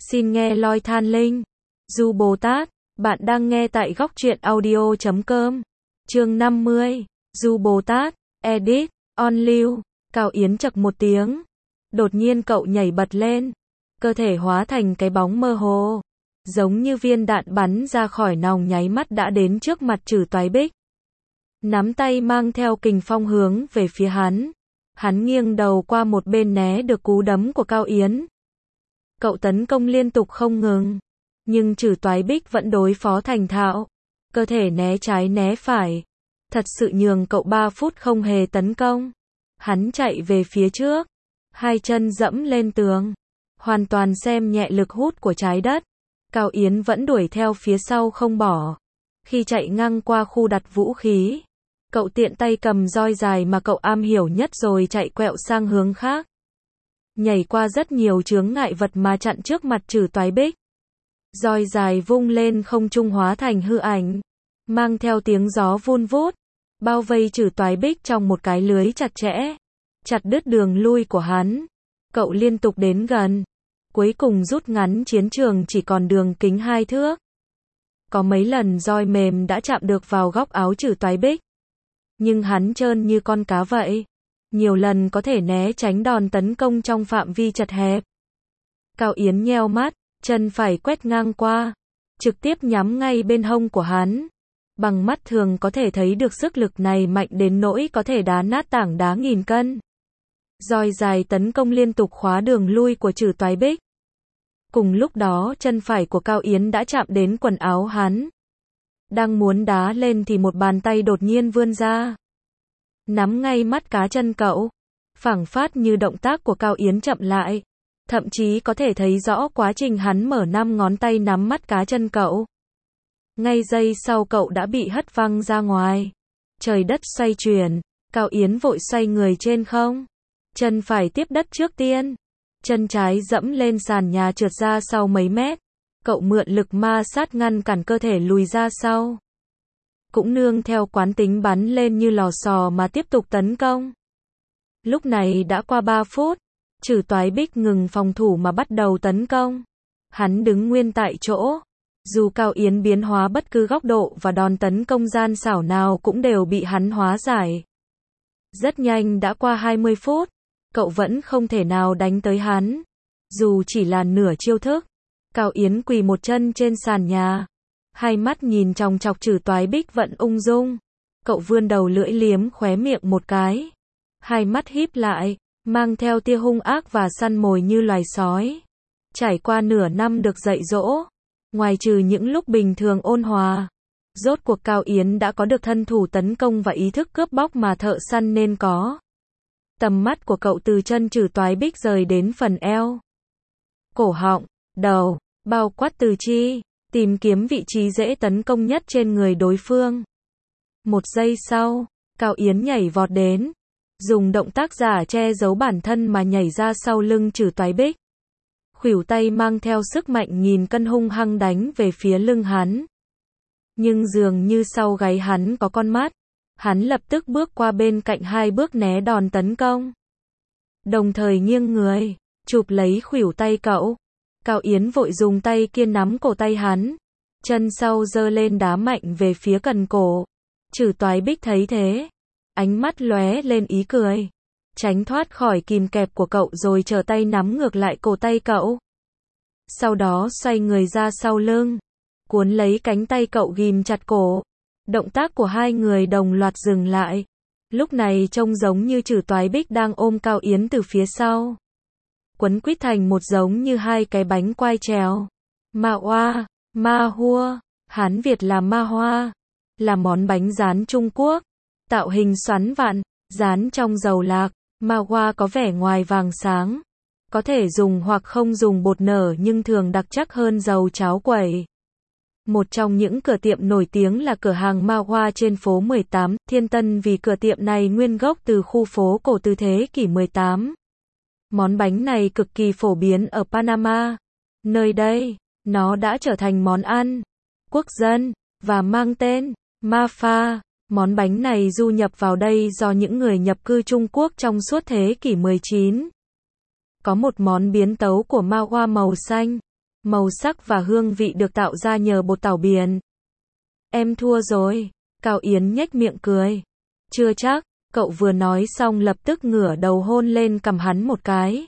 Xin nghe loi than linh. Du Bồ Tát, bạn đang nghe tại góc truyện audio.com. Chương 50, Du Bồ Tát, edit, on lưu. Cao Yến chậc một tiếng. Đột nhiên cậu nhảy bật lên. Cơ thể hóa thành cái bóng mơ hồ. Giống như viên đạn bắn ra khỏi nòng nháy mắt đã đến trước mặt Trử Toái Bích. Nắm tay mang theo kình phong hướng về phía hắn. Hắn nghiêng đầu qua một bên né được cú đấm của Cao Yến. Cậu tấn công liên tục không ngừng. Nhưng Trử Toái Bích vẫn đối phó thành thạo. Cơ thể né trái né phải. Thật sự nhường cậu 3 phút không hề tấn công. Hắn chạy về phía trước. Hai chân dẫm lên tường. Hoàn toàn xem nhẹ lực hút của trái đất. Cao Yến vẫn đuổi theo phía sau không bỏ. Khi chạy ngang qua khu đặt vũ khí, cậu tiện tay cầm roi dài mà cậu am hiểu nhất rồi chạy quẹo sang hướng khác. Nhảy qua rất nhiều chướng ngại vật mà chặn trước mặt Trử Toái Bích. Roi dài vung lên không trung hóa thành hư ảnh, mang theo tiếng gió vun vút, bao vây Trử Toái Bích trong một cái lưới chặt chẽ, chặt đứt đường lui của hắn. Cậu liên tục đến gần, cuối cùng rút ngắn chiến trường chỉ còn đường kính 2 thước. Có mấy lần roi mềm đã chạm được vào góc áo Trử Toái Bích, nhưng hắn trơn như con cá vậy, nhiều lần có thể né tránh đòn tấn công trong phạm vi chật hẹp. Cao Yến nheo mắt, chân phải quét ngang qua, trực tiếp nhắm ngay bên hông của hắn. Bằng mắt thường có thể thấy được sức lực này mạnh đến nỗi có thể đá nát tảng đá nghìn cân. Roi dài tấn công liên tục khóa đường lui của Trử Toái Bích. Cùng lúc đó chân phải của Cao Yến đã chạm đến quần áo hắn. Đang muốn đá lên thì một bàn tay đột nhiên vươn ra. Nắm ngay mắt cá chân cậu. Phảng phất như động tác của Cao Yến chậm lại. Thậm chí có thể thấy rõ quá trình hắn mở 5 ngón tay nắm mắt cá chân cậu. Ngay giây sau cậu đã bị hất văng ra ngoài. Trời đất xoay chuyển, Cao Yến vội xoay người trên không. Chân phải tiếp đất trước tiên. Chân trái dẫm lên sàn nhà trượt ra sau mấy mét. Cậu mượn lực ma sát ngăn cản cơ thể lùi ra sau. Cũng nương theo quán tính bắn lên như lò xò mà tiếp tục tấn công. Lúc này đã qua 3 phút. Trử Toái Bích ngừng phòng thủ mà bắt đầu tấn công. Hắn đứng nguyên tại chỗ. Dù Cao Yến biến hóa bất cứ góc độ và đòn tấn công gian xảo nào cũng đều bị hắn hóa giải. Rất nhanh đã qua 20 phút. Cậu vẫn không thể nào đánh tới hắn. Dù chỉ là nửa chiêu thức. Cao Yến quỳ một chân trên sàn nhà. Hai mắt nhìn chòng chọc Trử Toái Bích vẫn ung dung. Cậu vươn đầu lưỡi liếm khóe miệng một cái. Hai mắt híp lại, mang theo tia hung ác và săn mồi như loài sói. Trải qua nửa năm được dạy dỗ, ngoài trừ những lúc bình thường ôn hòa, rốt cuộc Cao Yến đã có được thân thủ tấn công và ý thức cướp bóc mà thợ săn nên có. Tầm mắt của cậu từ chân Trử Toái Bích rời đến phần eo, cổ họng, đầu, bao quát tứ chi, tìm kiếm vị trí dễ tấn công nhất trên người đối phương. Một giây sau, Cao Yến nhảy vọt đến, dùng động tác giả che giấu bản thân mà nhảy ra sau lưng Trử Toái Bích. Khuỷu tay mang theo sức mạnh nghìn cân hung hăng đánh về phía lưng hắn. Nhưng dường như sau gáy hắn có con mắt, hắn lập tức bước qua bên cạnh 2 bước né đòn tấn công. Đồng thời nghiêng người, chụp lấy khuỷu tay cậu. Cao Yến vội dùng tay kia nắm cổ tay hắn. Chân sau giơ lên đá mạnh về phía cần cổ. Trử Toái Bích thấy thế, ánh mắt lóe lên ý cười. Tránh thoát khỏi kìm kẹp của cậu rồi trở tay nắm ngược lại cổ tay cậu. Sau đó xoay người ra sau lưng, cuốn lấy cánh tay cậu ghim chặt cổ. Động tác của hai người đồng loạt dừng lại. Lúc này trông giống như Trử Toái Bích đang ôm Cao Yến từ phía sau. Quấn quýt thành một giống như 2 cái bánh quai trèo. Ma Hoa, Ma Hua, Hán Việt là Ma Hoa, là món bánh rán Trung Quốc. Tạo hình xoắn vặn, rán trong dầu lạc. Ma Hoa có vẻ ngoài vàng sáng. Có thể dùng hoặc không dùng bột nở nhưng thường đặc chắc hơn dầu cháo quẩy. Một trong những cửa tiệm nổi tiếng là cửa hàng Ma Hoa trên phố 18, Thiên Tân vì cửa tiệm này nguyên gốc từ khu phố cổ từ thế kỷ 18. Món bánh này cực kỳ phổ biến ở Panama. Nơi đây, nó đã trở thành món ăn quốc dân và mang tên Ma Pha. Món bánh này du nhập vào đây do những người nhập cư Trung Quốc trong suốt thế kỷ 19. Có một món biến tấu của Ma Hoa màu xanh. Màu sắc và hương vị được tạo ra nhờ bột tảo biển. Em thua rồi. Cao Yến nhếch miệng cười. Chưa chắc, cậu vừa nói xong lập tức ngửa đầu hôn lên cằm hắn một cái.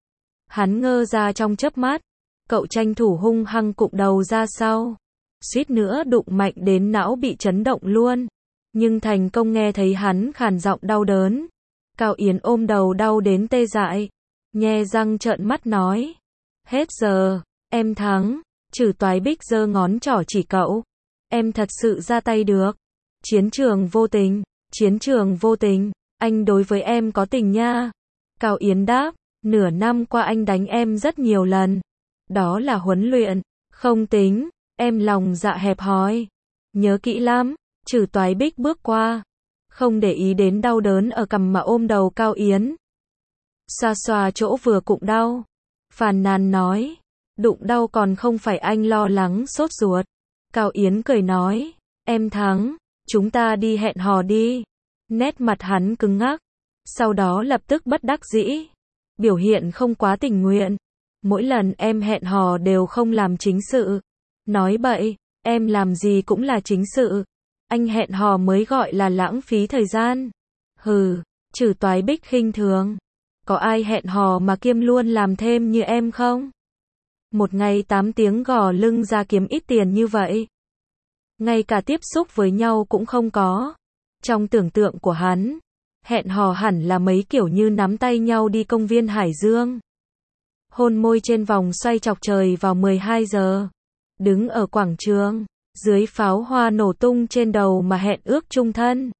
Hắn ngơ ra trong chớp mắt, cậu tranh thủ hung hăng cụm đầu ra sau. Suýt nữa đụng mạnh đến não bị chấn động luôn. Nhưng thành công nghe thấy hắn khàn giọng đau đớn. Cao Yến ôm đầu đau đến tê dại. Nhe răng trợn mắt nói. Hết giờ, em thắng. Trừ Toái Bích giơ ngón trỏ chỉ cậu. Em thật sự ra tay được. Chiến trường vô tình, chiến trường vô tình, anh đối với em có tình nha. Cao Yến đáp, nửa năm qua anh đánh em rất nhiều lần. Đó là huấn luyện, không tính, em lòng dạ hẹp hòi. Nhớ kỹ lắm. Trừ Toái Bích bước qua, không để ý đến đau đớn ở cằm mà ôm đầu Cao Yến. Xoa xoa chỗ vừa cụm đau. Phàn nàn nói, đụng đau còn không phải anh lo lắng sốt ruột. Cao Yến cười nói, em thắng, chúng ta đi hẹn hò đi. Nét mặt hắn cứng ngắc, sau đó lập tức bất đắc dĩ, biểu hiện không quá tình nguyện. Mỗi lần em hẹn hò đều không làm chính sự. Nói bậy, em làm gì cũng là chính sự. Anh hẹn hò mới gọi là lãng phí thời gian. Hừ, Trừ Toái Bích khinh thường. Có ai hẹn hò mà kiêm luôn làm thêm như em không? Một ngày 8 tiếng gò lưng ra kiếm ít tiền như vậy. Ngay cả tiếp xúc với nhau cũng không có. Trong tưởng tượng của hắn, hẹn hò hẳn là mấy kiểu như nắm tay nhau đi công viên Hải Dương. Hôn môi trên vòng xoay chọc trời vào 12 giờ. Đứng ở quảng trường, dưới pháo hoa nổ tung trên đầu mà hẹn ước chung thân.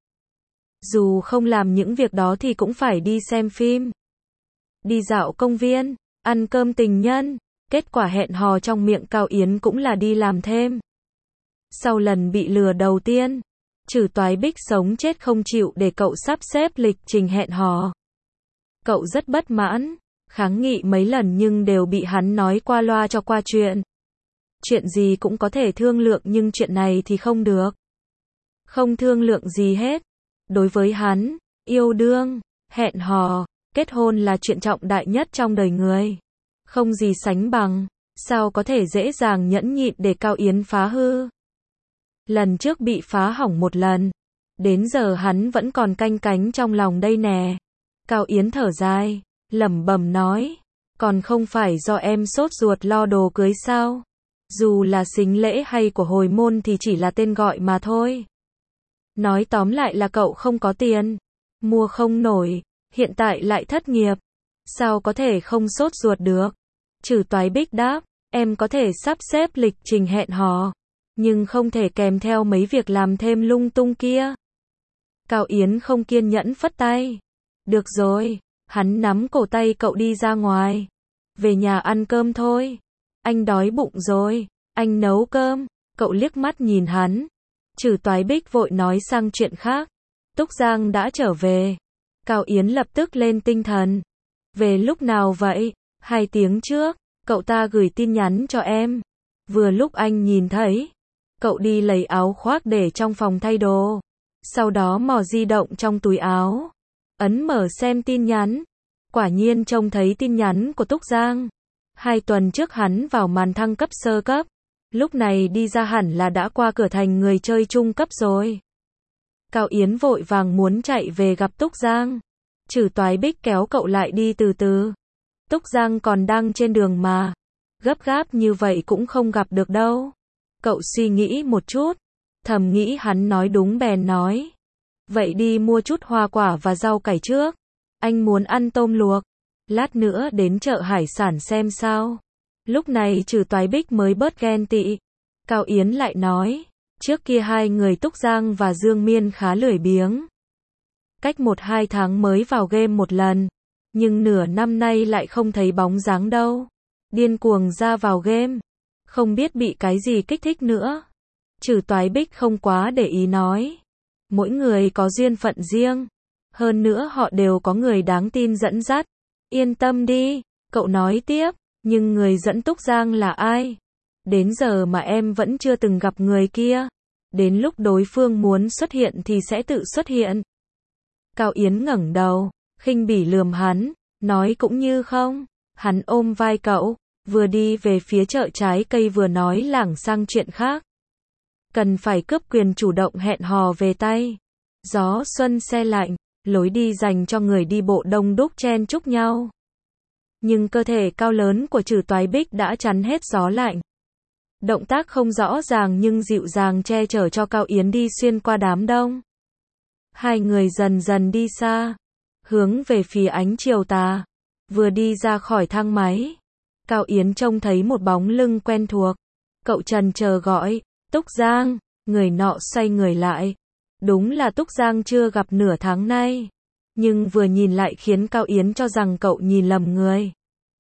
Dù không làm những việc đó thì cũng phải đi xem phim, đi dạo công viên, ăn cơm tình nhân. Kết quả hẹn hò trong miệng Cao Yến cũng là đi làm thêm. Sau lần bị lừa đầu tiên, Trừ Toái Bích sống chết không chịu để cậu sắp xếp lịch trình hẹn hò. Cậu rất bất mãn, kháng nghị mấy lần nhưng đều bị hắn nói qua loa cho qua chuyện. Chuyện gì cũng có thể thương lượng nhưng chuyện này thì không được. Không thương lượng gì hết. Đối với hắn, yêu đương, hẹn hò, kết hôn là chuyện trọng đại nhất trong đời người. Không gì sánh bằng, sao có thể dễ dàng nhẫn nhịn để Cao Yến phá hư. Lần trước bị phá hỏng một lần, đến giờ hắn vẫn còn canh cánh trong lòng đây nè. Cao Yến thở dài, lẩm bẩm nói, còn không phải do em sốt ruột lo đồ cưới sao? Dù là sính lễ hay của hồi môn thì chỉ là tên gọi mà thôi. Nói tóm lại là cậu không có tiền, mua không nổi, hiện tại lại thất nghiệp. Sao có thể không sốt ruột được? Trừ Toái Bích đáp, em có thể sắp xếp lịch trình hẹn hò, nhưng không thể kèm theo mấy việc làm thêm lung tung kia. Cao Yến không kiên nhẫn phất tay. Được rồi, hắn nắm cổ tay cậu đi ra ngoài. Về nhà ăn cơm thôi. Anh đói bụng rồi, anh nấu cơm. Cậu liếc mắt nhìn hắn. Trừ Toái Bích vội nói sang chuyện khác. Túc Giang đã trở về. Cao Yến lập tức lên tinh thần. Về lúc nào vậy? 2 tiếng trước, cậu ta gửi tin nhắn cho em. Vừa lúc anh nhìn thấy, cậu đi lấy áo khoác để trong phòng thay đồ. Sau đó mò di động trong túi áo, ấn mở xem tin nhắn. Quả nhiên trông thấy tin nhắn của Túc Giang. 2 tuần trước hắn vào màn thăng cấp sơ cấp. Lúc này đi ra hẳn là đã qua cửa thành người chơi trung cấp rồi. Cao Yến vội vàng muốn chạy về gặp Túc Giang. Trừ Toái Bích kéo cậu lại đi từ từ. Túc Giang còn đang trên đường mà. Gấp gáp như vậy cũng không gặp được đâu. Cậu suy nghĩ một chút. Thầm nghĩ hắn nói đúng bèn nói. Vậy đi mua chút hoa quả và rau cải trước. Anh muốn ăn tôm luộc. Lát nữa đến chợ hải sản xem sao. Lúc này Trừ Toái Bích mới bớt ghen tị. Cao Yến lại nói. Trước kia 2 người Túc Giang và Dương Miên khá lười biếng. Cách 1-2 tháng mới vào game một lần. Nhưng nửa năm nay lại không thấy bóng dáng đâu. Điên cuồng ra vào game. Không biết bị cái gì kích thích nữa. Trừ Toái Bích không quá để ý nói. Mỗi người có duyên phận riêng. Hơn nữa họ đều có người đáng tin dẫn dắt. Yên tâm đi, cậu nói tiếp. Nhưng người dẫn Túc Giang là ai? Đến giờ mà em vẫn chưa từng gặp người kia. Đến lúc đối phương muốn xuất hiện thì sẽ tự xuất hiện. Cao Yến ngẩng đầu, khinh bỉ lườm hắn, nói cũng như không. Hắn ôm vai cậu, vừa đi về phía chợ trái cây vừa nói lảng sang chuyện khác. Cần phải cướp quyền chủ động hẹn hò về tay. Gió xuân se lạnh, lối đi dành cho người đi bộ đông đúc chen chúc nhau. Nhưng cơ thể cao lớn của Trử Toái Bích đã chắn hết gió lạnh. Động tác không rõ ràng nhưng dịu dàng che chở cho Cao Yến đi xuyên qua đám đông. Hai người dần dần đi xa, hướng về phía ánh chiều tà. Vừa đi ra khỏi thang máy, Cao Yến trông thấy một bóng lưng quen thuộc. Cậu chần chờ gọi, Túc Giang, người nọ xoay người lại. Đúng là Túc Giang chưa gặp nửa tháng nay. Nhưng vừa nhìn lại khiến Cao Yến cho rằng cậu nhìn lầm người.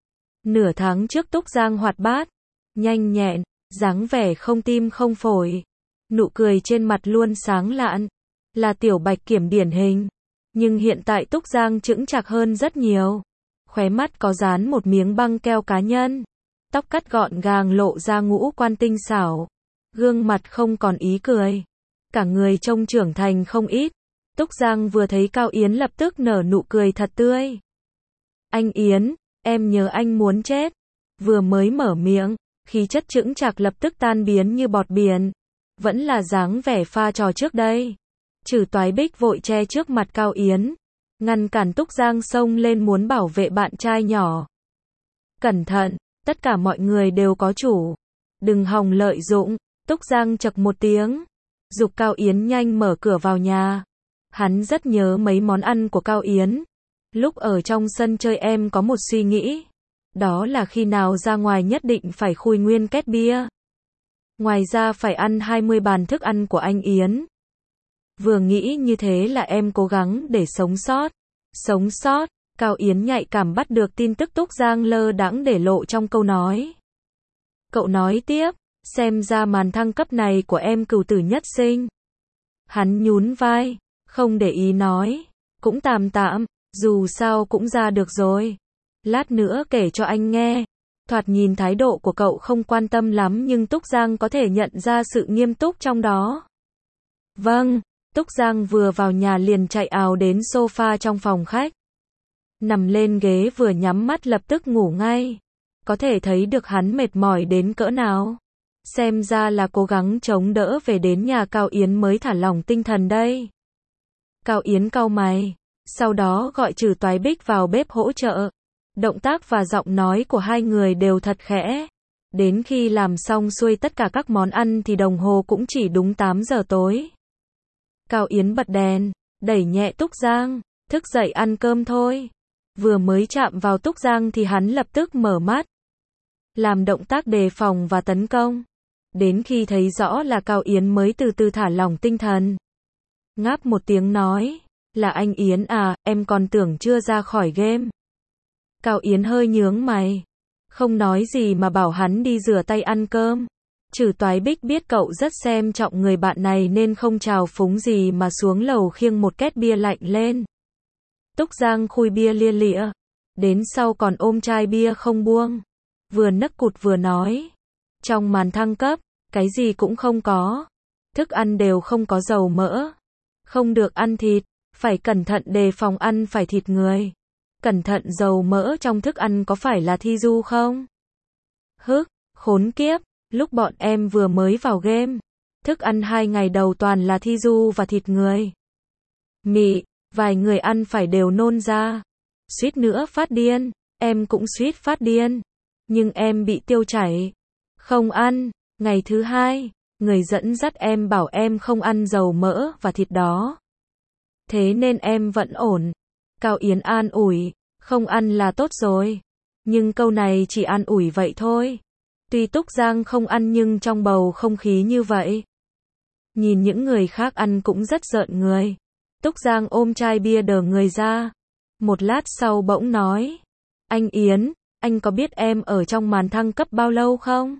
Nửa tháng trước Túc Giang hoạt bát, nhanh nhẹn, dáng vẻ không tim không phổi. Nụ cười trên mặt luôn sáng lạn, là tiểu bạch kiểm điển hình. Nhưng hiện tại Túc Giang chững chạc hơn rất nhiều. Khóe mắt có dán một miếng băng keo cá nhân. Tóc cắt gọn gàng lộ ra ngũ quan tinh xảo. Gương mặt không còn ý cười. Cả người trông trưởng thành không ít. Túc Giang vừa thấy Cao Yến lập tức nở nụ cười thật tươi. Anh Yến, em nhớ anh muốn chết. Vừa mới mở miệng, khí chất chững chạc lập tức tan biến như bọt biển. Vẫn là dáng vẻ pha trò trước đây. Trử Toái Bích vội che trước mặt Cao Yến, ngăn cản Túc Giang xông lên muốn bảo vệ bạn trai nhỏ. Cẩn thận, tất cả mọi người đều có chủ. Đừng hòng lợi dụng. Túc Giang chậc một tiếng, giục Cao Yến nhanh mở cửa vào nhà. Hắn rất nhớ mấy món ăn của Cao Yến. Lúc ở trong sân chơi em có một suy nghĩ. Đó là khi nào ra ngoài nhất định phải khui nguyên két bia. Ngoài ra phải ăn 20 bàn thức ăn của anh Yến. Vừa nghĩ như thế là em cố gắng để sống sót. Sống sót, Cao Yến nhạy cảm bắt được tin tức Túc Giang lơ đãng để lộ trong câu nói. Cậu nói tiếp, xem ra màn thăng cấp này của em cửu tử nhất sinh. Hắn nhún vai, không để ý nói, cũng tạm tạm, dù sao cũng ra được rồi. Lát nữa kể cho anh nghe. Thoạt nhìn thái độ của cậu không quan tâm lắm nhưng Túc Giang có thể nhận ra sự nghiêm túc trong đó. Vâng, Túc Giang vừa vào nhà liền chạy ào đến sofa trong phòng khách. Nằm lên ghế vừa nhắm mắt lập tức ngủ ngay. Có thể thấy được hắn mệt mỏi đến cỡ nào. Xem ra là cố gắng chống đỡ về đến nhà Cao Yến mới thả lỏng tinh thần đây. Cao Yến cau mày, sau đó gọi Trử Toái Bích vào bếp hỗ trợ. Động tác và giọng nói của hai người đều thật khẽ. Đến khi làm xong xuôi tất cả các món ăn thì đồng hồ cũng chỉ đúng 8 giờ tối. Cao Yến bật đèn, đẩy nhẹ Túc Giang, thức dậy ăn cơm thôi. Vừa mới chạm vào Túc Giang thì hắn lập tức mở mắt. Làm động tác đề phòng và tấn công. Đến khi thấy rõ là Cao Yến mới từ từ thả lỏng tinh thần. Ngáp một tiếng nói, là anh Yến à, em còn tưởng chưa ra khỏi game. Cao Yến hơi nhướng mày, không nói gì mà bảo hắn đi rửa tay ăn cơm. Trử Toái Bích biết cậu rất xem trọng người bạn này nên không trào phúng gì mà xuống lầu khiêng một két bia lạnh lên. Túc Giang khui bia lia lịa, đến sau còn ôm chai bia không buông. Vừa nấc cụt vừa nói, trong màn thăng cấp, cái gì cũng không có. Thức ăn đều không có dầu mỡ. Không được ăn thịt, phải cẩn thận đề phòng ăn phải thịt người. Cẩn thận dầu mỡ trong thức ăn có phải là thi du không? Hức, khốn kiếp, lúc bọn em vừa mới vào game, thức ăn 2 ngày đầu toàn là thi du và thịt người. Mị, vài người ăn phải đều nôn ra. Suýt nữa phát điên, em cũng suýt phát điên. Nhưng em bị tiêu chảy. Không ăn, ngày thứ 2, người dẫn dắt em bảo em không ăn dầu mỡ và thịt đó. Thế nên em vẫn ổn. Cao Yến an ủi, không ăn là tốt rồi. Nhưng câu này chỉ an ủi vậy thôi. Tuy Túc Giang không ăn nhưng trong bầu không khí như vậy. Nhìn những người khác ăn cũng rất rợn người. Túc Giang ôm chai bia đờ người ra. Một lát sau bỗng nói, anh Yến, anh có biết em ở trong màn thăng cấp bao lâu không?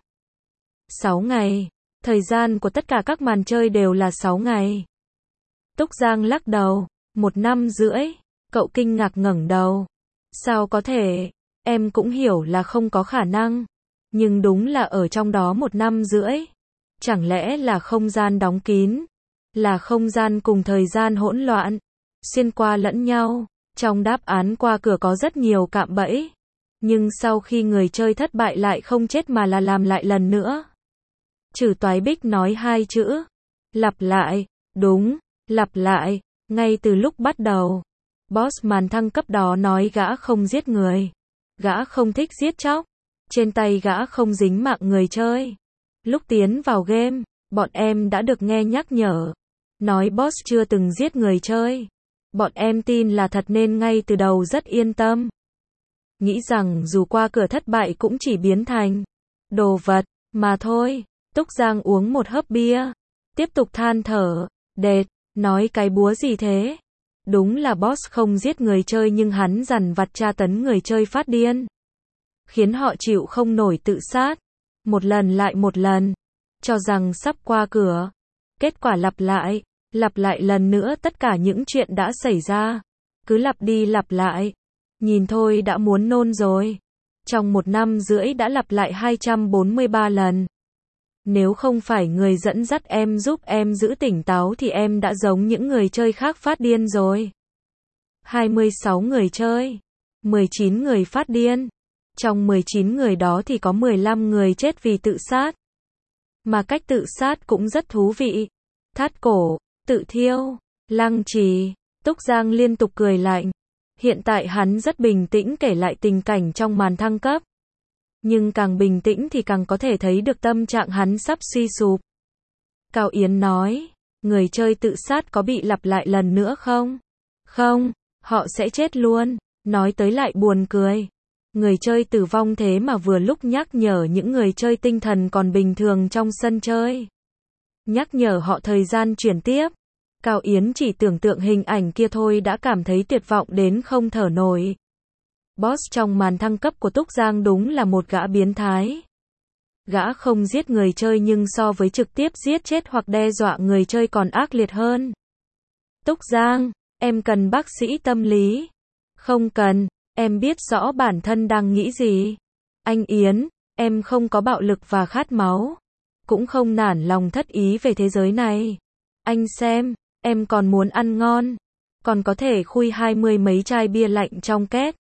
6 ngày. Thời gian của tất cả các màn chơi đều là 6 ngày. Túc Giang lắc đầu, 1 năm rưỡi. Cậu kinh ngạc ngẩng đầu. Sao có thể? Em cũng hiểu là không có khả năng. Nhưng đúng là ở trong đó 1 năm rưỡi. Chẳng lẽ là không gian đóng kín? Là không gian cùng thời gian hỗn loạn, xuyên qua lẫn nhau. Trong đáp án qua cửa có rất nhiều cạm bẫy. Nhưng sau khi người chơi thất bại lại không chết mà là làm lại lần nữa. Trừ Toái Bích nói hai chữ. Lặp lại. Đúng, lặp lại. Ngay từ lúc bắt đầu. Boss màn thăng cấp đó nói gã không giết người. Gã không thích giết chóc. Trên tay gã không dính mạng người chơi. Lúc tiến vào game, bọn em đã được nghe nhắc nhở. Nói boss chưa từng giết người chơi. Bọn em tin là thật nên ngay từ đầu rất yên tâm. Nghĩ rằng dù qua cửa thất bại cũng chỉ biến thành đồ vật mà thôi. Túc Giang uống một hớp bia. Tiếp tục than thở. Đệt, nói cái búa gì thế? Đúng là boss không giết người chơi nhưng hắn dằn vặt tra tấn người chơi phát điên. Khiến họ chịu không nổi tự sát. Một lần lại một lần. Cho rằng sắp qua cửa. Kết quả lặp lại lần nữa tất cả những chuyện đã xảy ra. Cứ lặp đi lặp lại. Nhìn thôi đã muốn nôn rồi. Trong 1 năm rưỡi đã lặp lại 243 lần. Nếu không phải người dẫn dắt em giúp em giữ tỉnh táo thì em đã giống những người chơi khác phát điên rồi. 26 người chơi. 19 người phát điên. Trong 19 người đó thì có 15 người chết vì tự sát. Mà cách tự sát cũng rất thú vị. Thắt cổ, tự thiêu, lăng trì. Túc Giang liên tục cười lạnh. Hiện tại hắn rất bình tĩnh kể lại tình cảnh trong màn thăng cấp. Nhưng càng bình tĩnh thì càng có thể thấy được tâm trạng hắn sắp suy sụp. Cao Yến nói, người chơi tự sát có bị lặp lại lần nữa không? Không, họ sẽ chết luôn. Nói tới lại buồn cười. Người chơi tử vong thế mà vừa lúc nhắc nhở những người chơi tinh thần còn bình thường trong sân chơi. Nhắc nhở họ thời gian chuyển tiếp. Cao Yến chỉ tưởng tượng hình ảnh kia thôi đã cảm thấy tuyệt vọng đến không thở nổi. Boss trong màn thăng cấp của Túc Giang đúng là một gã biến thái. Gã không giết người chơi nhưng so với trực tiếp giết chết hoặc đe dọa người chơi còn ác liệt hơn. Túc Giang, em cần bác sĩ tâm lý. Không cần, em biết rõ bản thân đang nghĩ gì. Anh Yến, em không có bạo lực và khát máu. Cũng không nản lòng thất ý về thế giới này. Anh xem, em còn muốn ăn ngon. Còn có thể khui 20 mấy chai bia lạnh trong két.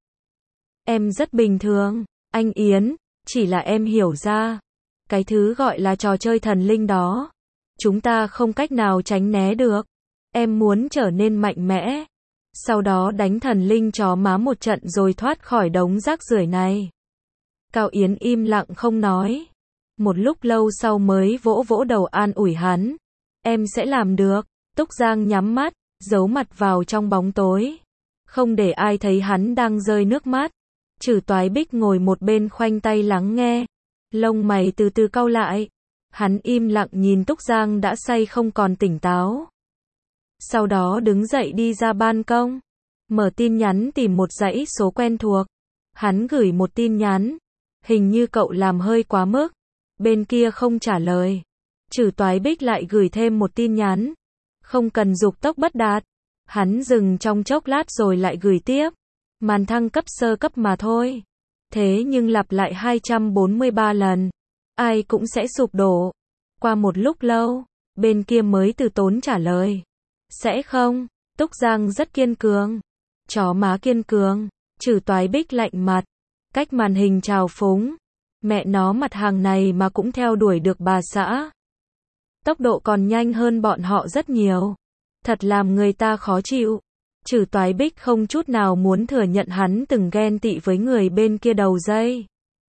Em rất bình thường, anh Yến, chỉ là em hiểu ra. Cái thứ gọi là trò chơi thần linh đó. Chúng ta không cách nào tránh né được. Em muốn trở nên mạnh mẽ. Sau đó đánh thần linh chó má một trận rồi thoát khỏi đống rác rưởi này. Cao Yến im lặng không nói. Một lúc lâu sau mới vỗ vỗ đầu an ủi hắn. Em sẽ làm được. Túc Giang nhắm mắt, giấu mặt vào trong bóng tối. Không để ai thấy hắn đang rơi nước mắt. Trừ Toái Bích ngồi một bên khoanh tay lắng nghe. Lông mày từ từ cau lại. Hắn im lặng nhìn Túc Giang đã say không còn tỉnh táo. Sau đó đứng dậy đi ra ban công. Mở tin nhắn tìm một dãy số quen thuộc. Hắn gửi một tin nhắn. Hình như cậu làm hơi quá mức. Bên kia không trả lời. Trừ Toái Bích lại gửi thêm một tin nhắn. Không cần dục tốc bất đạt. Hắn dừng trong chốc lát rồi lại gửi tiếp. Màn thăng cấp sơ cấp mà thôi. Thế nhưng lặp lại 243 lần. Ai cũng sẽ sụp đổ. Qua một lúc lâu, bên kia mới từ tốn trả lời. Sẽ không. Túc Giang rất kiên cường. Chó má kiên cường. Trừ Toái Bích lạnh mặt. Cách màn hình trào phúng. Mẹ nó mặt hàng này mà cũng theo đuổi được bà xã. Tốc độ còn nhanh hơn bọn họ rất nhiều. Thật làm người ta khó chịu. Trừ Toái Bích không chút nào muốn thừa nhận hắn từng ghen tị với người bên kia đầu dây.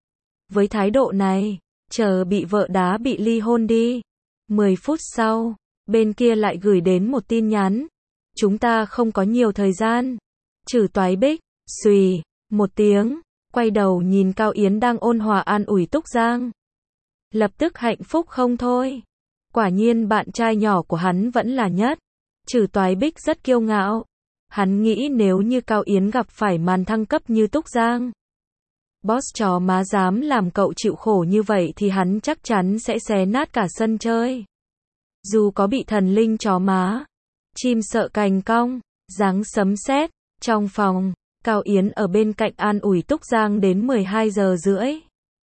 Với thái độ này, chờ bị vợ đá bị ly hôn đi. 10 phút sau, bên kia lại gửi đến một tin nhắn. Chúng ta không có nhiều thời gian. Trừ Toái Bích, xùy, một tiếng, quay đầu nhìn Cao Yến đang ôn hòa an ủi Túc Giang. Lập tức hạnh phúc không thôi. Quả nhiên bạn trai nhỏ của hắn vẫn là nhất. Trừ Toái Bích rất kiêu ngạo. Hắn nghĩ nếu như Cao Yến gặp phải màn thăng cấp như Túc Giang. Boss chó má dám làm cậu chịu khổ như vậy thì hắn chắc chắn sẽ xé nát cả sân chơi. Dù có bị thần linh chó má. Chim sợ cành cong, giáng sấm sét. Trong phòng, Cao Yến ở bên cạnh an ủi Túc Giang đến 12 giờ rưỡi.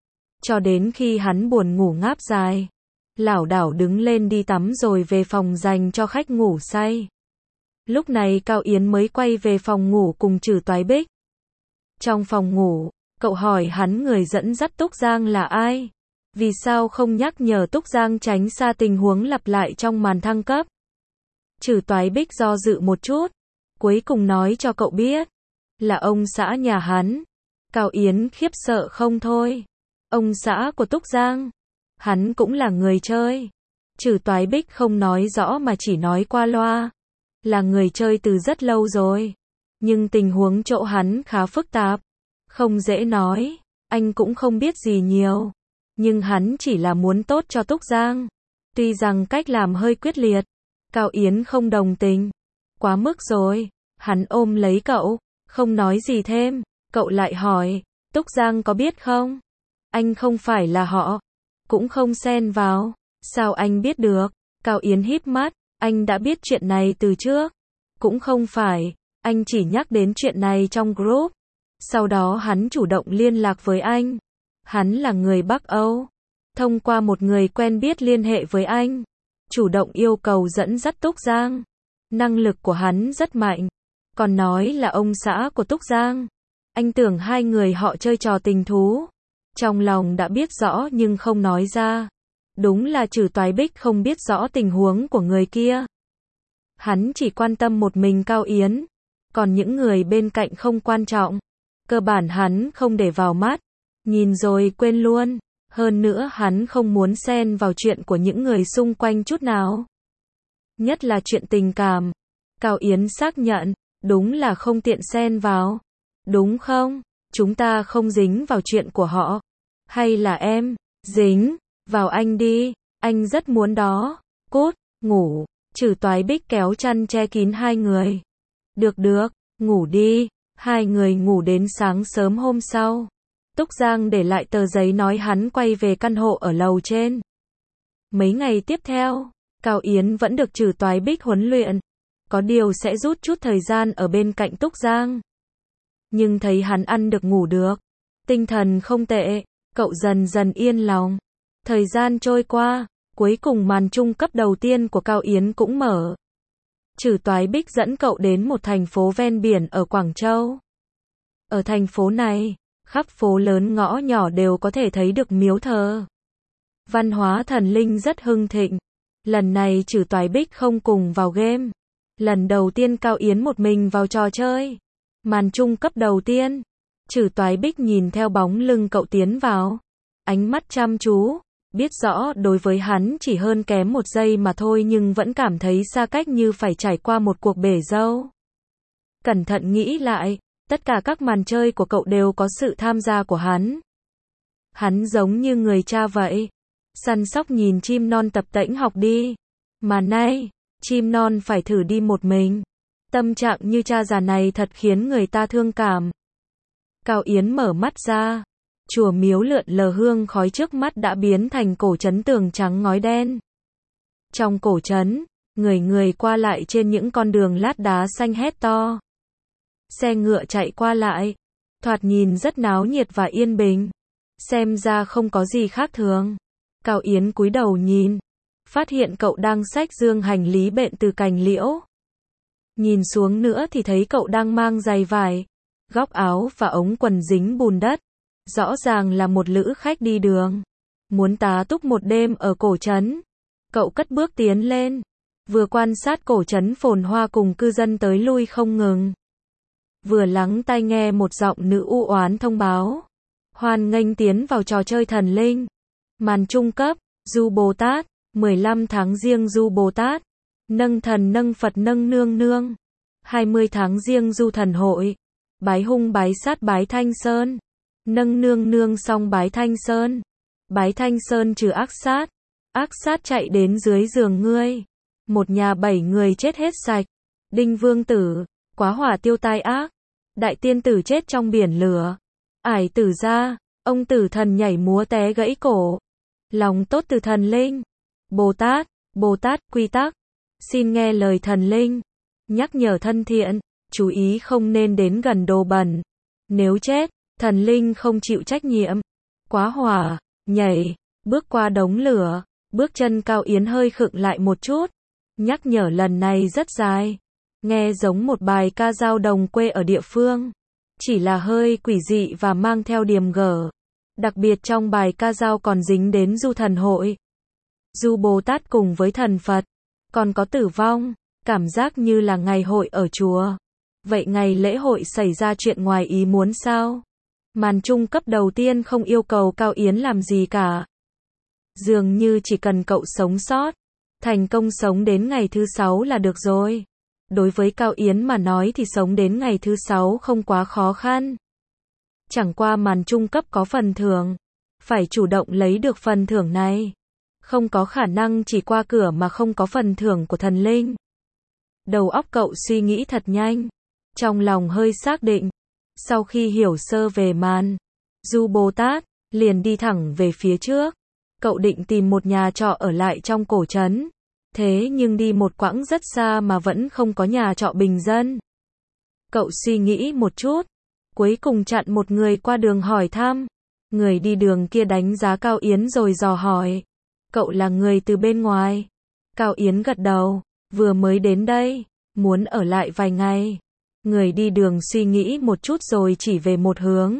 Cho đến khi hắn buồn ngủ ngáp dài. Lảo đảo đứng lên đi tắm rồi về phòng dành cho khách ngủ say. Lúc này Cao Yến mới quay về phòng ngủ cùng Trừ Toái Bích. Trong phòng ngủ, Cậu hỏi hắn người dẫn dắt Túc Giang là ai? Vì sao không nhắc nhở Túc Giang tránh xa tình huống lặp lại trong màn thăng cấp? Trừ Toái Bích do dự một chút, cuối cùng nói cho cậu biết, là ông xã nhà hắn. Cao Yến khiếp sợ không thôi. Ông xã của Túc Giang? Hắn cũng là người chơi. Trừ Toái Bích không nói rõ mà chỉ nói qua loa. Là người chơi từ rất lâu rồi. Nhưng tình huống chỗ hắn khá phức tạp. Không dễ nói. Anh cũng không biết gì nhiều. Nhưng hắn chỉ là muốn tốt cho Túc Giang. Tuy rằng cách làm hơi quyết liệt. Cao Yến không đồng tình. Quá mức rồi. Hắn ôm lấy cậu. Không nói gì thêm. Cậu lại hỏi. Túc Giang có biết không? Anh không phải là họ. Cũng không xen vào. Sao anh biết được? Cao Yến híp mắt. Anh đã biết chuyện này từ trước. Cũng không phải. Anh chỉ nhắc đến chuyện này trong group. Sau đó hắn chủ động liên lạc với anh. Hắn là người Bắc Âu. Thông qua một người quen biết liên hệ với anh. Chủ động yêu cầu dẫn dắt Túc Giang. Năng lực của hắn rất mạnh. Còn nói là ông xã của Túc Giang. Anh tưởng hai người họ chơi trò tình thú. Trong lòng đã biết rõ nhưng không nói ra. Đúng là Trừ Toái Bích không biết rõ tình huống của người kia. Hắn chỉ quan tâm một mình Cao Yến. Còn những người bên cạnh không quan trọng. Cơ bản hắn không để vào mắt. Nhìn rồi quên luôn. Hơn nữa hắn không muốn xen vào chuyện của những người xung quanh chút nào. Nhất là chuyện tình cảm. Cao Yến xác nhận. Đúng là không tiện xen vào. Đúng không? Chúng ta không dính vào chuyện của họ. Hay là em dính vào anh đi. Anh rất muốn đó. Cút, ngủ. Trừ Toái Bích kéo chăn che kín hai người. Được, ngủ đi. Hai người ngủ đến sáng sớm hôm sau. Túc Giang để lại tờ giấy nói hắn quay về căn hộ ở lầu trên. Mấy ngày tiếp theo, Cao Yến vẫn được Trừ Toái Bích huấn luyện. Có điều sẽ rút chút thời gian ở bên cạnh Túc Giang. Nhưng thấy hắn ăn được ngủ được. Tinh thần không tệ. Cậu dần dần yên lòng. Thời gian trôi qua. Cuối cùng màn trung cấp đầu tiên của Cao Yến cũng mở. Trừ Toái Bích dẫn cậu đến một thành phố ven biển ở Quảng Châu. Ở thành phố này, khắp phố lớn ngõ nhỏ đều có thể thấy được miếu thờ. Văn hóa thần linh rất hưng thịnh. Lần này Trừ Toái Bích không cùng vào game. Lần đầu tiên Cao Yến một mình vào trò chơi. Màn trung cấp đầu tiên. Trừ Toái Bích nhìn theo bóng lưng cậu tiến vào. Ánh mắt chăm chú. Biết rõ đối với hắn chỉ hơn kém một giây mà thôi nhưng vẫn cảm thấy xa cách như phải trải qua một cuộc bể dâu. Cẩn thận nghĩ lại, tất cả các màn chơi của cậu đều có sự tham gia của hắn. Hắn giống như người cha vậy. Săn sóc nhìn chim non tập tễnh học đi. Mà nay, chim non phải thử đi một mình. Tâm trạng như cha già này thật khiến người ta thương cảm. Cao Yến mở mắt ra. Chùa miếu lượn lờ hương khói trước mắt đã biến thành cổ trấn tường trắng ngói đen. Trong cổ trấn, người qua lại trên những con đường lát đá xanh hét to. Xe ngựa chạy qua lại. Thoạt nhìn rất náo nhiệt và yên bình. Xem ra không có gì khác thường. Cao Yến cúi đầu nhìn. Phát hiện cậu đang xách dương hành lý bện từ cành liễu. Nhìn xuống nữa thì thấy cậu đang mang giày vải. Góc áo và ống quần dính bùn đất. Rõ ràng là một lữ khách đi đường. Muốn tá túc một đêm ở cổ trấn. Cậu cất bước tiến lên. Vừa quan sát cổ trấn phồn hoa cùng cư dân tới lui không ngừng. Vừa lắng tai nghe một giọng nữ u oán thông báo. Hoan nghênh tiến vào trò chơi thần linh. Màn trung cấp, Du Bồ Tát, 15 tháng Giêng Du Bồ Tát. Nâng thần nâng Phật nâng nương nương. 20 tháng Giêng Du thần hội. Bái hung bái sát bái Thanh Sơn. Nâng nương nương xong bái Thanh Sơn. Bái Thanh Sơn trừ ác sát. Ác sát chạy đến dưới giường ngươi. Một nhà 7 người chết hết sạch. Đinh Vương Tử, quá hỏa tiêu tai ác. Đại tiên tử chết trong biển lửa. Ải tử ra, ông tử thần nhảy múa té gãy cổ. Lòng tốt từ thần linh. Bồ Tát, quy tắc. Xin nghe lời thần linh. Nhắc nhở thân thiện, chú ý không nên đến gần đồ bẩn. Nếu chết, thần linh không chịu trách nhiệm. Quá hỏa, nhảy, bước qua đống lửa. Bước chân Cao Yến hơi khựng lại một chút. Nhắc nhở lần này rất dài. Nghe giống một bài ca dao đồng quê ở địa phương. chỉ là hơi quỷ dị và mang theo điềm gở. Đặc biệt trong bài ca dao còn dính đến du thần hội. Du Bồ Tát cùng với thần Phật, còn có tử vong, cảm giác như là ngày hội ở chùa. Vậy ngày lễ hội xảy ra chuyện ngoài ý muốn sao? Màn trung cấp đầu tiên không yêu cầu Cao Yến làm gì cả. Dường như chỉ cần cậu sống sót, thành công sống đến ngày thứ 6 là được rồi. Đối với Cao Yến mà nói thì sống đến ngày thứ 6 không quá khó khăn. Chẳng qua màn trung cấp có phần thưởng, phải chủ động lấy được phần thưởng này. Không có khả năng chỉ qua cửa mà không có phần thưởng của thần linh. Đầu óc cậu suy nghĩ thật nhanh, trong lòng hơi xác định. Sau khi hiểu sơ về màn Du Bồ Tát, liền đi thẳng về phía trước. Cậu định tìm một nhà trọ ở lại trong cổ trấn. Thế nhưng đi một quãng rất xa mà vẫn không có nhà trọ bình dân. Cậu suy nghĩ một chút, cuối cùng chặn một người qua đường hỏi thăm. Người đi đường kia đánh giá Cao Yến rồi dò hỏi. Cậu là người từ bên ngoài? Cao Yến gật đầu, vừa mới đến đây, muốn ở lại vài ngày. Người đi đường suy nghĩ một chút rồi chỉ về một hướng.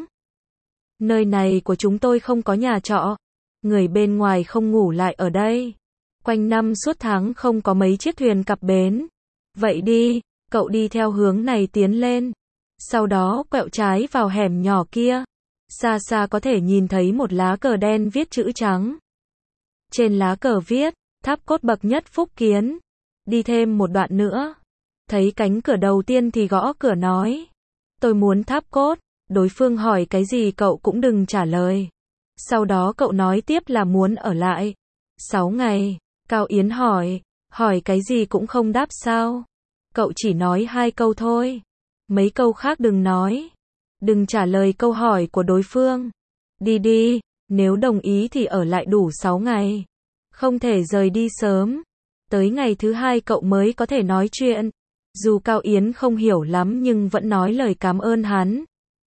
Nơi này của chúng tôi không có nhà trọ. Người bên ngoài không ngủ lại ở đây. Quanh năm suốt tháng không có mấy chiếc thuyền cập bến. Vậy đi, cậu đi theo hướng này tiến lên. Sau đó quẹo trái vào hẻm nhỏ kia. Xa xa có thể nhìn thấy một lá cờ đen viết chữ trắng. Trên lá cờ viết, tháp cốt bậc nhất Phúc Kiến. Đi thêm một đoạn nữa. Thấy cánh cửa đầu tiên thì gõ cửa nói. Tôi muốn tháp cốt. Đối phương hỏi cái gì cậu cũng đừng trả lời. Sau đó cậu nói tiếp là muốn ở lại 6 ngày. Cao Yến hỏi cái gì cũng không đáp sao? Cậu chỉ nói 2 câu thôi. Mấy câu khác đừng nói. Đừng trả lời câu hỏi của đối phương. Đi đi, nếu đồng ý thì ở lại đủ 6 ngày. Không thể rời đi sớm. Tới ngày thứ 2 cậu mới có thể nói chuyện. Dù Cao Yến không hiểu lắm nhưng vẫn nói lời cảm ơn hắn.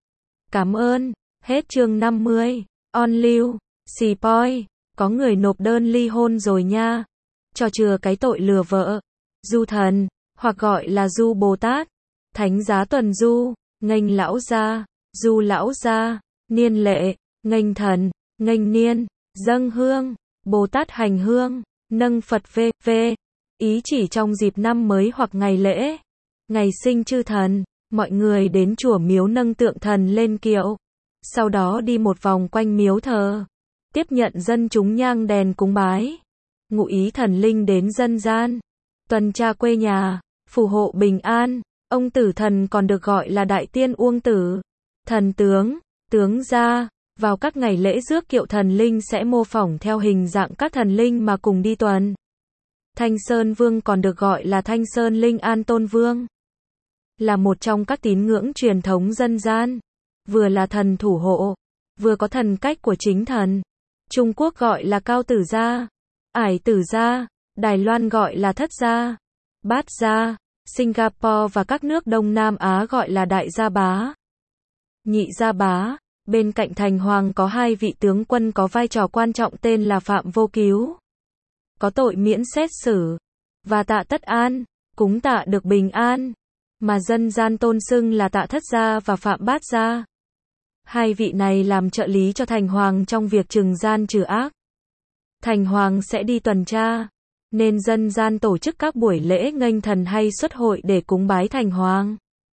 Cảm ơn. Hết chương 50. On lưu. Spoil. Có người nộp đơn ly hôn rồi nha. Cho chừa cái tội lừa vợ. Du thần, hoặc gọi là Du Bồ Tát. Thánh giá tuần du, nghênh lão gia, du lão gia, niên lệ, nghênh thần, nghênh niên, dâng hương, Bồ Tát hành hương, nâng Phật v.v. Ý chỉ trong dịp năm mới hoặc ngày lễ, ngày sinh chư thần, mọi người đến chùa miếu nâng tượng thần lên kiệu. Sau đó đi một vòng quanh miếu thờ, tiếp nhận dân chúng nhang đèn cúng bái. Ngụ ý thần linh đến dân gian, tuần tra quê nhà, phù hộ bình an. Ông tử thần còn được gọi là Đại Tiên Uông Tử, thần tướng, tướng gia. Vào các ngày lễ rước kiệu thần linh sẽ mô phỏng theo hình dạng các thần linh mà cùng đi tuần. Thanh Sơn Vương còn được gọi là Thanh Sơn Linh An Tôn Vương, là một trong các tín ngưỡng truyền thống dân gian, vừa là thần thủ hộ, vừa có thần cách của chính thần. Trung Quốc gọi là Cao Tử Gia, Ải Tử Gia, Đài Loan gọi là Thất Gia, Bát Gia, Singapore và các nước Đông Nam Á gọi là Đại Gia Bá, Nhị Gia Bá. Bên cạnh thành hoàng có 2 vị tướng quân có vai trò quan trọng tên là Phạm Vô Cứu, có tội miễn xét xử, và Tạ Tất An, cúng tạ được bình an, mà dân gian tôn xưng là Tạ Thất Gia và Phạm Bát Gia. 2 vị này làm trợ lý cho thành hoàng trong việc trừng gian trừ ác. Thành hoàng sẽ đi tuần tra, nên dân gian tổ chức các buổi lễ nghênh thần hay xuất hội để cúng bái thành hoàng.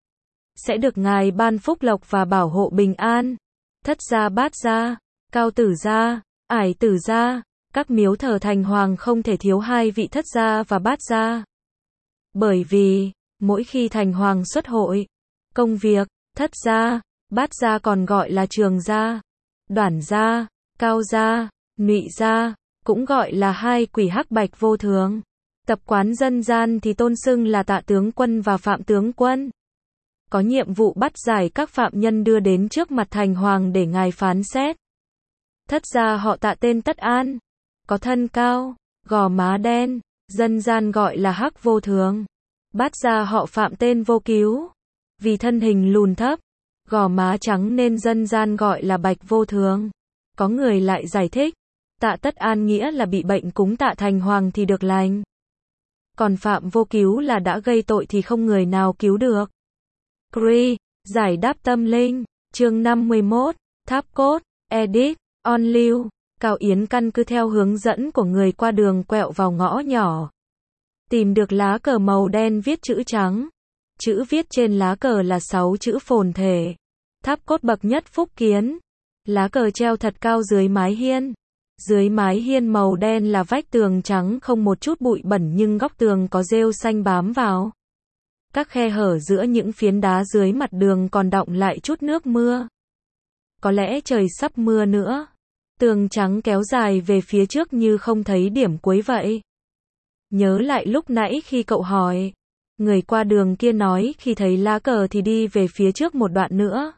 Sẽ được ngài ban phúc lộc và bảo hộ bình an. Thất gia, Bát gia, Cao Tử gia, Ải Tử gia, các miếu thờ thành hoàng không thể thiếu 2 vị thất gia và bát gia. Bởi vì, mỗi khi thành hoàng xuất hội, công việc, thất gia, bát gia còn gọi là trường gia, đoản gia, cao gia, nụy gia, cũng gọi là 2 quỷ hắc bạch vô thường. Tập quán dân gian thì tôn xưng là Tạ tướng quân và Phạm tướng quân. Có nhiệm vụ bắt giải các phạm nhân đưa đến trước mặt thành hoàng để ngài phán xét. Thất gia họ Tạ tên Tất An, có thân cao, gò má đen, dân gian gọi là hắc vô thường. Bát gia họ Phạm tên Vô Cứu, vì thân hình lùn thấp, gò má trắng nên dân gian gọi là bạch vô thường. Có người lại giải thích, Tạ Tất An nghĩa là bị bệnh cúng tạ thành hoàng thì được lành. Còn Phạm Vô Cứu là đã gây tội thì không người nào cứu được. Cree, Giải đáp tâm linh, chương 51, tháp cốt, edit, on lưu. Cao Yến căn cứ theo hướng dẫn của người qua đường quẹo vào ngõ nhỏ. Tìm được lá cờ màu đen viết chữ trắng. Chữ viết trên lá cờ là 6 chữ phồn thể. Tháp cốt bậc nhất phúc kiến. Lá cờ treo thật cao dưới mái hiên. Dưới mái hiên màu đen là vách tường trắng không một chút bụi bẩn nhưng góc tường có rêu xanh bám vào. Các khe hở giữa những phiến đá dưới mặt đường còn đọng lại chút nước mưa. Có lẽ trời sắp mưa nữa. Tường trắng kéo dài về phía trước như không thấy điểm cuối vậy. Nhớ lại lúc nãy khi cậu hỏi. Người qua đường kia nói khi thấy lá cờ thì đi về phía trước một đoạn nữa.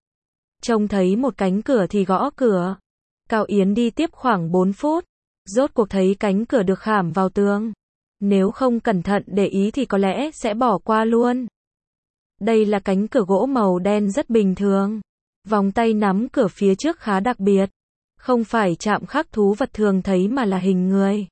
Trông thấy một cánh cửa thì gõ cửa. Cao Yến đi tiếp khoảng 4 phút. Rốt cuộc thấy cánh cửa được khảm vào tường. Nếu không cẩn thận để ý thì có lẽ sẽ bỏ qua luôn. Đây là cánh cửa gỗ màu đen rất bình thường. Vòng tay nắm cửa phía trước khá đặc biệt. Không phải chạm khắc thú vật thường thấy mà là hình người.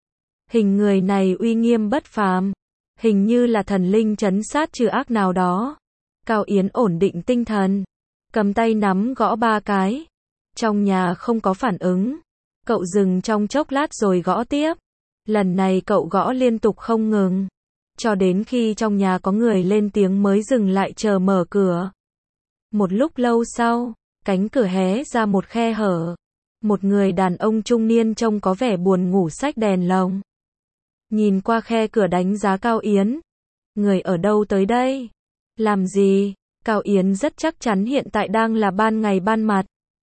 Hình người này uy nghiêm bất phàm. Hình như là thần linh trấn sát trừ ác nào đó. Cao Yến ổn định tinh thần. Cầm tay nắm gõ 3 cái. Trong nhà không có phản ứng. Cậu dừng trong chốc lát rồi gõ tiếp. Lần này cậu gõ liên tục không ngừng. Cho đến khi trong nhà có người lên tiếng mới dừng lại chờ mở cửa. Một lúc lâu sau, cánh cửa hé ra một khe hở. Một người đàn ông trung niên trông có vẻ buồn ngủ xách đèn lồng. Nhìn qua khe cửa đánh giá Cao Yến. Người ở đâu tới đây? Làm gì? Cao Yến rất chắc chắn hiện tại đang là ban ngày ban mặt.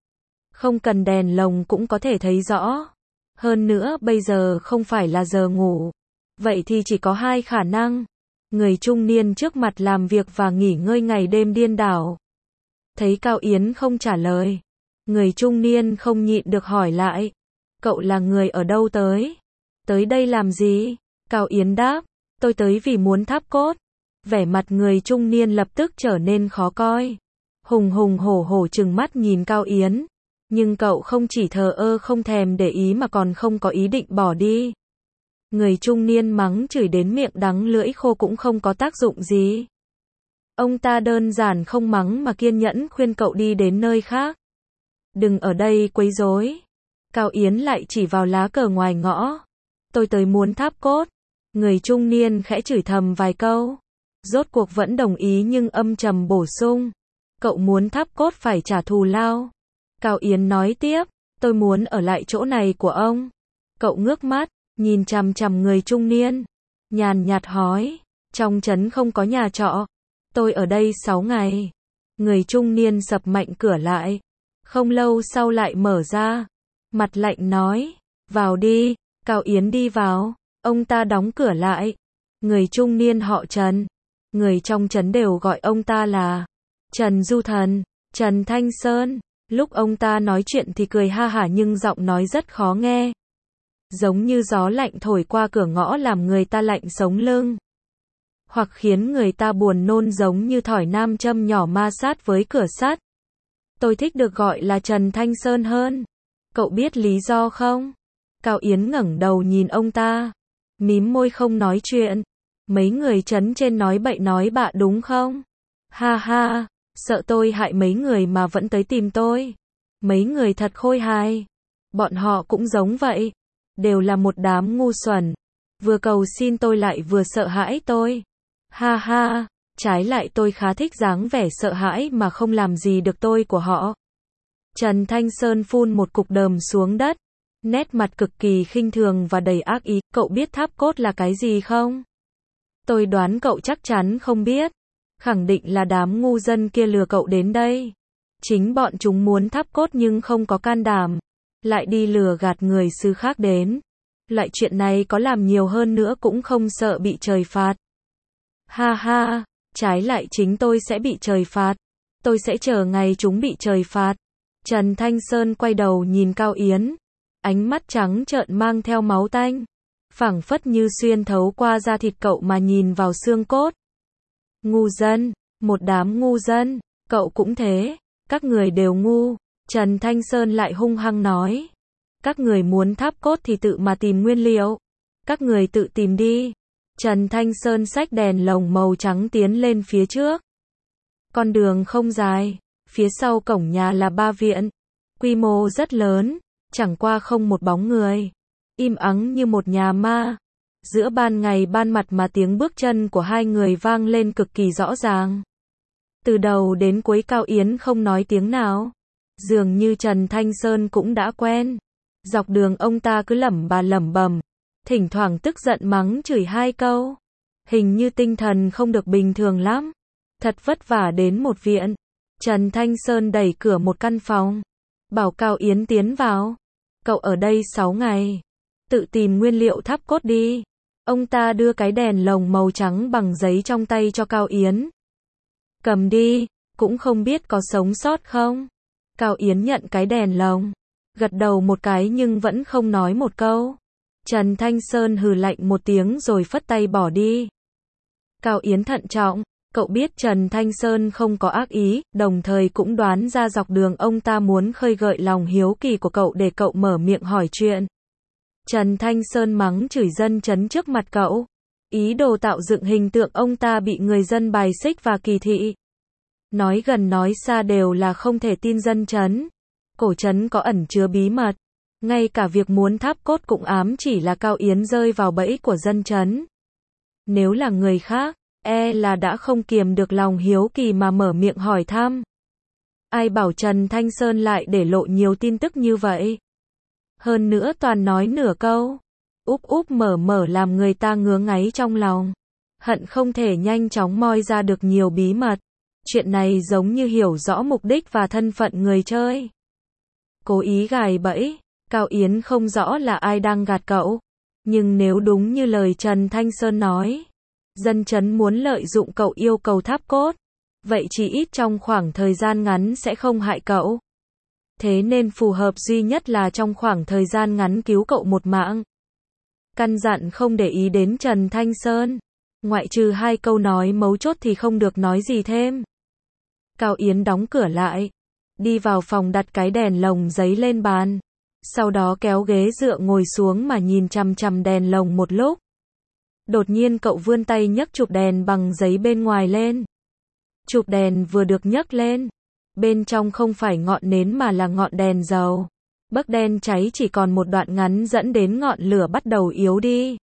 Không cần đèn lồng cũng có thể thấy rõ. Hơn nữa bây giờ không phải là giờ ngủ. Vậy thì chỉ có 2 khả năng. Người trung niên trước mặt làm việc và nghỉ ngơi ngày đêm điên đảo. Thấy Cao Yến không trả lời. Người trung niên không nhịn được hỏi lại. Cậu là người ở đâu tới? Tới đây làm gì? Cao Yến đáp. Tôi tới vì muốn tháp cốt. Vẻ mặt người trung niên lập tức trở nên khó coi. Hùng hùng hổ hổ trừng mắt nhìn Cao Yến. Nhưng cậu không chỉ thờ ơ không thèm để ý mà còn không có ý định bỏ đi. Người trung niên mắng chửi đến miệng đắng lưỡi khô cũng không có tác dụng gì. Ông ta đơn giản không mắng mà kiên nhẫn khuyên cậu đi đến nơi khác. Đừng ở đây quấy rối. Cao Yến lại chỉ vào lá cờ ngoài ngõ. Tôi tới muốn tháp cốt. Người trung niên khẽ chửi thầm vài câu. Rốt cuộc vẫn đồng ý nhưng âm trầm bổ sung. Cậu muốn tháp cốt phải trả thù lao. Cao Yến nói tiếp. Tôi muốn ở lại chỗ này của ông. Cậu ngước mắt, nhìn chằm chằm người trung niên. Nhàn nhạt hỏi. Trong trấn không có nhà trọ. Tôi ở đây 6 ngày. Người trung niên sập mạnh cửa lại. Không lâu sau lại mở ra. Mặt lạnh nói. Vào đi. Cao Yến đi vào. Ông ta đóng cửa lại. Người trung niên họ Trần. Người trong trấn đều gọi ông ta là Trần Du Thần, Trần Thanh Sơn. Lúc ông ta nói chuyện thì cười ha hả nhưng giọng nói rất khó nghe. Giống như gió lạnh thổi qua cửa ngõ làm người ta lạnh sống lưng. Hoặc khiến người ta buồn nôn giống như thỏi nam châm nhỏ ma sát với cửa sắt. Tôi thích được gọi là Trần Thanh Sơn hơn. Cậu biết lý do không? Cao Yến ngẩng đầu nhìn ông ta. Mím môi không nói chuyện. Mấy người trấn trên nói bậy nói bạ đúng không? Ha ha, sợ tôi hại mấy người mà vẫn tới tìm tôi. Mấy người thật khôi hài. Bọn họ cũng giống vậy. Đều là một đám ngu xuẩn. Vừa cầu xin tôi lại vừa sợ hãi tôi. Ha ha, trái lại tôi khá thích dáng vẻ sợ hãi mà không làm gì được tôi của họ. Trần Thanh Sơn phun một cục đờm xuống đất. Nét mặt cực kỳ khinh thường và đầy ác ý. Cậu biết tháp cốt là cái gì không? Tôi đoán cậu chắc chắn không biết. Khẳng định là đám ngu dân kia lừa cậu đến đây. Chính bọn chúng muốn tháp cốt nhưng không có can đảm. Lại đi lừa gạt người xứ khác đến. Loại chuyện này có làm nhiều hơn nữa cũng không sợ bị trời phạt. Ha ha, trái lại chính tôi sẽ bị trời phạt. Tôi sẽ chờ ngày chúng bị trời phạt. Trần Thanh Sơn quay đầu nhìn Cao Yến. Ánh mắt trắng trợn mang theo máu tanh. Phảng phất như xuyên thấu qua da thịt cậu mà nhìn vào xương cốt. Ngu dân, một đám ngu dân, cậu cũng thế, các người đều ngu. Trần Thanh Sơn lại hung hăng nói. Các người muốn tháp cốt thì tự mà tìm nguyên liệu. Các người tự tìm đi. Trần Thanh Sơn xách đèn lồng màu trắng tiến lên phía trước. Con đường không dài, phía sau cổng nhà là 3 viện, quy mô rất lớn, chẳng qua không một bóng người, im ắng như một nhà ma. Giữa ban ngày ban mặt mà tiếng bước chân của hai người vang lên cực kỳ rõ ràng. Từ đầu đến cuối Cao Yến không nói tiếng nào. Dường như Trần Thanh Sơn cũng đã quen. Dọc đường ông ta cứ lẩm bà lẩm bẩm, thỉnh thoảng tức giận mắng chửi 2 câu. Hình như tinh thần không được bình thường lắm. Thật vất vả đến một viện. Trần Thanh Sơn đẩy cửa một căn phòng, bảo Cao Yến tiến vào. Cậu ở đây 6 ngày. Tự tìm nguyên liệu tháp cốt đi. Ông ta đưa cái đèn lồng màu trắng bằng giấy trong tay cho Cao Yến. Cầm đi, cũng không biết có sống sót không. Cao Yến nhận cái đèn lồng, gật đầu một cái nhưng vẫn không nói một câu. Trần Thanh Sơn hừ lạnh một tiếng rồi phất tay bỏ đi. Cao Yến thận trọng, cậu biết Trần Thanh Sơn không có ác ý, đồng thời cũng đoán ra dọc đường ông ta muốn khơi gợi lòng hiếu kỳ của cậu để cậu mở miệng hỏi chuyện. Trần Thanh Sơn mắng chửi dân chấn trước mặt cậu, ý đồ tạo dựng hình tượng ông ta bị người dân bài xích và kỳ thị. Nói gần nói xa đều là không thể tin dân chấn. Cổ trấn có ẩn chứa bí mật. Ngay cả việc muốn tháp cốt cũng ám chỉ là Cao Yến rơi vào bẫy của dân chấn. Nếu là người khác, là đã không kiềm được lòng hiếu kỳ mà mở miệng hỏi thăm. Ai bảo Trần Thanh Sơn lại để lộ nhiều tin tức như vậy. Hơn nữa toàn nói nửa câu. Úp úp mở mở làm người ta ngứa ngáy trong lòng. Hận không thể nhanh chóng moi ra được nhiều bí mật. Chuyện này giống như hiểu rõ mục đích và thân phận người chơi. Cố ý gài bẫy. Cao Yến không rõ là ai đang gạt cậu. Nhưng nếu đúng như lời Trần Thanh Sơn nói, dân chấn muốn lợi dụng cậu yêu cầu tháp cốt, vậy chỉ ít trong khoảng thời gian ngắn sẽ không hại cậu. Thế nên phù hợp duy nhất là trong khoảng thời gian ngắn cứu cậu một mạng. Căn dặn không để ý đến Trần Thanh Sơn. Ngoại trừ 2 câu nói mấu chốt thì không được nói gì thêm. Cao Yến đóng cửa lại, đi vào phòng đặt cái đèn lồng giấy lên bàn. Sau đó kéo ghế dựa ngồi xuống mà nhìn chằm chằm đèn lồng một lúc. Đột nhiên cậu vươn tay nhấc chụp đèn bằng giấy bên ngoài lên. Chụp đèn vừa được nhấc lên, bên trong không phải ngọn nến mà là ngọn đèn dầu. Bấc đen cháy chỉ còn một đoạn ngắn dẫn đến ngọn lửa bắt đầu yếu đi.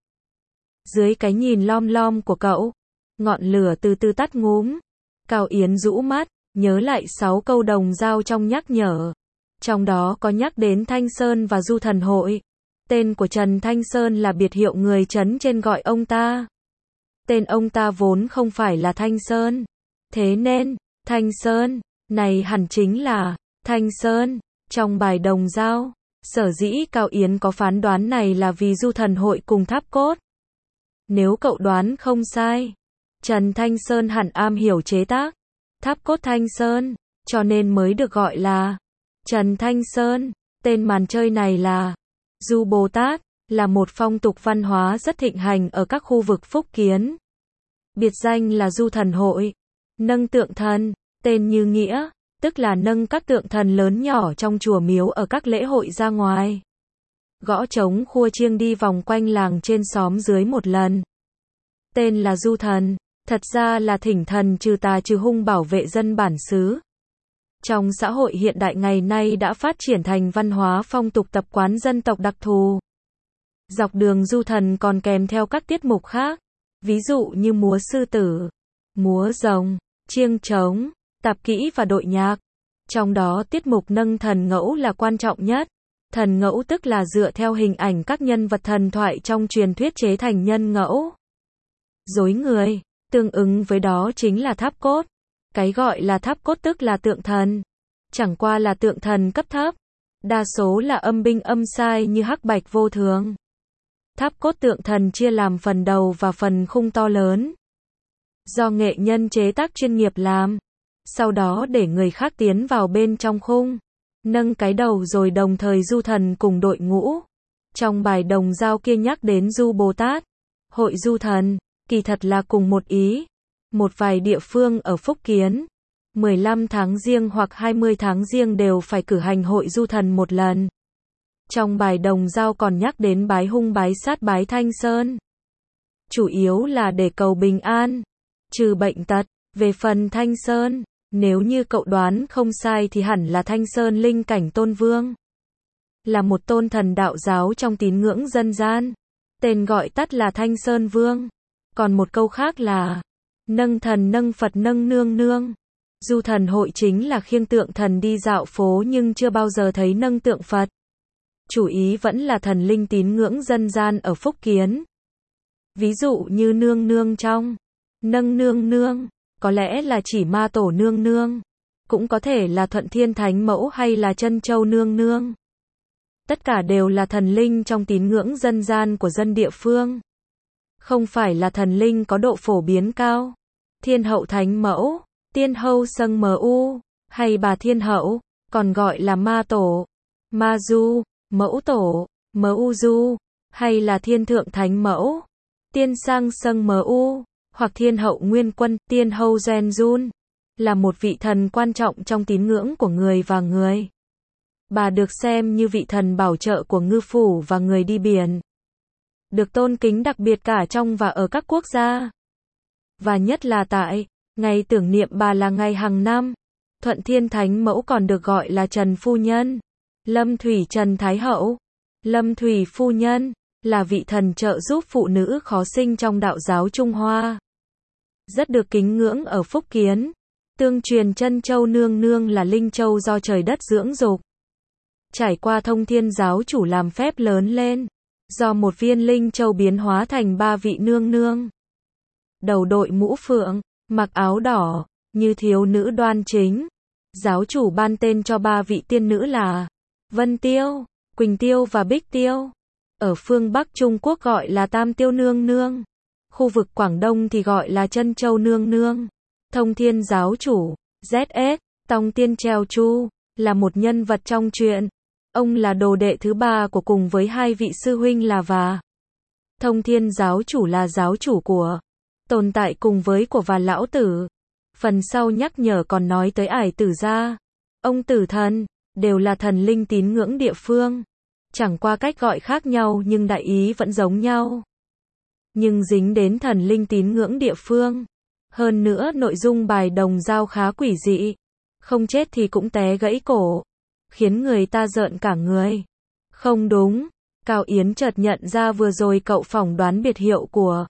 Dưới cái nhìn lom lom của cậu, ngọn lửa từ từ tắt ngúm. Cao Yến rũ mắt, nhớ lại 6 câu đồng dao trong nhắc nhở. Trong đó có nhắc đến Thanh Sơn và Du Thần Hội. Tên của Trần Thanh Sơn là biệt hiệu người trấn trên gọi ông ta. Tên ông ta vốn không phải là Thanh Sơn. Thế nên, Thanh Sơn này hẳn chính là Thanh Sơn trong bài đồng dao. Sở dĩ Cao Yến có phán đoán này là vì Du Thần Hội cùng tháp cốt. Nếu cậu đoán không sai, Trần Thanh Sơn hẳn am hiểu chế tác tháp cốt Thanh Sơn, cho nên mới được gọi là Trần Thanh Sơn. Tên màn chơi này là Du Bồ Tát, là một phong tục văn hóa rất thịnh hành ở các khu vực Phúc Kiến. Biệt danh là Du Thần Hội, nâng tượng thần, tên như nghĩa, tức là nâng các tượng thần lớn nhỏ trong chùa miếu ở các lễ hội ra ngoài. Gõ trống khua chiêng đi vòng quanh làng trên xóm dưới một lần. Tên là Du Thần, thật ra là thỉnh thần trừ tà trừ hung bảo vệ dân bản xứ. Trong xã hội hiện đại ngày nay đã phát triển thành văn hóa phong tục tập quán dân tộc đặc thù. Dọc đường Du Thần còn kèm theo các tiết mục khác, ví dụ như múa sư tử, múa rồng, chiêng trống, tạp kỹ và đội nhạc. Trong đó tiết mục nâng thần ngẫu là quan trọng nhất. Thần ngẫu tức là dựa theo hình ảnh các nhân vật thần thoại trong truyền thuyết chế thành nhân ngẫu. Dối người, tương ứng với đó chính là tháp cốt. Cái gọi là tháp cốt tức là tượng thần. Chẳng qua là tượng thần cấp thấp. Đa số là âm binh âm sai như hắc bạch vô thường. Tháp cốt tượng thần chia làm phần đầu và phần khung to lớn. Do nghệ nhân chế tác chuyên nghiệp làm. Sau đó để người khác tiến vào bên trong khung. Nâng cái đầu rồi đồng thời Du Thần cùng đội ngũ. Trong bài đồng dao kia nhắc đến Du Bồ Tát, hội Du Thần, kỳ thật là cùng một ý. Một vài địa phương ở Phúc Kiến, 15 tháng Giêng hoặc 20 tháng Giêng đều phải cử hành hội Du Thần một lần. Trong bài đồng dao còn nhắc đến bái hung bái sát bái Thanh Sơn. Chủ yếu là để cầu bình an, trừ bệnh tật. Về phần Thanh Sơn, Nếu như cậu đoán không sai thì hẳn là Thanh Sơn Linh Cảnh Tôn Vương. Là một tôn thần đạo giáo trong tín ngưỡng dân gian. Tên gọi tắt là Thanh Sơn Vương. Còn một câu khác là nâng thần nâng Phật nâng nương nương. Du thần hội chính là khiêng tượng thần đi dạo phố nhưng chưa bao giờ thấy nâng tượng Phật. Chủ ý vẫn là thần linh tín ngưỡng dân gian ở Phúc Kiến. Ví dụ như nương nương trong nâng nương nương, có lẽ là chỉ ma tổ nương nương. Cũng có thể là Thuận Thiên Thánh Mẫu hay là Trân Châu nương nương. Tất cả đều là thần linh trong tín ngưỡng dân gian của dân địa phương. Không phải là thần linh có độ phổ biến cao. Thiên hậu Thánh Mẫu, Tiên hậu Sâng Mu, hay bà Thiên hậu, còn gọi là ma tổ, ma du, mẫu tổ, Mu du, hay là Thiên thượng Thánh Mẫu, Tiên sang Sâng Mu, hoặc Thiên hậu Nguyên Quân, Tiên hậu Gen Jun, là một vị thần quan trọng trong tín ngưỡng của người và người. Bà được xem như vị thần bảo trợ của ngư phủ và người đi biển. Được tôn kính đặc biệt cả trong và ở các quốc gia. Và nhất là tại ngày tưởng niệm bà là ngày hàng năm. Thuận Thiên Thánh Mẫu còn được gọi là Trần Phu Nhân, Lâm Thủy Trần Thái Hậu, Lâm Thủy Phu Nhân, là vị thần trợ giúp phụ nữ khó sinh trong đạo giáo Trung Hoa. Rất được kính ngưỡng ở Phúc Kiến. Tương truyền Trân Châu nương nương là linh châu do trời đất dưỡng dục. Trải qua Thông Thiên giáo chủ làm phép lớn lên, do một viên linh châu biến hóa thành 3 vị nương nương. Đầu đội mũ phượng, mặc áo đỏ, như thiếu nữ đoan chính. Giáo chủ ban tên cho 3 vị tiên nữ là Vân Tiêu, Quỳnh Tiêu và Bích Tiêu. Ở phương Bắc Trung Quốc gọi là Tam Tiêu nương nương. Khu vực Quảng Đông thì gọi là Trân Châu nương nương. Thông Thiên giáo chủ, ZS, Tông Tiên Trèo Chu, là một nhân vật trong truyện. Ông là đồ đệ thứ 3 của cùng với 2 vị sư huynh là và. Thông Thiên giáo chủ là giáo chủ của, tồn tại cùng với của và lão tử. Phần sau nhắc nhở còn nói tới Ải Tử Gia, ông Tử Thần, đều là thần linh tín ngưỡng địa phương. Chẳng qua cách gọi khác nhau nhưng đại ý vẫn giống nhau. Nhưng dính đến thần linh tín ngưỡng địa phương. Hơn nữa nội dung bài đồng dao khá quỷ dị. Không chết thì cũng té gãy cổ. Khiến người ta rợn cả người. Không đúng. Cao Yến chợt nhận ra vừa rồi cậu phỏng đoán biệt hiệu của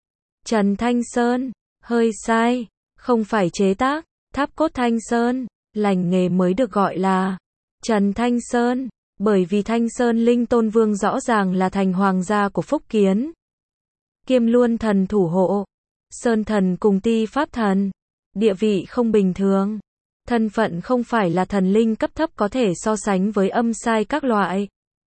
Trần Thanh Sơn. Hơi sai. Không phải chế tác tháp cốt Thanh Sơn. Lành nghề mới được gọi là Trần Thanh Sơn. Bởi vì Thanh Sơn Linh Tôn Vương rõ ràng là thành hoàng gia của Phúc Kiến. Kiêm luôn thần thủ hộ. Sơn thần cùng Ti Pháp thần. Địa vị không bình thường. Thân phận không phải là thần linh cấp thấp có thể so sánh với âm sai các loại.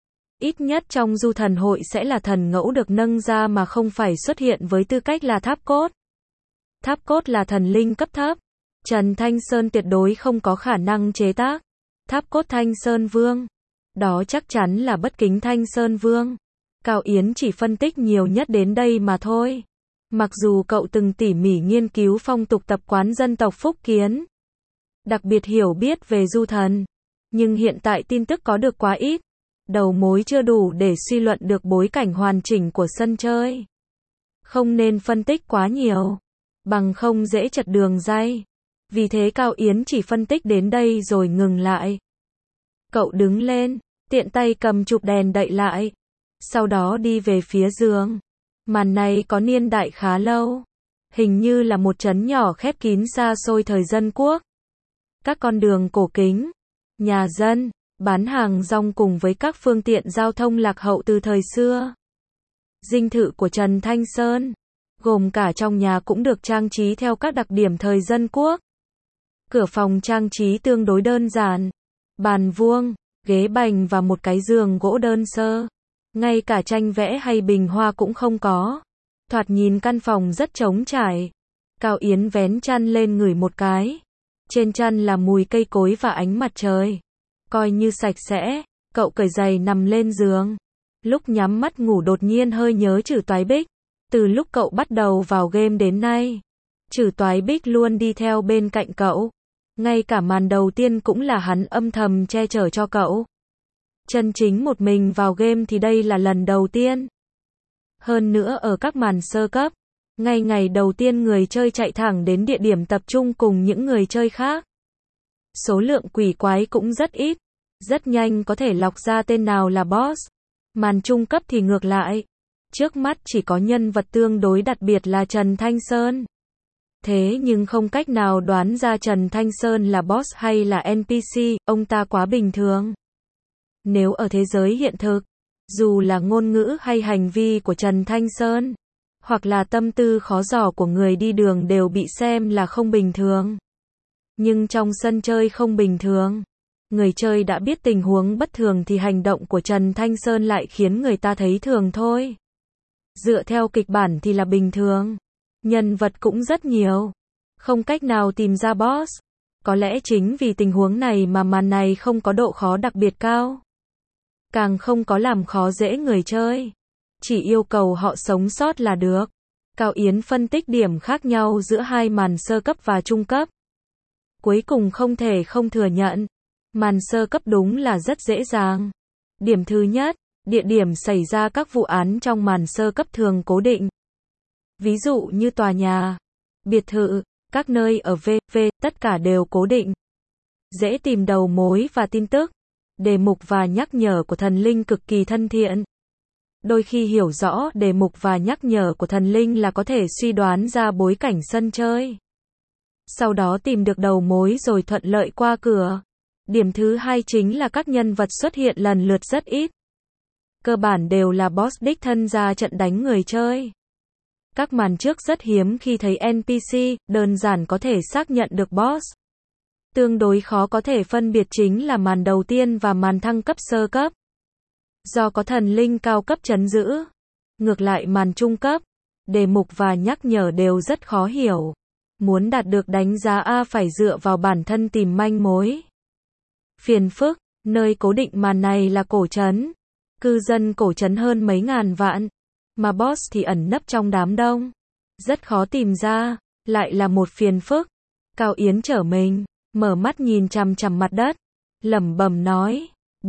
Ít nhất trong du thần hội sẽ là thần ngẫu được nâng ra mà không phải xuất hiện với tư cách là tháp cốt. Tháp cốt là thần linh cấp thấp. Trần Thanh Sơn tuyệt đối không có khả năng chế tác tháp cốt Thanh Sơn Vương. Đó chắc chắn là bất kính Thanh Sơn Vương. Cao Yến chỉ phân tích nhiều nhất đến đây mà thôi. Mặc dù cậu từng tỉ mỉ nghiên cứu phong tục tập quán dân tộc Phúc Kiến, đặc biệt hiểu biết về du thần, nhưng hiện tại tin tức có được quá ít, đầu mối chưa đủ để suy luận được bối cảnh hoàn chỉnh của sân chơi. Không nên phân tích quá nhiều, bằng không dễ chật đường ray. Vì thế Cao Yến chỉ phân tích đến đây rồi ngừng lại. Cậu đứng lên, tiện tay cầm chụp đèn đậy lại, sau đó đi về phía giường. Màn này có niên đại khá lâu, hình như là một trấn nhỏ khép kín xa xôi thời Dân Quốc. Các con đường cổ kính, nhà dân, bán hàng rong cùng với các phương tiện giao thông lạc hậu từ thời xưa. Dinh thự của Trần Thanh Sơn, gồm cả trong nhà cũng được trang trí theo các đặc điểm thời Dân Quốc. Cửa phòng trang trí tương đối đơn giản, bàn vuông, ghế bành và một cái giường gỗ đơn sơ. Ngay cả tranh vẽ hay bình hoa cũng không có. Thoạt nhìn căn phòng rất trống trải. Cao Yến vén chăn lên ngửi một cái. Trên chăn là mùi cây cối và ánh mặt trời. Coi như sạch sẽ, cậu cởi giày nằm lên giường. Lúc nhắm mắt ngủ đột nhiên hơi nhớ Trử Toái Bích. Từ lúc cậu bắt đầu vào game đến nay, Trử Toái Bích luôn đi theo bên cạnh cậu. Ngay cả màn đầu tiên cũng là hắn âm thầm che chở cho cậu. Chân chính một mình vào game thì đây là lần đầu tiên. Hơn nữa ở các màn sơ cấp, Ngay ngày đầu tiên người chơi chạy thẳng đến địa điểm tập trung cùng những người chơi khác. Số lượng quỷ quái cũng rất ít, rất nhanh có thể lọc ra tên nào là boss. Màn trung cấp thì ngược lại. Trước mắt chỉ có nhân vật tương đối đặc biệt là Trần Thanh Sơn. Thế nhưng không cách nào đoán ra Trần Thanh Sơn là boss hay là NPC, ông ta quá bình thường. Nếu ở thế giới hiện thực, dù là ngôn ngữ hay hành vi của Trần Thanh Sơn, hoặc là tâm tư khó dò của người đi đường đều bị xem là không bình thường. Nhưng trong sân chơi không bình thường, người chơi đã biết tình huống bất thường thì hành động của Trần Thanh Sơn lại khiến người ta thấy thường thôi. Dựa theo kịch bản thì là bình thường. Nhân vật cũng rất nhiều. Không cách nào tìm ra boss. Có lẽ chính vì tình huống này mà màn này không có độ khó đặc biệt cao. Càng không có làm khó dễ người chơi. Chỉ yêu cầu họ sống sót là được. Cao Yến phân tích điểm khác nhau giữa hai màn sơ cấp và trung cấp. Cuối cùng không thể không thừa nhận. Màn sơ cấp đúng là rất dễ dàng. Điểm thứ nhất, địa điểm xảy ra các vụ án trong màn sơ cấp thường cố định. Ví dụ như tòa nhà, biệt thự, các nơi ở v.v. tất cả đều cố định. Dễ tìm đầu mối và tin tức. Đề mục và nhắc nhở của thần linh cực kỳ thân thiện. Đôi khi hiểu rõ đề mục và nhắc nhở của thần linh là có thể suy đoán ra bối cảnh sân chơi. Sau đó tìm được đầu mối rồi thuận lợi qua cửa. Điểm thứ hai chính là các nhân vật xuất hiện lần lượt rất ít. Cơ bản đều là boss đích thân ra trận đánh người chơi. Các màn trước rất hiếm khi thấy NPC, đơn giản có thể xác nhận được boss. Tương đối khó có thể phân biệt chính là màn đầu tiên và màn thăng cấp sơ cấp. Do có thần linh cao cấp trấn giữ. Ngược lại màn trung cấp, đề mục và nhắc nhở đều rất khó hiểu. Muốn đạt được đánh giá A phải dựa vào bản thân tìm manh mối. Phiền phức, nơi cố định màn này là cổ trấn. Cư dân cổ trấn hơn mấy ngàn vạn. Mà boss thì ẩn nấp trong đám đông. Rất khó tìm ra, lại là một phiền phức. Cao Yến trở mình, mở mắt nhìn chằm chằm mặt đất. Lẩm bẩm nói,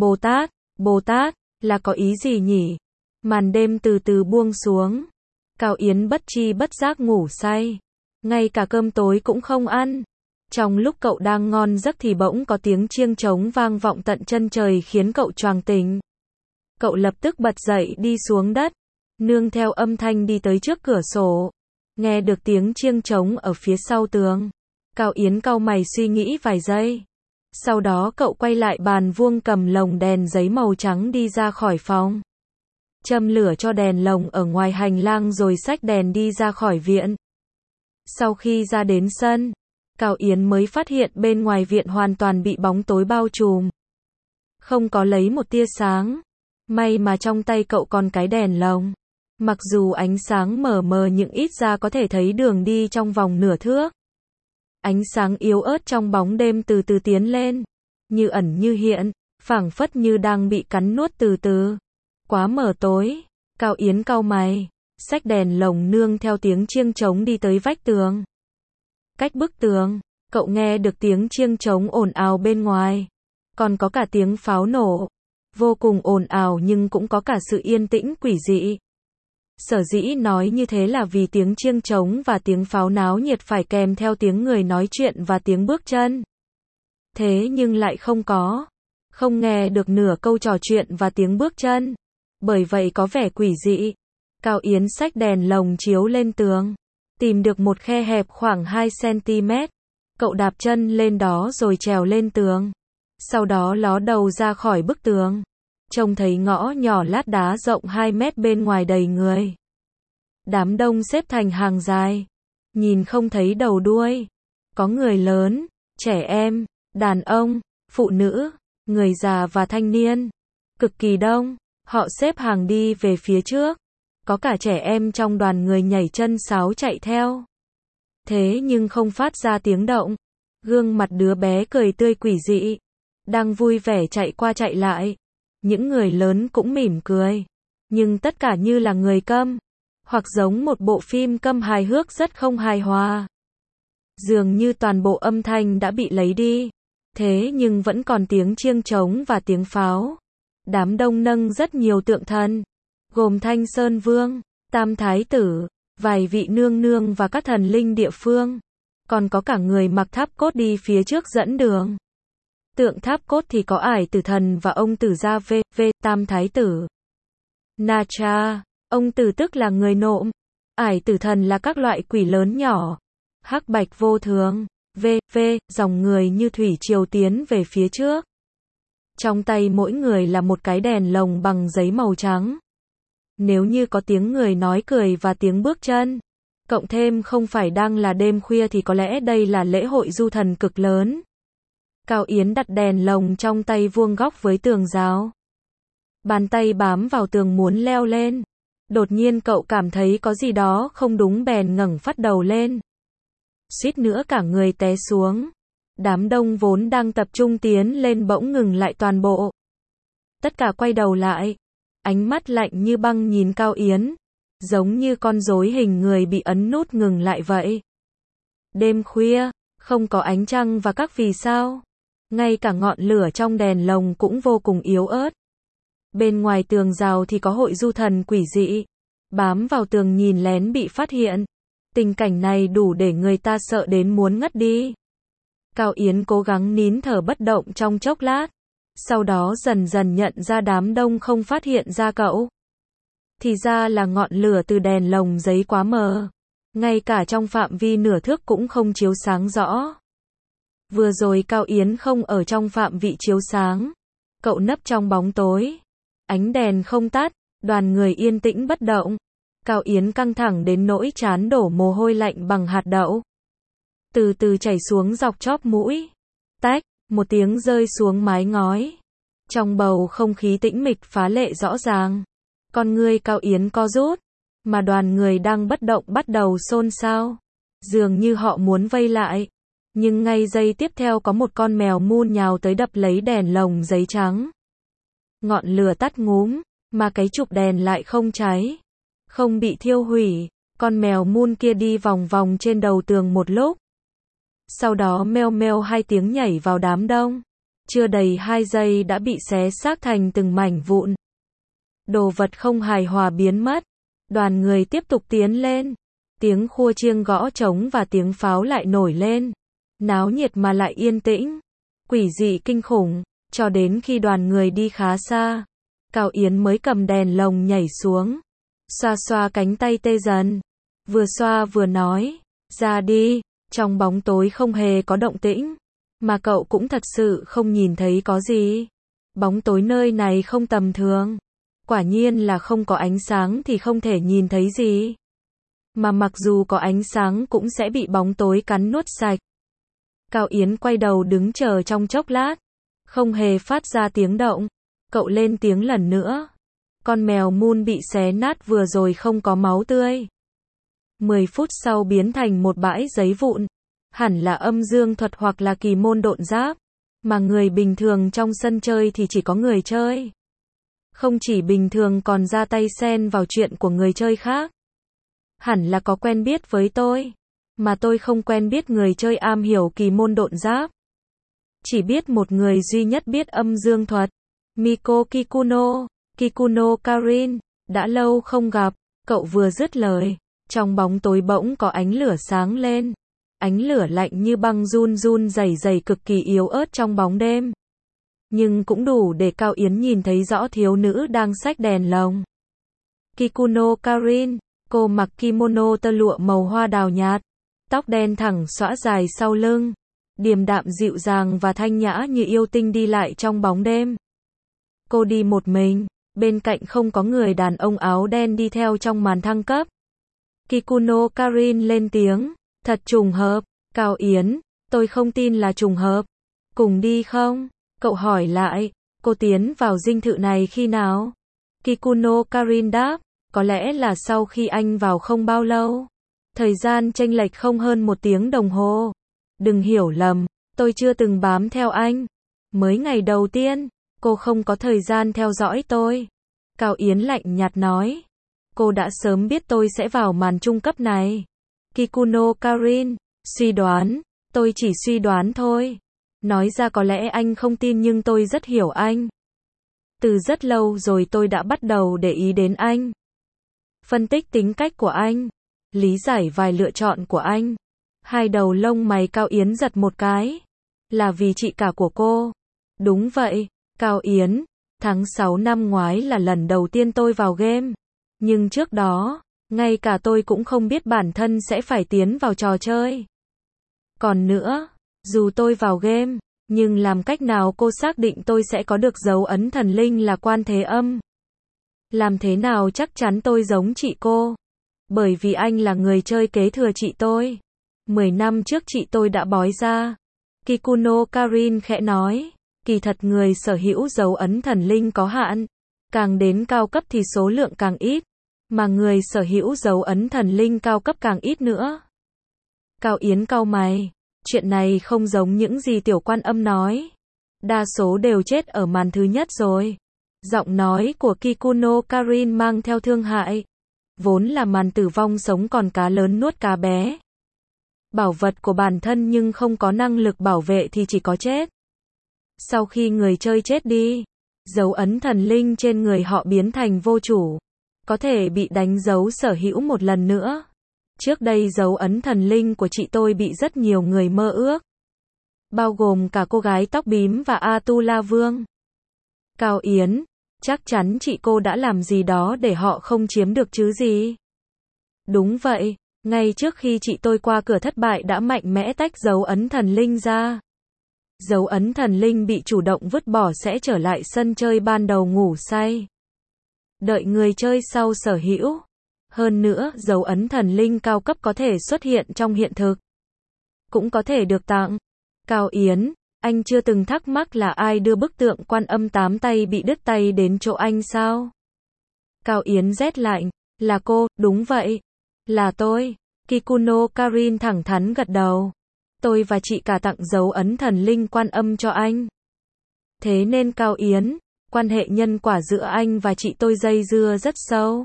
Bồ Tát, là có ý gì nhỉ? Màn đêm từ từ buông xuống. Cao Yến bất tri bất giác ngủ say. Ngay cả cơm tối cũng không ăn. Trong lúc cậu đang ngon giấc thì bỗng có tiếng chiêng trống vang vọng tận chân trời khiến cậu choàng tỉnh. Cậu lập tức bật dậy đi xuống đất. Nương theo âm thanh đi tới trước cửa sổ. Nghe được tiếng chiêng trống ở phía sau tường. Cao Yến cau mày suy nghĩ vài giây. Sau đó cậu quay lại bàn vuông cầm lồng đèn giấy màu trắng đi ra khỏi phòng. Châm lửa cho đèn lồng ở ngoài hành lang rồi xách đèn đi ra khỏi viện. Sau khi ra đến sân, Cao Yến mới phát hiện bên ngoài viện hoàn toàn bị bóng tối bao trùm. Không có lấy một tia sáng. May mà trong tay cậu còn cái đèn lồng. Mặc dù ánh sáng mờ mờ nhưng ít ra có thể thấy đường đi trong vòng nửa thước. Ánh sáng yếu ớt trong bóng đêm từ từ tiến lên. Như ẩn như hiện, phảng phất như đang bị cắn nuốt từ từ. Quá mờ tối. Cao Yến cau mày. Xách đèn lồng nương theo tiếng chiêng trống đi tới vách tường. Cách bức tường, cậu nghe được tiếng chiêng trống ồn ào bên ngoài. Còn có cả tiếng pháo nổ. Vô cùng ồn ào nhưng cũng có cả sự yên tĩnh quỷ dị. Sở dĩ nói như thế là vì tiếng chiêng trống và tiếng pháo náo nhiệt phải kèm theo tiếng người nói chuyện và tiếng bước chân. Thế nhưng lại không nghe được nửa câu trò chuyện và tiếng bước chân. Bởi vậy có vẻ quỷ dị. Cao Yến xách đèn lồng chiếu lên tường. Tìm được một khe hẹp khoảng 2 cm. Cậu đạp chân lên đó rồi trèo lên tường. Sau đó ló đầu ra khỏi bức tường. Trông thấy ngõ nhỏ lát đá rộng 2 mét bên ngoài đầy người. Đám đông xếp thành hàng dài. Nhìn không thấy đầu đuôi. Có người lớn, trẻ em, đàn ông, phụ nữ, người già và thanh niên. Cực kỳ đông. Họ xếp hàng đi về phía trước. Có cả trẻ em trong đoàn người nhảy chân sáo chạy theo. Thế nhưng không phát ra tiếng động. Gương mặt đứa bé cười tươi quỷ dị. Đang vui vẻ chạy qua chạy lại. Những người lớn cũng mỉm cười. Nhưng tất cả như là người câm. Hoặc giống một bộ phim câm hài hước rất không hài hòa. Dường như toàn bộ âm thanh đã bị lấy đi. Thế nhưng vẫn còn tiếng chiêng trống và tiếng pháo. Đám đông nâng rất nhiều tượng thần. Gồm Thanh Sơn Vương, Tam Thái Tử, vài vị nương nương và các thần linh địa phương. Còn có cả người mặc tháp cốt đi phía trước dẫn đường. Tượng tháp cốt thì có Ải Tử Thần và ông Tử Gia v.v. Tam Thái Tử. Na Cha, ông Tử tức là người nộm. Ải Tử Thần là các loại quỷ lớn nhỏ. Hắc Bạch Vô Thường, v.v. dòng người như thủy triều tiến về phía trước. Trong tay mỗi người là một cái đèn lồng bằng giấy màu trắng. Nếu như có tiếng người nói cười và tiếng bước chân, cộng thêm không phải đang là đêm khuya thì có lẽ đây là lễ hội du thần cực lớn. Cao Yến đặt đèn lồng trong tay vuông góc với tường rào. Bàn tay bám vào tường muốn leo lên. Đột nhiên cậu cảm thấy có gì đó không đúng bèn ngẩng phát đầu lên. Suýt nữa cả người té xuống. Đám đông vốn đang tập trung tiến lên bỗng ngừng lại toàn bộ. Tất cả quay đầu lại. Ánh mắt lạnh như băng nhìn Cao Yến. Giống như con rối hình người bị ấn nút ngừng lại vậy. Đêm khuya, không có ánh trăng và các vì sao. Ngay cả ngọn lửa trong đèn lồng cũng vô cùng yếu ớt. Bên ngoài tường rào thì có hội du thần quỷ dị. Bám vào tường nhìn lén bị phát hiện. Tình cảnh này đủ để người ta sợ đến muốn ngất đi. Cao Yến cố gắng nín thở bất động trong chốc lát. Sau đó dần dần nhận ra đám đông không phát hiện ra cậu. Thì ra là ngọn lửa từ đèn lồng giấy quá mờ. Ngay cả trong phạm vi nửa thước cũng không chiếu sáng rõ. Vừa rồi Cao Yến không ở trong phạm vị chiếu sáng. Cậu nấp trong bóng tối. Ánh đèn không tắt, đoàn người yên tĩnh bất động. Cao Yến căng thẳng đến nỗi trán đổ mồ hôi lạnh bằng hạt đậu. Từ từ chảy xuống dọc chóp mũi. Tách, một tiếng rơi xuống mái ngói. Trong bầu không khí tĩnh mịch phá lệ rõ ràng. Con ngươi Cao Yến co rút. Mà đoàn người đang bất động bắt đầu xôn xao. Dường như họ muốn vây lại. Nhưng ngay giây tiếp theo có một con mèo mun nhào tới đập lấy đèn lồng giấy trắng. Ngọn lửa tắt ngúm, mà cái trục đèn lại không cháy. Không bị thiêu hủy. Con mèo mun kia đi vòng vòng trên đầu tường một lúc. Sau đó meo meo hai tiếng nhảy vào đám đông. Chưa đầy 2 giây đã bị xé xác thành từng mảnh vụn. Đồ vật không hài hòa biến mất. Đoàn người tiếp tục tiến lên. Tiếng khua chiêng gõ trống và tiếng pháo lại nổi lên. Náo nhiệt mà lại yên tĩnh. Quỷ dị kinh khủng. Cho đến khi đoàn người đi khá xa. Cao Yến mới cầm đèn lồng nhảy xuống. Xoa xoa cánh tay tê dần. Vừa xoa vừa nói. Ra đi. Trong bóng tối không hề có động tĩnh. Mà cậu cũng thật sự không nhìn thấy có gì. Bóng tối nơi này không tầm thường. Quả nhiên là không có ánh sáng thì không thể nhìn thấy gì. Mà mặc dù có ánh sáng cũng sẽ bị bóng tối cắn nuốt sạch. Cao Yến quay đầu đứng chờ trong chốc lát. Không hề phát ra tiếng động. Cậu lên tiếng lần nữa. Con mèo mun bị xé nát vừa rồi không có máu tươi. 10 phút sau biến thành một bãi giấy vụn. Hẳn là âm dương thuật hoặc là kỳ môn độn giáp. Mà người bình thường trong sân chơi thì chỉ có người chơi. Không chỉ bình thường còn ra tay xen vào chuyện của người chơi khác. Hẳn là có quen biết với tôi. Mà tôi không quen biết người chơi am hiểu kỳ môn độn giáp. Chỉ biết một người duy nhất biết âm dương thuật. Miko Kikuno, Kikuno Karin. Đã lâu không gặp. Cậu vừa dứt lời. Trong bóng tối bỗng có ánh lửa sáng lên. Ánh lửa lạnh như băng run run rẩy rẩy cực kỳ yếu ớt trong bóng đêm. Nhưng cũng đủ để Cao Yến nhìn thấy rõ thiếu nữ đang xách đèn lồng. Kikuno Karin, cô mặc kimono tơ lụa màu hoa đào nhạt. Tóc đen thẳng xõa dài sau lưng. Điềm đạm dịu dàng và thanh nhã như yêu tinh đi lại trong bóng đêm. Cô đi một mình, bên cạnh không có người đàn ông áo đen đi theo trong màn thăng cấp. Kikuno Karin lên tiếng. Thật trùng hợp. Cao Yến, tôi không tin là trùng hợp. Cùng đi không? Cậu hỏi lại. Cô tiến vào dinh thự này khi nào? Kikuno Karin đáp. Có lẽ là sau khi anh vào không bao lâu. Thời gian chênh lệch không hơn 1 tiếng đồng hồ. Đừng hiểu lầm, tôi chưa từng bám theo anh. Mới ngày đầu tiên, cô không có thời gian theo dõi tôi. Cao Yến lạnh nhạt nói. Cô đã sớm biết tôi sẽ vào màn trung cấp này. Kikuno Karin, suy đoán, tôi chỉ suy đoán thôi. Nói ra có lẽ anh không tin nhưng tôi rất hiểu anh. Từ rất lâu rồi tôi đã bắt đầu để ý đến anh. Phân tích tính cách của anh. lý giải vài lựa chọn của anh. Hai đầu lông mày Cao Yến giật một cái. Là vì chị cả của cô. Đúng vậy, Cao Yến, tháng 6 năm ngoái là lần đầu tiên tôi vào game. Nhưng trước đó, ngay cả tôi cũng không biết bản thân sẽ phải tiến vào trò chơi. Còn nữa, dù tôi vào game, nhưng làm cách nào cô xác định tôi sẽ có được dấu ấn thần linh là Quan Thế Âm? Làm thế nào chắc chắn tôi giống chị cô? Bởi vì anh là người chơi kế thừa chị tôi. 10 năm trước chị tôi đã bói ra. Kikuno Karin khẽ nói. Kỳ thật người sở hữu dấu ấn thần linh có hạn. Càng đến cao cấp thì số lượng càng ít. Mà người sở hữu dấu ấn thần linh cao cấp càng ít nữa. Cao Yến cau mày. Chuyện này không giống những gì Tiểu Quan Âm nói. Đa số đều chết ở màn thứ nhất rồi. Giọng nói của Kikuno Karin mang theo thương hại. Vốn là màn tử vong sống còn cá lớn nuốt cá bé. Bảo vật của bản thân nhưng không có năng lực bảo vệ thì chỉ có chết. Sau khi người chơi chết đi, dấu ấn thần linh trên người họ biến thành vô chủ. Có thể bị đánh dấu sở hữu một lần nữa. Trước đây dấu ấn thần linh của chị tôi bị rất nhiều người mơ ước. Bao gồm cả cô gái tóc bím và Atula Vương. Cao Yến, chắc chắn chị cô đã làm gì đó để họ không chiếm được chứ gì? Đúng vậy, ngay trước khi chị tôi qua cửa thất bại đã mạnh mẽ tách dấu ấn thần linh ra. Dấu ấn thần linh bị chủ động vứt bỏ sẽ trở lại sân chơi ban đầu ngủ say. Đợi người chơi sau sở hữu. Hơn nữa, dấu ấn thần linh cao cấp có thể xuất hiện trong hiện thực. Cũng có thể được tặng. Cao Yến, anh chưa từng thắc mắc là ai đưa bức tượng Quan Âm 8 tay bị đứt tay đến chỗ anh sao? Cao Yến rét lạnh. Là cô, đúng vậy. Là tôi. Kikuno Karin thẳng thắn gật đầu. Tôi và chị cả tặng dấu ấn thần linh Quan Âm cho anh. Thế nên Cao Yến, quan hệ nhân quả giữa anh và chị tôi dây dưa rất sâu.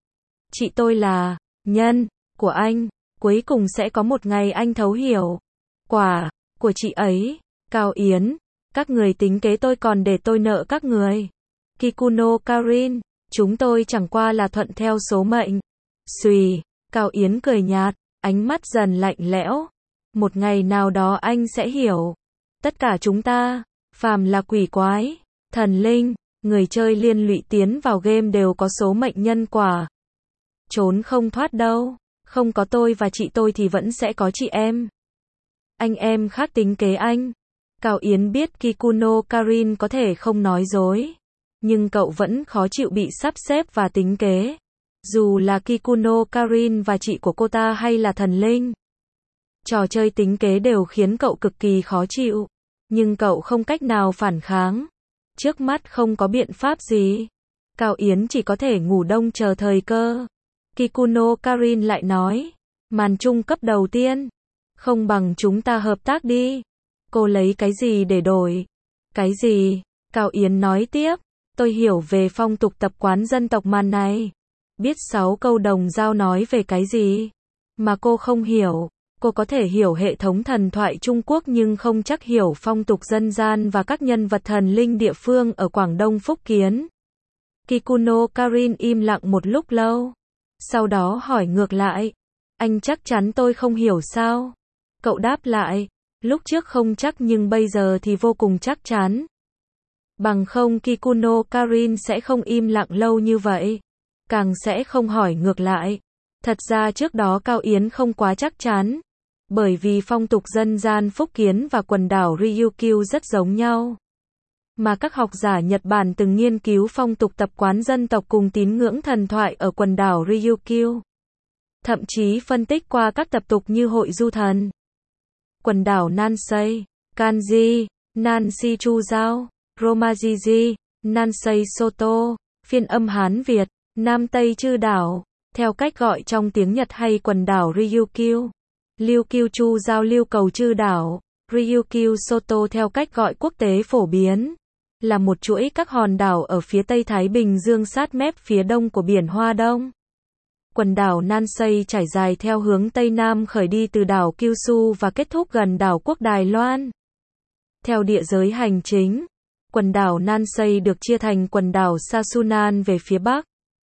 Chị tôi là nhân của anh, cuối cùng sẽ có một ngày anh thấu hiểu. Quả của chị ấy. Cao Yến, các người tính kế tôi còn để tôi nợ các người. Kikuno Karin, chúng tôi chẳng qua là thuận theo số mệnh. Xùy, Cao Yến cười nhạt, ánh mắt dần lạnh lẽo. Một ngày nào đó anh sẽ hiểu. Tất cả chúng ta, phàm là quỷ quái, thần linh, người chơi liên lụy tiến vào game đều có số mệnh nhân quả. Trốn không thoát đâu. Không có tôi và chị tôi thì vẫn sẽ có chị em. Anh em khác tính kế anh. Cao Yến biết Kikuno Karin có thể không nói dối. Nhưng cậu vẫn khó chịu bị sắp xếp và tính kế. Dù là Kikuno Karin và chị của cô ta hay là thần linh. Trò chơi tính kế đều khiến cậu cực kỳ khó chịu. Nhưng cậu không cách nào phản kháng. Trước mắt không có biện pháp gì. Cao Yến chỉ có thể ngủ đông chờ thời cơ. Kikuno Karin lại nói. Màn trung cấp đầu tiên. Không bằng chúng ta hợp tác đi. Cô lấy cái gì để đổi? Cái gì? Cao Yến nói tiếp. Tôi hiểu về phong tục tập quán dân tộc màn này. Biết 6 câu đồng dao nói về cái gì? Mà cô không hiểu. Cô có thể hiểu hệ thống thần thoại Trung Quốc nhưng không chắc hiểu phong tục dân gian và các nhân vật thần linh địa phương ở Quảng Đông Phúc Kiến. Kikuno Karin im lặng một lúc lâu. Sau đó hỏi ngược lại. Anh chắc chắn tôi không hiểu sao? Cậu đáp lại. Lúc trước không chắc nhưng bây giờ thì vô cùng chắc chắn. Bằng không Kikuno Karin sẽ không im lặng lâu như vậy. Càng sẽ không hỏi ngược lại. Thật ra trước đó Cao Yến không quá chắc chắn. Bởi vì phong tục dân gian Phúc Kiến và quần đảo Ryukyu rất giống nhau. Mà các học giả Nhật Bản từng nghiên cứu phong tục tập quán dân tộc cùng tín ngưỡng thần thoại ở quần đảo Ryukyu. Thậm chí phân tích qua các tập tục như hội du thần. Quần đảo Nansei, Kanji, Nanshi Chuzao, Romajiji, Nansei Soto, phiên âm Hán Việt, Nam Tây Chư đảo, theo cách gọi trong tiếng Nhật hay quần đảo Ryukyu. Ryukyu Chuzao lưu cầu Chư đảo, Ryukyu Soto theo cách gọi quốc tế phổ biến, là một chuỗi các hòn đảo ở phía Tây Thái Bình Dương sát mép phía đông của biển Hoa Đông. Quần đảo Nansei trải dài theo hướng Tây Nam khởi đi từ đảo Kyushu và kết thúc gần đảo quốc Đài Loan. Theo địa giới hành chính, quần đảo Nansei được chia thành quần đảo Sasunan về phía Bắc,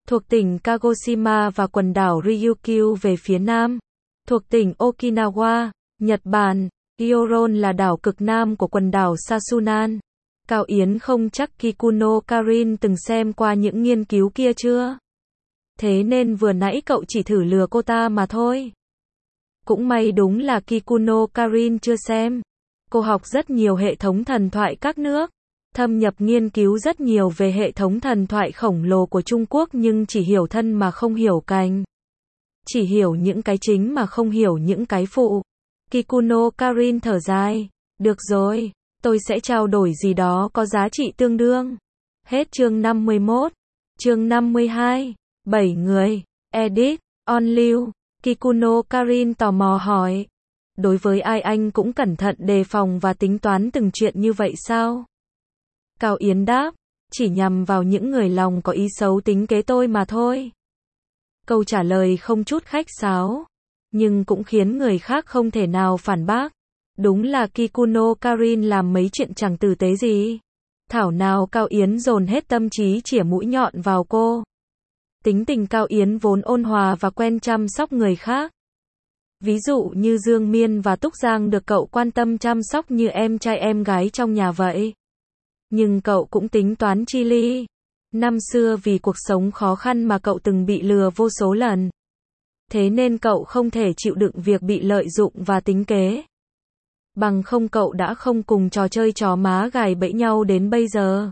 thuộc tỉnh Kagoshima và quần đảo Ryukyu về phía nam, thuộc tỉnh Okinawa, Nhật Bản. Hyoron là đảo cực nam của quần đảo Sasunan. Cao Yến không chắc Kikuno Karin từng xem qua những nghiên cứu kia chưa. Thế nên vừa nãy cậu chỉ thử lừa cô ta mà thôi. Cũng may đúng là Kikuno Karin chưa xem. Cô học rất nhiều hệ thống thần thoại các nước, thâm nhập nghiên cứu rất nhiều về hệ thống thần thoại khổng lồ của Trung Quốc nhưng chỉ hiểu thân mà không hiểu cành. Chỉ hiểu những cái chính mà không hiểu những cái phụ. Kikuno Karin thở dài. Được rồi, tôi sẽ trao đổi gì đó có giá trị tương đương. Hết chương 51. Chương 52. 7 người. Edit. On lưu. Kikuno Karin tò mò hỏi. Đối với ai anh cũng cẩn thận đề phòng và tính toán từng chuyện như vậy sao? Cao Yến đáp. Chỉ nhằm vào những người lòng có ý xấu tính kế tôi mà thôi. Câu trả lời không chút khách sáo, nhưng cũng khiến người khác không thể nào phản bác. Đúng là Kikuno Karin làm mấy chuyện chẳng tử tế gì. Thảo nào Cao Yến dồn hết tâm trí chĩa mũi nhọn vào cô. Tính tình Cao Yến vốn ôn hòa và quen chăm sóc người khác. Ví dụ như Dương Miên và Túc Giang được cậu quan tâm chăm sóc như em trai em gái trong nhà vậy. Nhưng cậu cũng tính toán chi ly. Năm xưa vì cuộc sống khó khăn mà cậu từng bị lừa vô số lần. Thế nên cậu không thể chịu đựng việc bị lợi dụng và tính kế. Bằng không cậu đã không cùng trò chơi chó má gài bẫy nhau đến bây giờ.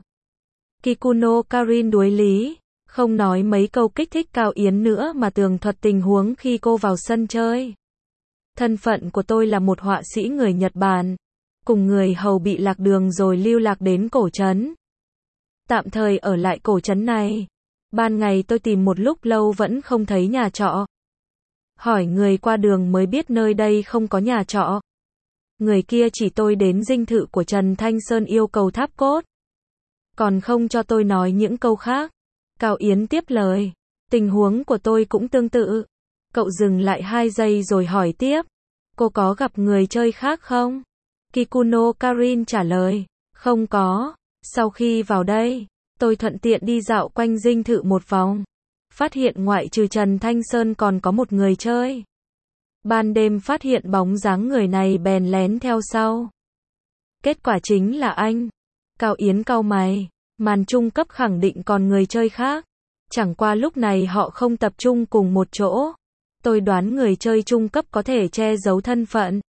Kikuno Karin đuối lý, không nói mấy câu kích thích Cao Yến nữa mà tường thuật tình huống khi cô vào sân chơi. Thân phận của tôi là một họa sĩ người Nhật Bản, cùng người hầu bị lạc đường rồi lưu lạc đến cổ trấn. Tạm thời ở lại cổ trấn này. Ban ngày tôi tìm một lúc lâu vẫn không thấy nhà trọ. Hỏi người qua đường mới biết nơi đây không có nhà trọ. Người kia chỉ tôi đến dinh thự của Trần Thanh Sơn yêu cầu tháp cốt. Còn không cho tôi nói những câu khác. Cao Yến tiếp lời. Tình huống của tôi cũng tương tự. Cậu dừng lại 2 giây rồi hỏi tiếp. Cô có gặp người chơi khác không? Kikuno Karin trả lời. Không có. Sau khi vào đây, tôi thuận tiện đi dạo quanh dinh thự một vòng. Phát hiện ngoại trừ Trần Thanh Sơn còn có một người chơi. Ban đêm phát hiện bóng dáng người này bèn lén theo sau. Kết quả chính là anh. Cao Yến cau mày. Màn trung cấp khẳng định còn người chơi khác. Chẳng qua lúc này họ không tập trung cùng một chỗ. Tôi đoán người chơi trung cấp có thể che giấu thân phận.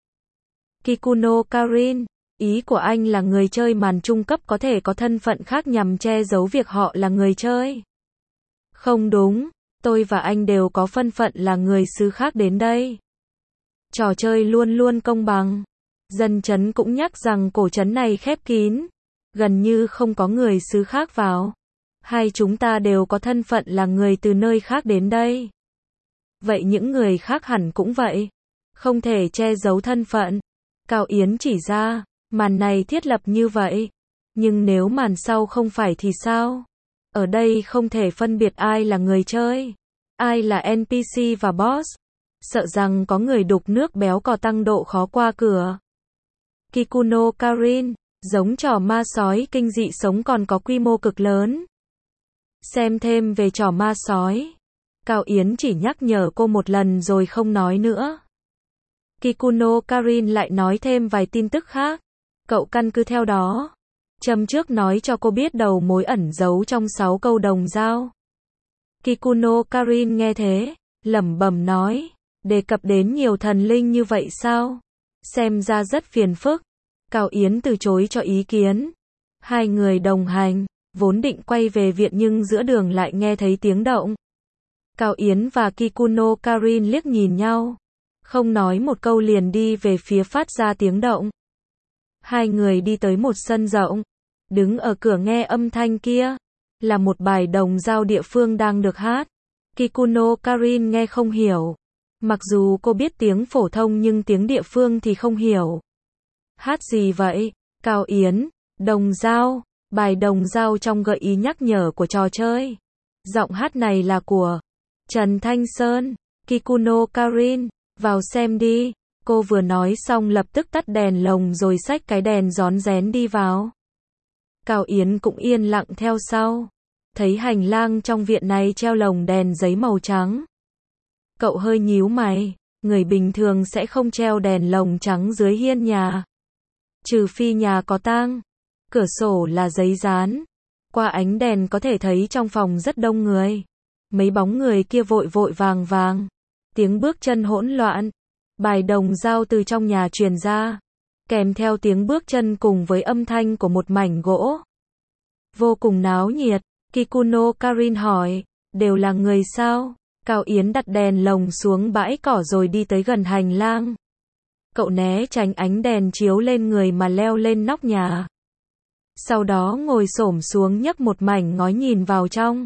Kikuno Karin. Ý của anh là người chơi màn trung cấp có thể có thân phận khác nhằm che giấu việc họ là người chơi. Không đúng, tôi và anh đều có thân phận là người xứ khác đến đây. Trò chơi luôn luôn công bằng. Dân trấn cũng nhắc rằng cổ trấn này khép kín, gần như không có người xứ khác vào. Hai chúng ta đều có thân phận là người từ nơi khác đến đây. Vậy những người khác hẳn cũng vậy. Không thể che giấu thân phận. Cao Yến chỉ ra. Màn này thiết lập như vậy. Nhưng nếu màn sau không phải thì sao? Ở đây không thể phân biệt ai là người chơi, ai là NPC và boss. Sợ rằng có người đục nước béo cò tăng độ khó qua cửa. Kikuno Karin, giống trò ma sói kinh dị sống còn có quy mô cực lớn. Xem thêm về trò ma sói. Cao Yến chỉ nhắc nhở cô một lần rồi không nói nữa. Kikuno Karin lại nói thêm vài tin tức khác. Cậu căn cứ theo đó. Châm trước nói cho cô biết đầu mối ẩn giấu trong 6 câu đồng dao. Kikuno Karin nghe thế, lẩm bẩm nói. Đề cập đến nhiều thần linh như vậy sao? Xem ra rất phiền phức. Cao Yến từ chối cho ý kiến. Hai người đồng hành, vốn định quay về viện nhưng giữa đường lại nghe thấy tiếng động. Cao Yến và Kikuno Karin liếc nhìn nhau. Không nói một câu liền đi về phía phát ra tiếng động. Hai người đi tới một sân rộng. Đứng ở cửa nghe âm thanh kia. Là một bài đồng dao địa phương đang được hát. Kikuno Karin nghe không hiểu. Mặc dù cô biết tiếng phổ thông nhưng tiếng địa phương thì không hiểu. Hát gì vậy? Cao Yến, đồng dao. Bài đồng dao trong gợi ý nhắc nhở của trò chơi. Giọng hát này là của Trần Thanh Sơn. Kikuno Karin, vào xem đi. Cô vừa nói xong lập tức tắt đèn lồng rồi xách cái đèn rón rén đi vào. Cao Yến cũng yên lặng theo sau. thấy hành lang trong viện này treo lồng đèn giấy màu trắng. Cậu hơi nhíu mày, người bình thường sẽ không treo đèn lồng trắng dưới hiên nhà. Trừ phi nhà có tang. Cửa sổ là giấy dán. Qua ánh đèn có thể thấy trong phòng rất đông người. Mấy bóng người kia vội vội vàng vàng. Tiếng bước chân hỗn loạn. Bài đồng dao từ trong nhà truyền ra. Kèm theo tiếng bước chân cùng với âm thanh của một mảnh gỗ. Vô cùng náo nhiệt. Kikuno Karin hỏi. Đều là người sao? Cao Yến đặt đèn lồng xuống bãi cỏ rồi đi tới gần hành lang. Cậu né tránh ánh đèn chiếu lên người mà leo lên nóc nhà. Sau đó ngồi xổm xuống nhấc một mảnh ngói nhìn vào trong.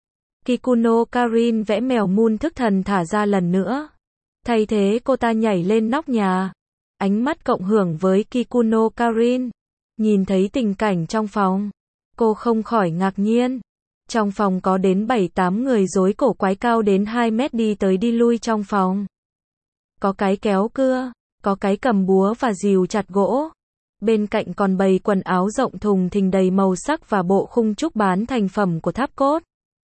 Kikuno Karin vẽ mèo Moon thức thần thả ra lần nữa. Thay thế cô ta nhảy lên nóc nhà. Ánh mắt cộng hưởng với Kikuno Karin. Nhìn thấy tình cảnh trong phòng. Cô không khỏi ngạc nhiên. Trong phòng có đến 7-8 người rối cổ quái cao đến 2 mét đi tới đi lui trong phòng. Có cái kéo cưa, có cái cầm búa và rìu chặt gỗ. Bên cạnh còn bày quần áo rộng thùng thình đầy màu sắc và bộ khung trúc bán thành phẩm của tháp cốt.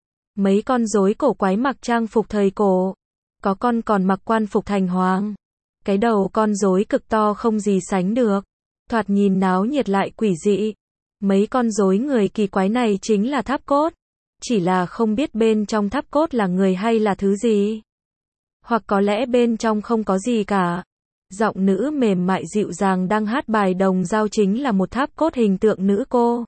Mấy con rối cổ quái mặc trang phục thời cổ. Có con còn mặc quan phục thành hoàng. Cái đầu con rối cực to không gì sánh được. Thoạt nhìn náo nhiệt lại quỷ dị. Mấy con rối người kỳ quái này chính là tháp cốt. Chỉ là không biết bên trong tháp cốt là người hay là thứ gì. Hoặc có lẽ bên trong không có gì cả. Giọng nữ mềm mại dịu dàng đang hát bài đồng dao chính là một tháp cốt hình tượng nữ cô.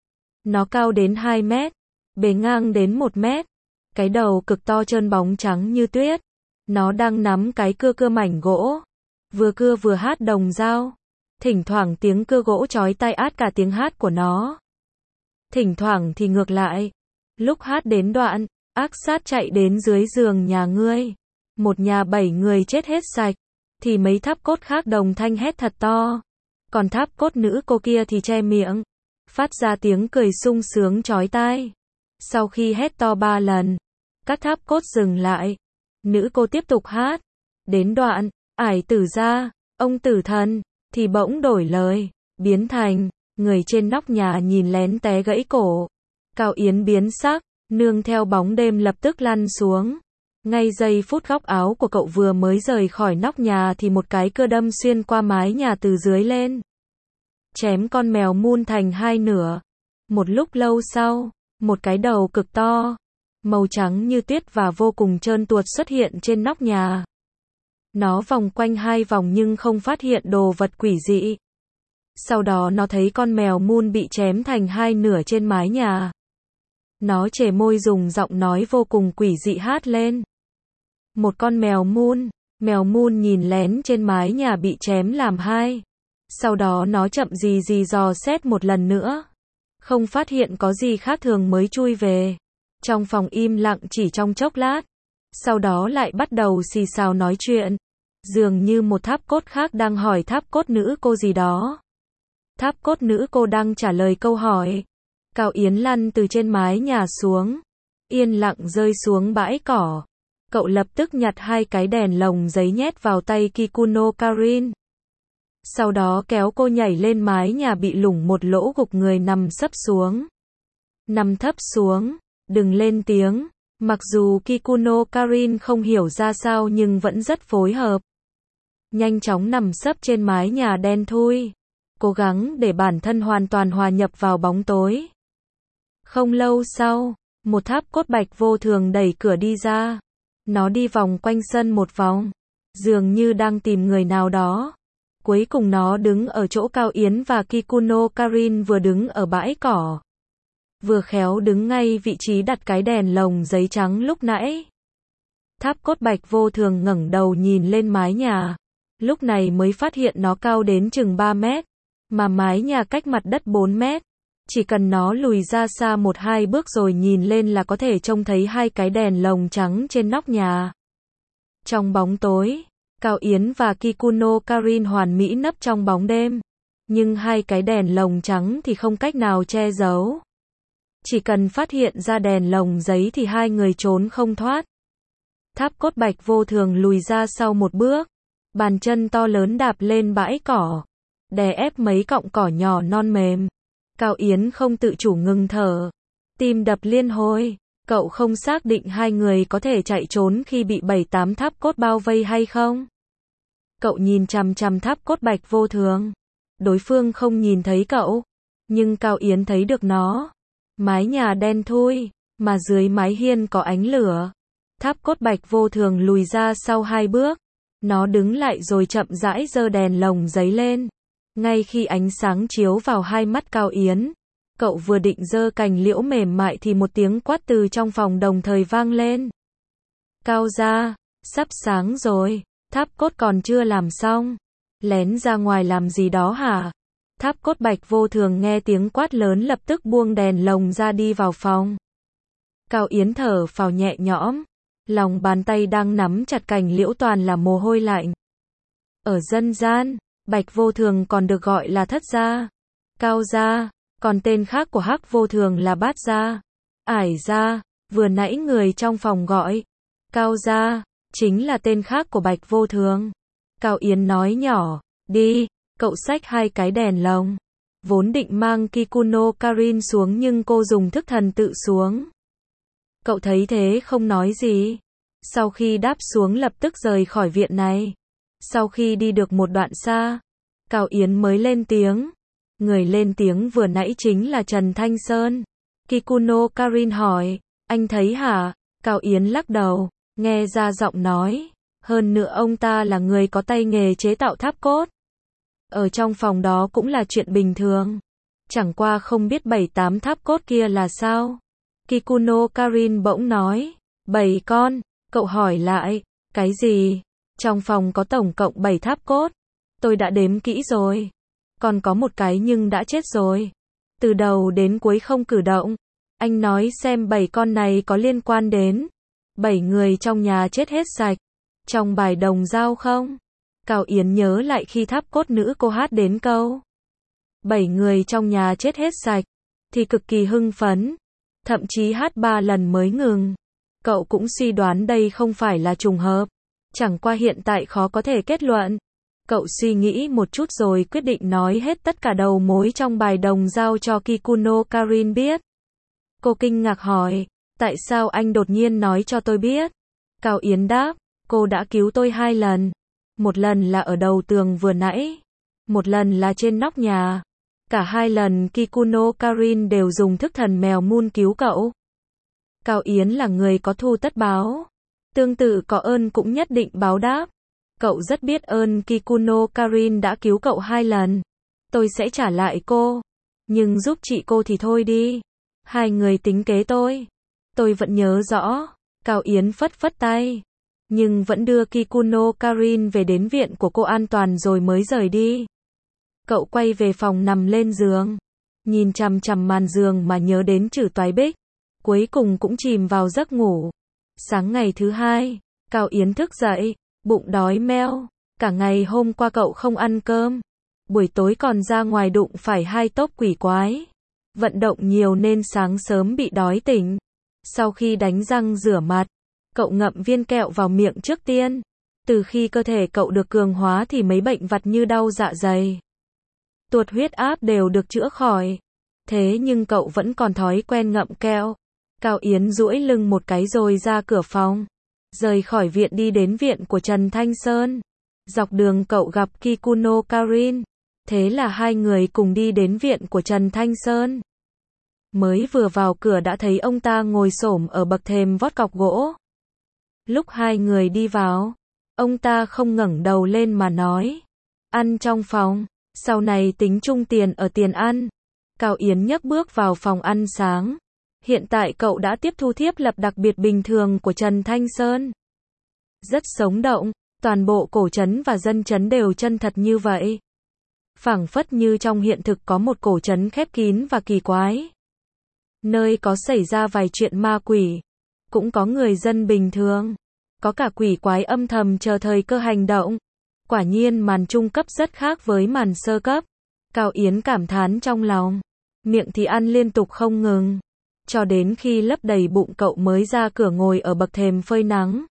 Nó cao đến 2 mét, bề ngang đến 1 mét. Cái đầu cực to trơn bóng trắng như tuyết. Nó đang nắm cái cưa mảnh gỗ. Vừa cưa vừa hát đồng dao. Thỉnh thoảng tiếng cưa gỗ chói tai át cả tiếng hát của nó. Thỉnh thoảng thì ngược lại. Lúc hát đến đoạn, ác sát chạy đến dưới giường nhà ngươi. Một nhà 7 người chết hết sạch. Thì mấy tháp cốt khác đồng thanh hét thật to. Còn tháp cốt nữ cô kia thì che miệng. Phát ra tiếng cười sung sướng chói tai. Sau khi hét to 3 lần, các tháp cốt dừng lại. Nữ cô tiếp tục hát. Đến đoạn, ải tử ra, ông tử thần, thì bỗng đổi lời, biến thành, người trên nóc nhà nhìn lén té gãy cổ. Cao Yến biến sắc, nương theo bóng đêm lập tức lăn xuống. Ngay giây phút góc áo của cậu vừa mới rời khỏi nóc nhà thì một cái cưa đâm xuyên qua mái nhà từ dưới lên. Chém con mèo Moon thành 2 nửa. Một lúc lâu sau, một cái đầu cực to, màu trắng như tuyết và vô cùng trơn tuột xuất hiện trên nóc nhà. Nó vòng quanh 2 vòng nhưng không phát hiện đồ vật quỷ dị. Sau đó nó thấy con mèo Moon bị chém thành 2 nửa trên mái nhà. Nó chề môi dùng giọng nói vô cùng quỷ dị hát lên. Một con mèo Moon nhìn lén trên mái nhà bị chém làm 2. Sau đó nó chậm gì dò xét một lần nữa. Không phát hiện có gì khác thường mới chui về. Trong phòng im lặng chỉ trong chốc lát. Sau đó lại bắt đầu xì xào nói chuyện. Dường như một tháp cốt khác đang hỏi tháp cốt nữ cô gì đó. Tháp cốt nữ cô đang trả lời câu hỏi. Cao Yến lăn từ trên mái nhà xuống. Yên lặng rơi xuống bãi cỏ. Cậu lập tức nhặt 2 cái đèn lồng giấy nhét vào tay Kikuno Karin. Sau đó kéo cô nhảy lên mái nhà bị lủng một lỗ gục người nằm sấp xuống. Nằm thấp xuống, đừng lên tiếng. Mặc dù Kikuno Karin không hiểu ra sao nhưng vẫn rất phối hợp. Nhanh chóng nằm sấp trên mái nhà đen thui. Cố gắng để bản thân hoàn toàn hòa nhập vào bóng tối. Không lâu sau, một tháp cốt bạch vô thường đẩy cửa đi ra. Nó đi vòng quanh sân một vòng. Dường như đang tìm người nào đó. Cuối cùng nó đứng ở chỗ Cao Yến và Kikuno Karin vừa đứng ở bãi cỏ. Vừa khéo đứng ngay vị trí đặt cái đèn lồng giấy trắng lúc nãy. Tháp cốt bạch vô thường ngẩng đầu nhìn lên mái nhà. Lúc này mới phát hiện nó cao đến chừng 3 mét. Mà mái nhà cách mặt đất 4 mét. Chỉ cần nó lùi ra xa 1-2 bước rồi nhìn lên là có thể trông thấy 2 cái đèn lồng trắng trên nóc nhà. Trong bóng tối, Cao Yến và Kikuno Karin hoàn mỹ nấp trong bóng đêm. Nhưng 2 cái đèn lồng trắng thì không cách nào che giấu. Chỉ cần phát hiện ra đèn lồng giấy thì 2 người trốn không thoát. Tháp cốt bạch vô thường lùi ra sau một bước. Bàn chân to lớn đạp lên bãi cỏ. Đè ép mấy cọng cỏ nhỏ non mềm. Cao Yến không tự chủ ngừng thở. Tim đập liên hồi, cậu không xác định hai người có thể chạy trốn khi bị 7-8 tháp cốt bao vây hay không. Cậu nhìn chằm chằm tháp cốt Bạch Vô Thường. Đối phương không nhìn thấy cậu, nhưng Cao Yến thấy được nó. Mái nhà đen thui, mà dưới mái hiên có ánh lửa. Tháp cốt Bạch Vô Thường lùi ra sau 2 bước. Nó đứng lại rồi chậm rãi giơ đèn lồng giấy lên. Ngay khi ánh sáng chiếu vào hai mắt Cao Yến, cậu vừa định giơ cành liễu mềm mại thì một tiếng quát từ trong phòng đồng thời vang lên. Cao gia, sắp sáng rồi, tháp cốt còn chưa làm xong. Lén ra ngoài làm gì đó hả? Tháp cốt Bạch Vô Thường nghe tiếng quát lớn lập tức buông đèn lồng ra đi vào phòng. Cao Yến thở phào nhẹ nhõm. Lòng bàn tay đang nắm chặt cành liễu toàn là mồ hôi lạnh. Ở dân gian, Bạch Vô Thường còn được gọi là Thất gia, Cao gia, còn tên khác của Hắc Vô Thường là Bát gia, Ải gia, vừa nãy người trong phòng gọi. Cao gia, chính là tên khác của Bạch Vô Thường. Cao Yến nói nhỏ, đi, cậu xách 2 cái đèn lồng. Vốn định mang Kikuno Karin xuống nhưng cô dùng thức thần tự xuống. Cậu thấy thế không nói gì. Sau khi đáp xuống lập tức rời khỏi viện này. Sau khi đi được một đoạn xa, Cao Yến mới lên tiếng. Người lên tiếng vừa nãy chính là Trần Thanh Sơn. Kikuno Karin hỏi, anh thấy hả? Cao Yến lắc đầu, nghe ra giọng nói. Hơn nữa ông ta là người có tay nghề chế tạo tháp cốt. Ở trong phòng đó cũng là chuyện bình thường. Chẳng qua không biết 7-8 tháp cốt kia là sao? Kikuno Karin bỗng nói. 7 con, cậu hỏi lại. Cái gì? Trong phòng có tổng cộng 7 tháp cốt. Tôi đã đếm kỹ rồi. Còn có một cái nhưng đã chết rồi. Từ đầu đến cuối không cử động. Anh nói xem 7 con này có liên quan đến 7 người trong nhà chết hết sạch. Trong bài đồng dao không? Cao Yến nhớ lại khi tháp cốt nữ cô hát đến câu 7 người trong nhà chết hết sạch, thì cực kỳ hưng phấn. Thậm chí hát 3 lần mới ngừng. Cậu cũng suy đoán đây không phải là trùng hợp. Chẳng qua hiện tại khó có thể kết luận. Cậu suy nghĩ một chút rồi quyết định nói hết tất cả đầu mối trong bài đồng dao cho Kikuno Karin biết. Cô kinh ngạc hỏi, tại sao anh đột nhiên nói cho tôi biết? Cao Yến đáp, cô đã cứu tôi 2 lần. Một lần là ở đầu tường vừa nãy. Một lần là trên nóc nhà. Cả 2 lần Kikuno Karin đều dùng thức thần mèo mun cứu cậu. Cao Yến là người có thù tất báo. Tương tự có ơn cũng nhất định báo đáp. Cậu rất biết ơn Kikuno Karin đã cứu cậu 2 lần. Tôi sẽ trả lại cô. Nhưng giúp chị cô thì thôi đi. 2 người tính kế tôi. Tôi vẫn nhớ rõ. Cao Yến phất phất tay. Nhưng vẫn đưa Kikuno Karin về đến viện của cô an toàn rồi mới rời đi. Cậu quay về phòng nằm lên giường. Nhìn chằm chằm màn giường mà nhớ đến Trử Toái Bích. Cuối cùng cũng chìm vào giấc ngủ. Sáng ngày thứ 2, Cao Yến thức dậy, bụng đói meo. Cả ngày hôm qua cậu không ăn cơm. Buổi tối còn ra ngoài đụng phải 2 tốp quỷ quái. Vận động nhiều nên sáng sớm bị đói tỉnh. Sau khi đánh răng rửa mặt, cậu ngậm viên kẹo vào miệng trước tiên. Từ khi cơ thể cậu được cường hóa thì mấy bệnh vặt như đau dạ dày, tuột huyết áp đều được chữa khỏi. Thế nhưng cậu vẫn còn thói quen ngậm kẹo. Cao Yến duỗi lưng một cái rồi ra cửa phòng. Rời khỏi viện đi đến viện của Trần Thanh Sơn. Dọc đường cậu gặp Kikuno Karin. Thế là 2 người cùng đi đến viện của Trần Thanh Sơn. Mới vừa vào cửa đã thấy ông ta ngồi xổm ở bậc thềm vót cọc gỗ. Lúc 2 người đi vào, ông ta không ngẩng đầu lên mà nói. Ăn trong phòng, sau này tính chung tiền ở tiền ăn. Cao Yến nhấc bước vào phòng ăn sáng. Hiện tại cậu đã tiếp thu thiếp lập đặc biệt bình thường của Trần Thanh Sơn. Rất sống động, toàn bộ cổ trấn và dân trấn đều chân thật như vậy. Phảng phất như trong hiện thực có một cổ trấn khép kín và kỳ quái. Nơi có xảy ra vài chuyện ma quỷ. Cũng có người dân bình thường. Có cả quỷ quái âm thầm chờ thời cơ hành động. Quả nhiên màn trung cấp rất khác với màn sơ cấp. Cao Yến cảm thán trong lòng. Miệng thì ăn liên tục không ngừng. Cho đến khi lấp đầy bụng cậu mới ra cửa ngồi ở bậc thềm phơi nắng.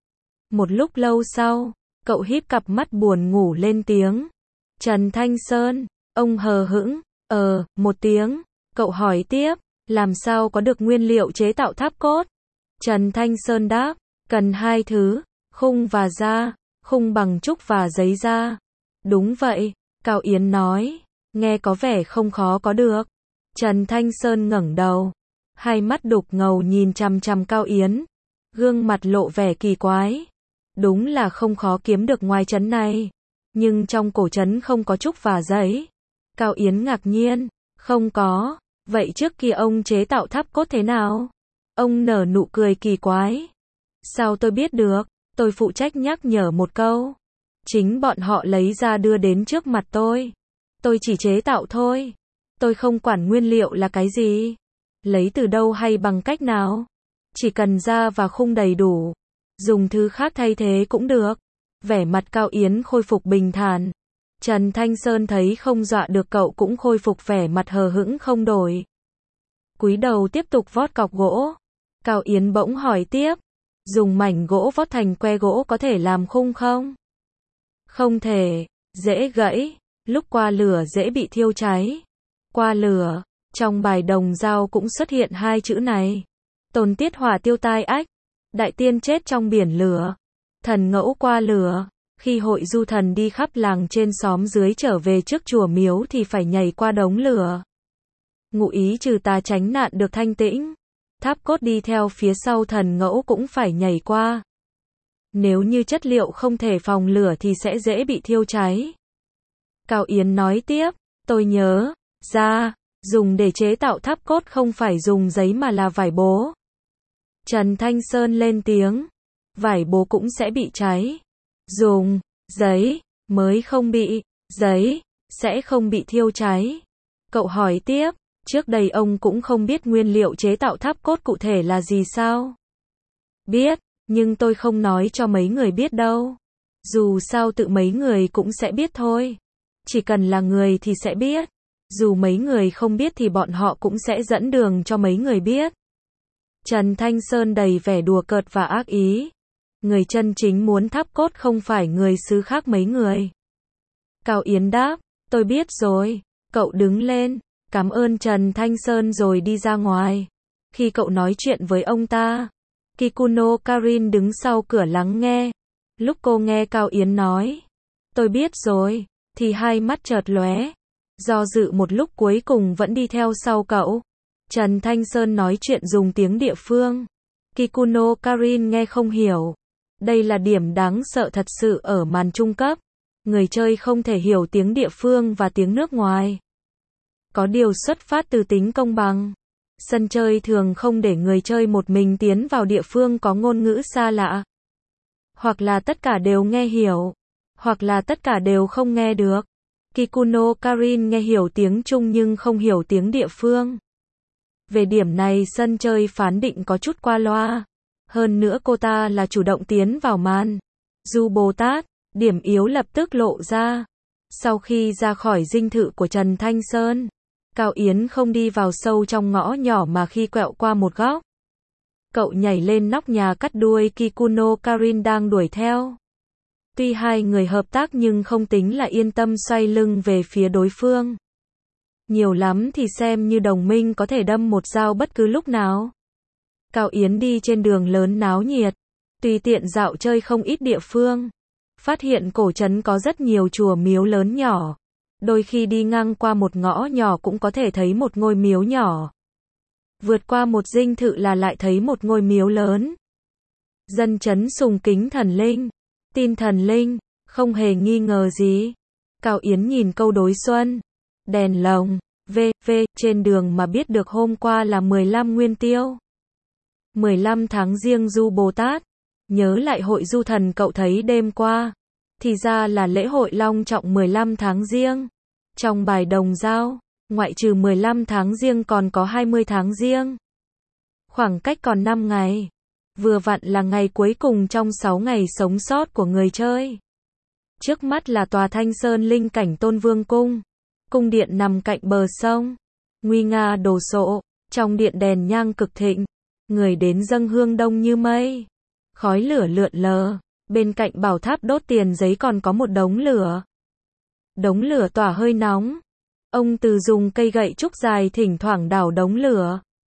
Một lúc lâu sau, cậu híp cặp mắt buồn ngủ lên tiếng. Trần Thanh Sơn, ông hờ hững, một tiếng. Cậu hỏi tiếp, Làm sao có được nguyên liệu chế tạo tháp cốt? Trần Thanh Sơn đáp, cần hai thứ, khung và da, khung bằng trúc và giấy da. Đúng vậy, Cao Yến nói, nghe có vẻ không khó có được. Trần Thanh Sơn ngẩng đầu, hai mắt đục ngầu nhìn chằm chằm Cao Yến, gương mặt lộ vẻ kỳ quái. Đúng là không khó kiếm được ngoài trấn này, nhưng trong cổ trấn không có trúc và giấy. Cao Yến ngạc nhiên, không có, vậy trước kia ông chế tạo tháp cốt thế nào? Ông nở nụ cười kỳ quái. Sao tôi biết được, tôi phụ trách nhắc nhở một câu. Chính bọn họ lấy ra đưa đến trước mặt tôi. Tôi chỉ chế tạo thôi. Tôi không quản nguyên liệu là cái gì, lấy từ đâu hay bằng cách nào. Chỉ cần da và khung đầy đủ, dùng thứ khác thay thế cũng được. Vẻ mặt Cao Yến khôi phục bình thản. Trần Thanh Sơn thấy không dọa được cậu cũng khôi phục vẻ mặt hờ hững không đổi. Cúi đầu tiếp tục vót cọc gỗ. Cao Yến bỗng hỏi tiếp, dùng mảnh gỗ vót thành que gỗ có thể làm khung không? Không thể, dễ gãy, lúc qua lửa dễ bị thiêu cháy. Qua lửa, trong bài đồng dao cũng xuất hiện hai chữ này. Tồn tiết hỏa tiêu tai ách, đại tiên chết trong biển lửa, thần ngẫu qua lửa. Khi hội du thần đi khắp làng trên xóm dưới trở về trước chùa miếu thì phải nhảy qua đống lửa. Ngụ ý trừ tà tránh nạn được thanh tĩnh. Tháp cốt đi theo phía sau thần ngẫu cũng phải nhảy qua. Nếu như chất liệu không thể phòng lửa thì sẽ dễ bị thiêu cháy. Cao Yến nói tiếp, tôi nhớ ra, dùng để chế tạo tháp cốt không phải dùng giấy mà là vải bố. Trần Thanh Sơn lên tiếng, vải bố cũng sẽ bị cháy. Dùng giấy mới không bị, giấy sẽ không bị thiêu cháy. Cậu hỏi tiếp, trước đây ông cũng không biết nguyên liệu chế tạo tháp cốt cụ thể là gì sao? Biết, nhưng tôi không nói cho mấy người biết đâu. Dù sao tự mấy người cũng sẽ biết thôi. Chỉ cần là người thì sẽ biết. Dù mấy người không biết thì bọn họ cũng sẽ dẫn đường cho mấy người biết. Trần Thanh Sơn đầy vẻ đùa cợt và ác ý. Người chân chính muốn tháp cốt không phải người xứ khác mấy người. Cao Yến đáp, tôi biết rồi. Cậu đứng lên, cảm ơn Trần Thanh Sơn rồi đi ra ngoài. Khi cậu nói chuyện với ông ta, Kikuno Karin đứng sau cửa lắng nghe. Lúc cô nghe Cao Yến nói, tôi biết rồi, thì hai mắt chợt lóe. Do dự một lúc cuối cùng vẫn đi theo sau cậu. Trần Thanh Sơn nói chuyện dùng tiếng địa phương. Kikuno Karin nghe không hiểu. Đây là điểm đáng sợ thật sự ở màn trung cấp. Người chơi không thể hiểu tiếng địa phương và tiếng nước ngoài. Có điều xuất phát từ tính công bằng. Sân chơi thường không để người chơi một mình tiến vào địa phương có ngôn ngữ xa lạ. Hoặc là tất cả đều nghe hiểu, hoặc là tất cả đều không nghe được. Kikuno Karin nghe hiểu tiếng Trung nhưng không hiểu tiếng địa phương. Về điểm này sân chơi phán định có chút qua loa. Hơn nữa cô ta là chủ động tiến vào màn. Du Bồ Tát, điểm yếu lập tức lộ ra. Sau khi ra khỏi dinh thự của Trần Thanh Sơn, Cao Yến không đi vào sâu trong ngõ nhỏ mà khi quẹo qua một góc. Cậu nhảy lên nóc nhà cắt đuôi Kikuno Karin đang đuổi theo. Tuy hai người hợp tác nhưng không tính là yên tâm xoay lưng về phía đối phương. Nhiều lắm thì xem như đồng minh có thể đâm một dao bất cứ lúc nào. Cao Yến đi trên đường lớn náo nhiệt, tùy tiện dạo chơi không ít địa phương. Phát hiện cổ trấn có rất nhiều chùa miếu lớn nhỏ. Đôi khi đi ngang qua một ngõ nhỏ cũng có thể thấy một ngôi miếu nhỏ. Vượt qua một dinh thự là lại thấy một ngôi miếu lớn. Dân trấn sùng kính thần linh, tin thần linh, không hề nghi ngờ gì. Cao Yến nhìn câu đối xuân, đèn lồng, v.v. trên đường mà biết được hôm qua là 15 Nguyên Tiêu. 15 tháng Giêng Du Bồ Tát. Nhớ lại hội du thần cậu thấy đêm qua. Thì ra là lễ hội long trọng 15 tháng Giêng. Trong bài đồng dao, ngoại trừ 15 tháng Giêng còn có 20 tháng Giêng. Khoảng cách còn 5 ngày. Vừa vặn là ngày cuối cùng trong 6 ngày sống sót của người chơi. Trước mắt là tòa Thanh Sơn Linh Cảnh Tôn Vương Cung. Cung điện nằm cạnh bờ sông. Nguy nga đồ sộ, trong điện đèn nhang cực thịnh. Người đến dâng hương đông như mây. Khói lửa lượn lờ. Bên cạnh bảo tháp đốt tiền giấy còn có một đống lửa. Đống lửa tỏa hơi nóng. Ông Từ dùng cây gậy trúc dài thỉnh thoảng đảo đống lửa.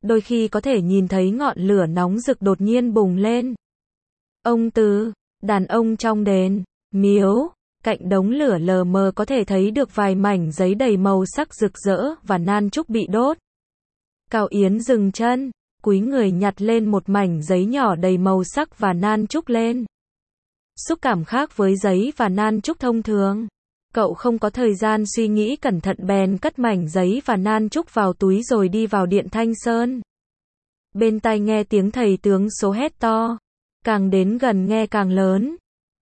đôi khi có thể nhìn thấy ngọn lửa nóng rực đột nhiên bùng lên. Ông Từ, đàn ông trong đền, miếu, cạnh đống lửa lờ mờ có thể thấy được vài mảnh giấy đầy màu sắc rực rỡ và nan trúc bị đốt. Cao Yến dừng chân, cúi người nhặt lên một mảnh giấy nhỏ đầy màu sắc và nan trúc lên. Xúc cảm khác với giấy và nan trúc thông thường. Cậu không có thời gian suy nghĩ cẩn thận bèn cất mảnh giấy và nan trúc vào túi rồi đi vào điện Thanh Sơn. Bên tai nghe tiếng thầy tướng số hét to. Càng đến gần nghe càng lớn.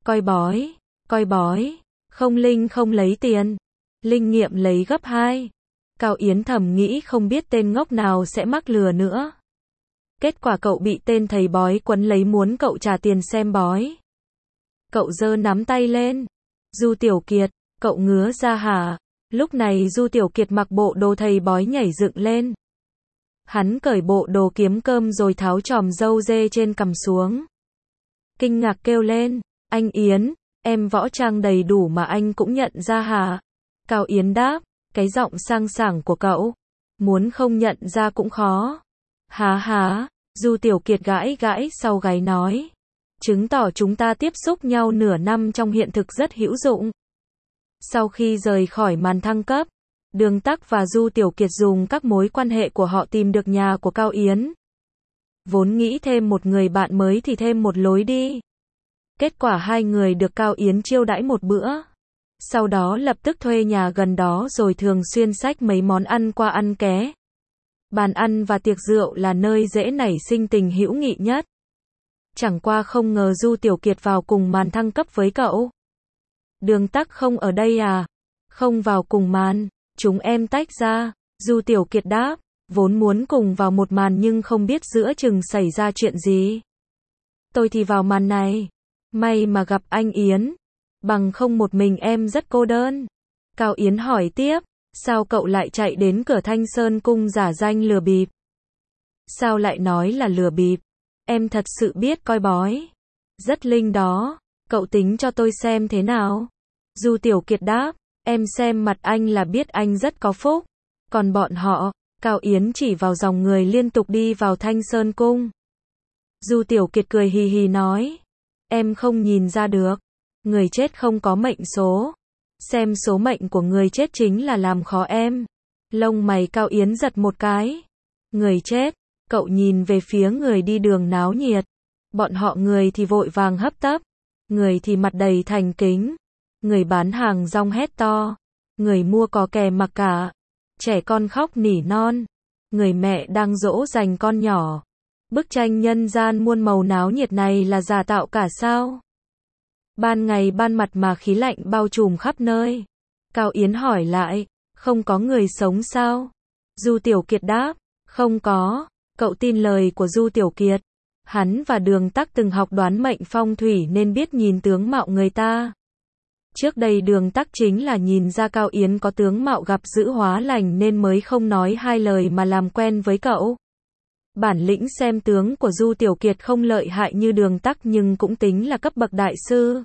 Coi bói, không linh không lấy tiền. Linh nghiệm lấy gấp 2. Cao Yến thầm nghĩ không biết tên ngốc nào sẽ mắc lừa nữa. Kết quả cậu bị tên thầy bói quấn lấy muốn cậu trả tiền xem bói. Cậu giơ nắm tay lên. Du Tiểu Kiệt, cậu ngứa ra hả? Lúc này Du Tiểu Kiệt mặc bộ đồ thầy bói nhảy dựng lên. Hắn cởi bộ đồ kiếm cơm rồi tháo chòm râu dê trên cằm xuống. Kinh ngạc kêu lên, anh Yến, em võ trang đầy đủ mà anh cũng nhận ra hả? Cao Yến đáp, cái giọng sang sảng của cậu, muốn không nhận ra cũng khó. Há, Du Tiểu Kiệt gãi sau gáy nói. Chứng tỏ chúng ta tiếp xúc nhau nửa năm trong hiện thực rất hữu dụng. Sau khi rời khỏi màn thăng cấp, Đường Tắc và Du Tiểu Kiệt dùng các mối quan hệ của họ tìm được nhà của Cao Yến. Vốn nghĩ thêm một người bạn mới thì thêm một lối đi. Kết quả hai người được Cao Yến chiêu đãi một bữa. Sau đó lập tức thuê nhà gần đó rồi thường xuyên xách mấy món ăn qua ăn ké. Bàn ăn và tiệc rượu là nơi dễ nảy sinh tình hữu nghị nhất. Chẳng qua không ngờ Du Tiểu Kiệt vào cùng màn thăng cấp với cậu. Đường Tắc không ở đây à? Không vào cùng màn, chúng em tách ra. Du Tiểu Kiệt đáp, vốn muốn cùng vào một màn nhưng không biết giữa chừng xảy ra chuyện gì. Tôi thì vào màn này. May mà gặp anh Yến. Bằng không một mình em rất cô đơn. Cao Yến hỏi tiếp, sao cậu lại chạy đến cửa Thanh Sơn Cung giả danh lừa bịp? Sao lại nói là lừa bịp? Em thật sự biết coi bói. Rất linh đó, cậu tính cho tôi xem thế nào? Du Tiểu Kiệt đáp, em xem mặt anh là biết anh rất có phúc. Còn bọn họ, Cao Yến chỉ vào dòng người liên tục đi vào Thanh Sơn Cung. Du Tiểu Kiệt cười hì hì nói, em không nhìn ra được. Người chết không có mệnh số. Xem số mệnh của người chết chính là làm khó em. Lông mày Cao Yến giật một cái. Người chết, cậu nhìn về phía người đi đường náo nhiệt. Bọn họ người thì vội vàng hấp tấp. Người thì mặt đầy thành kính. Người bán hàng rong hét to. Người mua có kè mặc cả. Trẻ con khóc nỉ non. Người mẹ đang dỗ dành con nhỏ. Bức tranh nhân gian muôn màu náo nhiệt này là giả tạo cả sao? Ban ngày ban mặt mà khí lạnh bao trùm khắp nơi. Cao Yến hỏi lại, không có người sống sao? Du Tiểu Kiệt đáp, không có. Cậu tin lời của Du Tiểu Kiệt. Hắn và Đường Tắc từng học đoán mệnh phong thủy nên biết nhìn tướng mạo người ta. Trước đây Đường Tắc chính là nhìn ra Cao Yến có tướng mạo gặp dữ hóa lành nên mới không nói hai lời mà làm quen với cậu. Bản lĩnh xem tướng của Du Tiểu Kiệt không lợi hại như Đường Tắc nhưng cũng tính là cấp bậc đại sư.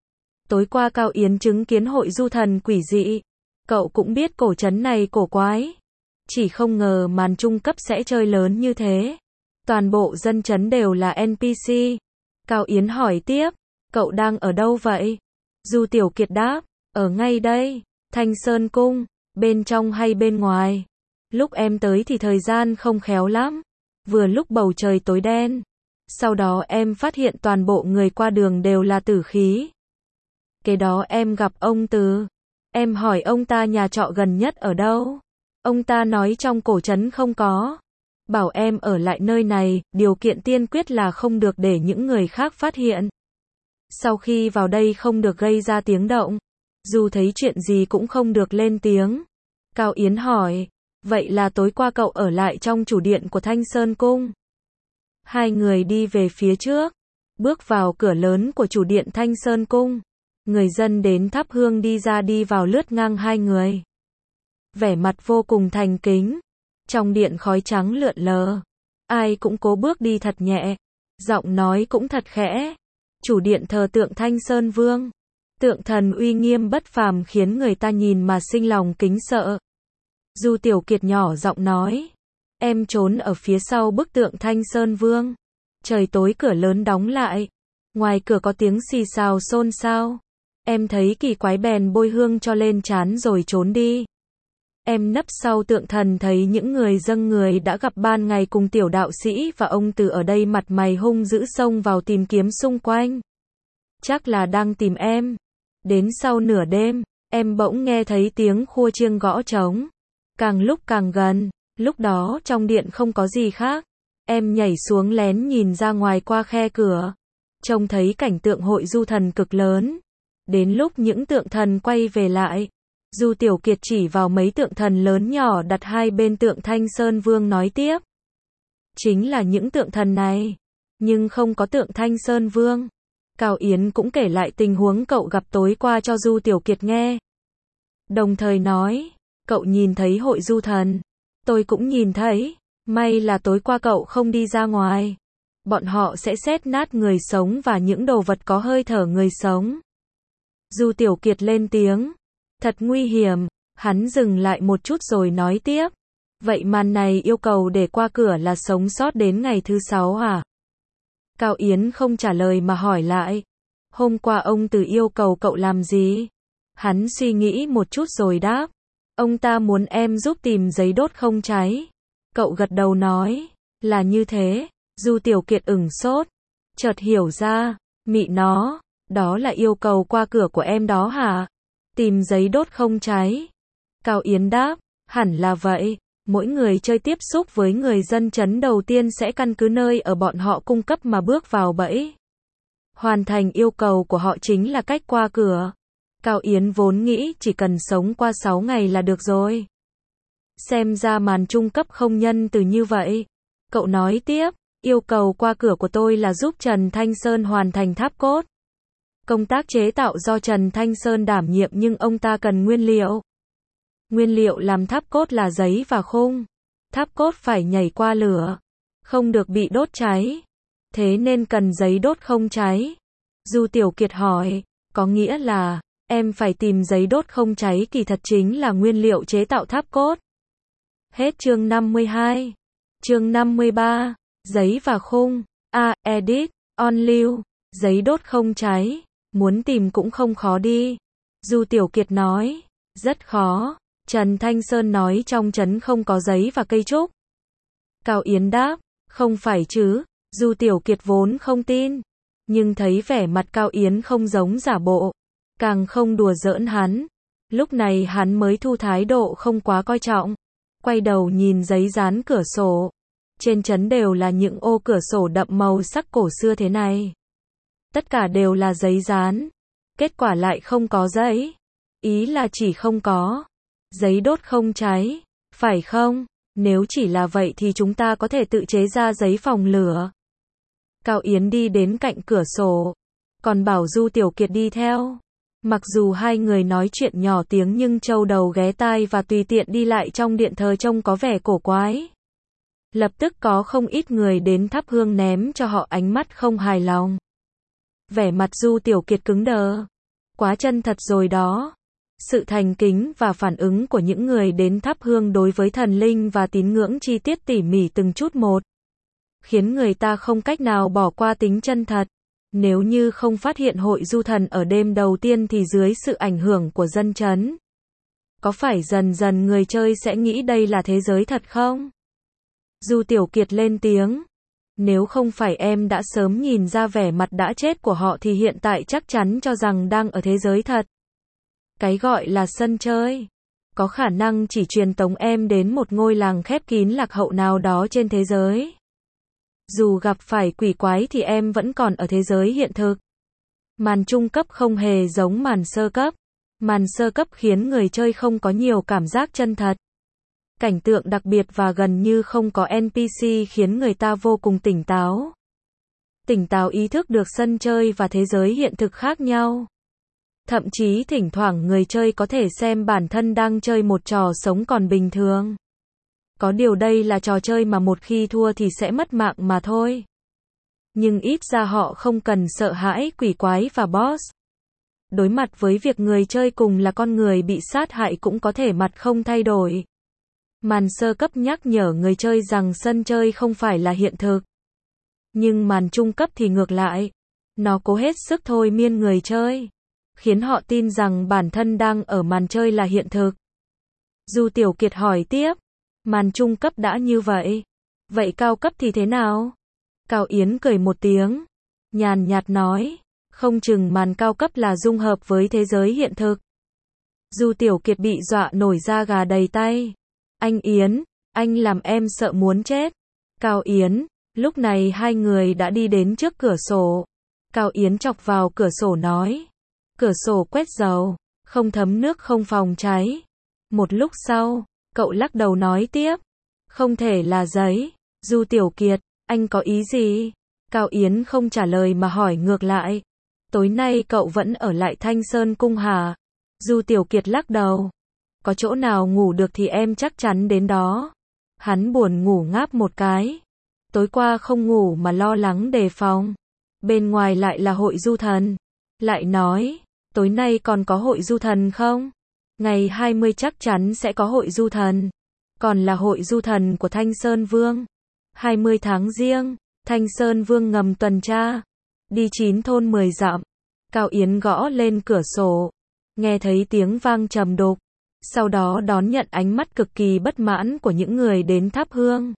Tối qua Cao Yến chứng kiến hội du thần quỷ dị. Cậu cũng biết cổ trấn này cổ quái. Chỉ không ngờ màn trung cấp sẽ chơi lớn như thế. Toàn bộ dân trấn đều là NPC. Cao Yến hỏi tiếp, cậu đang ở đâu vậy? Du Tiểu Kiệt đáp, ở ngay đây, Thanh Sơn Cung, bên trong hay bên ngoài? Lúc em tới thì thời gian không khéo lắm. Vừa lúc bầu trời tối đen. Sau đó em phát hiện toàn bộ người qua đường đều là tử khí. Kế đó em gặp ông Từ. Em hỏi ông ta nhà trọ gần nhất ở đâu. Ông ta nói trong cổ trấn không có. Bảo em ở lại nơi này, điều kiện tiên quyết là không được để những người khác phát hiện. Sau khi vào đây không được gây ra tiếng động. Dù thấy chuyện gì cũng không được lên tiếng. Cao Yến hỏi, vậy là tối qua cậu ở lại trong chủ điện của Thanh Sơn Cung? Hai người đi về phía trước. Bước vào cửa lớn của chủ điện Thanh Sơn Cung. Người dân đến thắp hương đi ra đi vào lướt ngang hai người. Vẻ mặt vô cùng thành kính. Trong điện khói trắng lượn lờ. Ai cũng cố bước đi thật nhẹ. Giọng nói cũng thật khẽ. Chủ điện thờ tượng Thanh Sơn Vương. Tượng thần uy nghiêm bất phàm khiến người ta nhìn mà sinh lòng kính sợ. Du Tiểu Kiệt nhỏ giọng nói. Em trốn ở phía sau bức tượng Thanh Sơn Vương. Trời tối cửa lớn đóng lại. Ngoài cửa có tiếng xì xào xôn xao. Em thấy kỳ quái bèn bôi hương cho lên trán rồi trốn đi. Em nấp sau tượng thần thấy những người dâng người đã gặp ban ngày cùng tiểu đạo sĩ và ông từ ở đây mặt mày hung dữ xông vào tìm kiếm xung quanh. Chắc là đang tìm em. Đến sau nửa đêm, em bỗng nghe thấy tiếng khua chiêng gõ trống. Càng lúc càng gần, lúc đó trong điện không có gì khác. Em nhảy xuống lén nhìn ra ngoài qua khe cửa. Trông thấy cảnh tượng hội du thần cực lớn. Đến lúc những tượng thần quay về lại, Du Tiểu Kiệt chỉ vào mấy tượng thần lớn nhỏ đặt hai bên tượng Thanh Sơn Vương nói tiếp. Chính là những tượng thần này, nhưng không có tượng Thanh Sơn Vương. Cao Yến cũng kể lại tình huống cậu gặp tối qua cho Du Tiểu Kiệt nghe. Đồng thời nói, cậu nhìn thấy hội du thần. Tôi cũng nhìn thấy, may là tối qua cậu không đi ra ngoài. Bọn họ sẽ xét nát người sống và những đồ vật có hơi thở người sống. Du Tiểu Kiệt lên tiếng. Thật nguy hiểm, hắn dừng lại một chút rồi nói tiếp. Vậy màn này yêu cầu để qua cửa là sống sót đến ngày thứ 6 hả? Cao Yến không trả lời mà hỏi lại. Hôm qua ông Từ yêu cầu cậu làm gì? Hắn suy nghĩ một chút rồi đáp. Ông ta muốn em giúp tìm giấy đốt không cháy. Cậu gật đầu nói. Là như thế. Du Tiểu Kiệt ửng sốt. Chợt hiểu ra. Mị nó. Đó là yêu cầu qua cửa của em đó hả? Tìm giấy đốt không cháy. Cao Yến đáp. Hẳn là vậy. Mỗi người chơi tiếp xúc với người dân chấn đầu tiên sẽ căn cứ nơi ở bọn họ cung cấp mà bước vào bẫy. Hoàn thành yêu cầu của họ chính là cách qua cửa. Cao Yến vốn nghĩ chỉ cần sống qua 6 ngày là được rồi. Xem ra màn trung cấp không nhân từ như vậy. Cậu nói tiếp, yêu cầu qua cửa của tôi là giúp Trần Thanh Sơn hoàn thành tháp cốt. Công tác chế tạo do Trần Thanh Sơn đảm nhiệm nhưng ông ta cần nguyên liệu. Nguyên liệu làm tháp cốt là giấy và khung. Tháp cốt phải nhảy qua lửa, không được bị đốt cháy. Thế nên cần giấy đốt không cháy. Du Tiểu Kiệt hỏi, có nghĩa là, em phải tìm giấy đốt không cháy kỳ thật chính là nguyên liệu chế tạo tháp cốt. Hết chương 52. Chương 53. Giấy và khung. Edit. On lưu. Giấy đốt không cháy. Muốn tìm cũng không khó đi. Du Tiểu Kiệt nói. Rất khó. Trần Thanh Sơn nói trong trấn không có giấy và cây trúc. Cao Yến đáp. Không phải chứ. Du Tiểu Kiệt vốn không tin. Nhưng thấy vẻ mặt Cao Yến không giống giả bộ. Càng không đùa giỡn hắn. Lúc này hắn mới thu thái độ không quá coi trọng. Quay đầu nhìn giấy dán cửa sổ. Trên trấn đều là những ô cửa sổ đậm màu sắc cổ xưa thế này. Tất cả đều là giấy dán. Kết quả lại không có giấy. Ý là chỉ không có giấy đốt không cháy. Phải không? Nếu chỉ là vậy thì chúng ta có thể tự chế ra giấy phòng lửa. Cao Yến đi đến cạnh cửa sổ. Còn bảo Du Tiểu Kiệt đi theo. Mặc dù hai người nói chuyện nhỏ tiếng nhưng châu đầu ghé tai và tùy tiện đi lại trong điện thờ trông có vẻ cổ quái. Lập tức có không ít người đến thắp hương ném cho họ ánh mắt không hài lòng. Vẻ mặt Du Tiểu Kiệt cứng đờ. Quá chân thật rồi đó. Sự thành kính và phản ứng của những người đến thắp hương đối với thần linh và tín ngưỡng chi tiết tỉ mỉ từng chút một. Khiến người ta không cách nào bỏ qua tính chân thật. Nếu như không phát hiện hội du thần ở đêm đầu tiên thì dưới sự ảnh hưởng của dân chấn. Có phải dần dần người chơi sẽ nghĩ đây là thế giới thật không? Du Tiểu Kiệt lên tiếng. Nếu không phải em đã sớm nhìn ra vẻ mặt đã chết của họ thì hiện tại chắc chắn cho rằng đang ở thế giới thật. Cái gọi là sân chơi. Có khả năng chỉ truyền tống em đến một ngôi làng khép kín lạc hậu nào đó trên thế giới. Dù gặp phải quỷ quái thì em vẫn còn ở thế giới hiện thực. Màn trung cấp không hề giống màn sơ cấp. Màn sơ cấp khiến người chơi không có nhiều cảm giác chân thật. Cảnh tượng đặc biệt và gần như không có NPC khiến người ta vô cùng tỉnh táo. Tỉnh táo ý thức được sân chơi và thế giới hiện thực khác nhau. Thậm chí thỉnh thoảng người chơi có thể xem bản thân đang chơi một trò sống còn bình thường. Có điều đây là trò chơi mà một khi thua thì sẽ mất mạng mà thôi. Nhưng ít ra họ không cần sợ hãi quỷ quái và boss. Đối mặt với việc người chơi cùng là con người bị sát hại cũng có thể mặt không thay đổi. Màn sơ cấp nhắc nhở người chơi rằng sân chơi không phải là hiện thực. Nhưng màn trung cấp thì ngược lại. Nó cố hết sức thôi miên người chơi, khiến họ tin rằng bản thân đang ở màn chơi là hiện thực. Du Tiểu Kiệt hỏi tiếp, màn trung cấp đã như vậy, vậy cao cấp thì thế nào? Cao Yến cười một tiếng, nhàn nhạt nói, không chừng màn cao cấp là dung hợp với thế giới hiện thực. Du Tiểu Kiệt bị dọa nổi da gà đầy tay. Anh Yến, anh làm em sợ muốn chết. Cao Yến, lúc này hai người đã đi đến trước cửa sổ. Cao Yến chọc vào cửa sổ nói, cửa sổ quét dầu, không thấm nước không phòng cháy. Một lúc sau, cậu lắc đầu nói tiếp, không thể là giấy. Du Tiểu Kiệt, anh có ý gì? Cao Yến không trả lời mà hỏi ngược lại, tối nay cậu vẫn ở lại Thanh Sơn Cung hả? Du Tiểu Kiệt lắc đầu, có chỗ nào ngủ được thì em chắc chắn đến đó. Hắn buồn ngủ ngáp một cái, tối qua không ngủ mà lo lắng đề phòng. Bên ngoài lại là hội du thần. Lại nói, tối nay còn có hội du thần không? Ngày 20 chắc chắn sẽ có hội du thần. Còn là hội du thần của Thanh Sơn Vương. 20 tháng Giêng, Thanh Sơn Vương ngầm tuần tra. Đi 9 thôn 10 dặm. Cao Yến gõ lên cửa sổ. Nghe thấy tiếng vang trầm đục. Sau đó đón nhận ánh mắt cực kỳ bất mãn của những người đến thắp hương.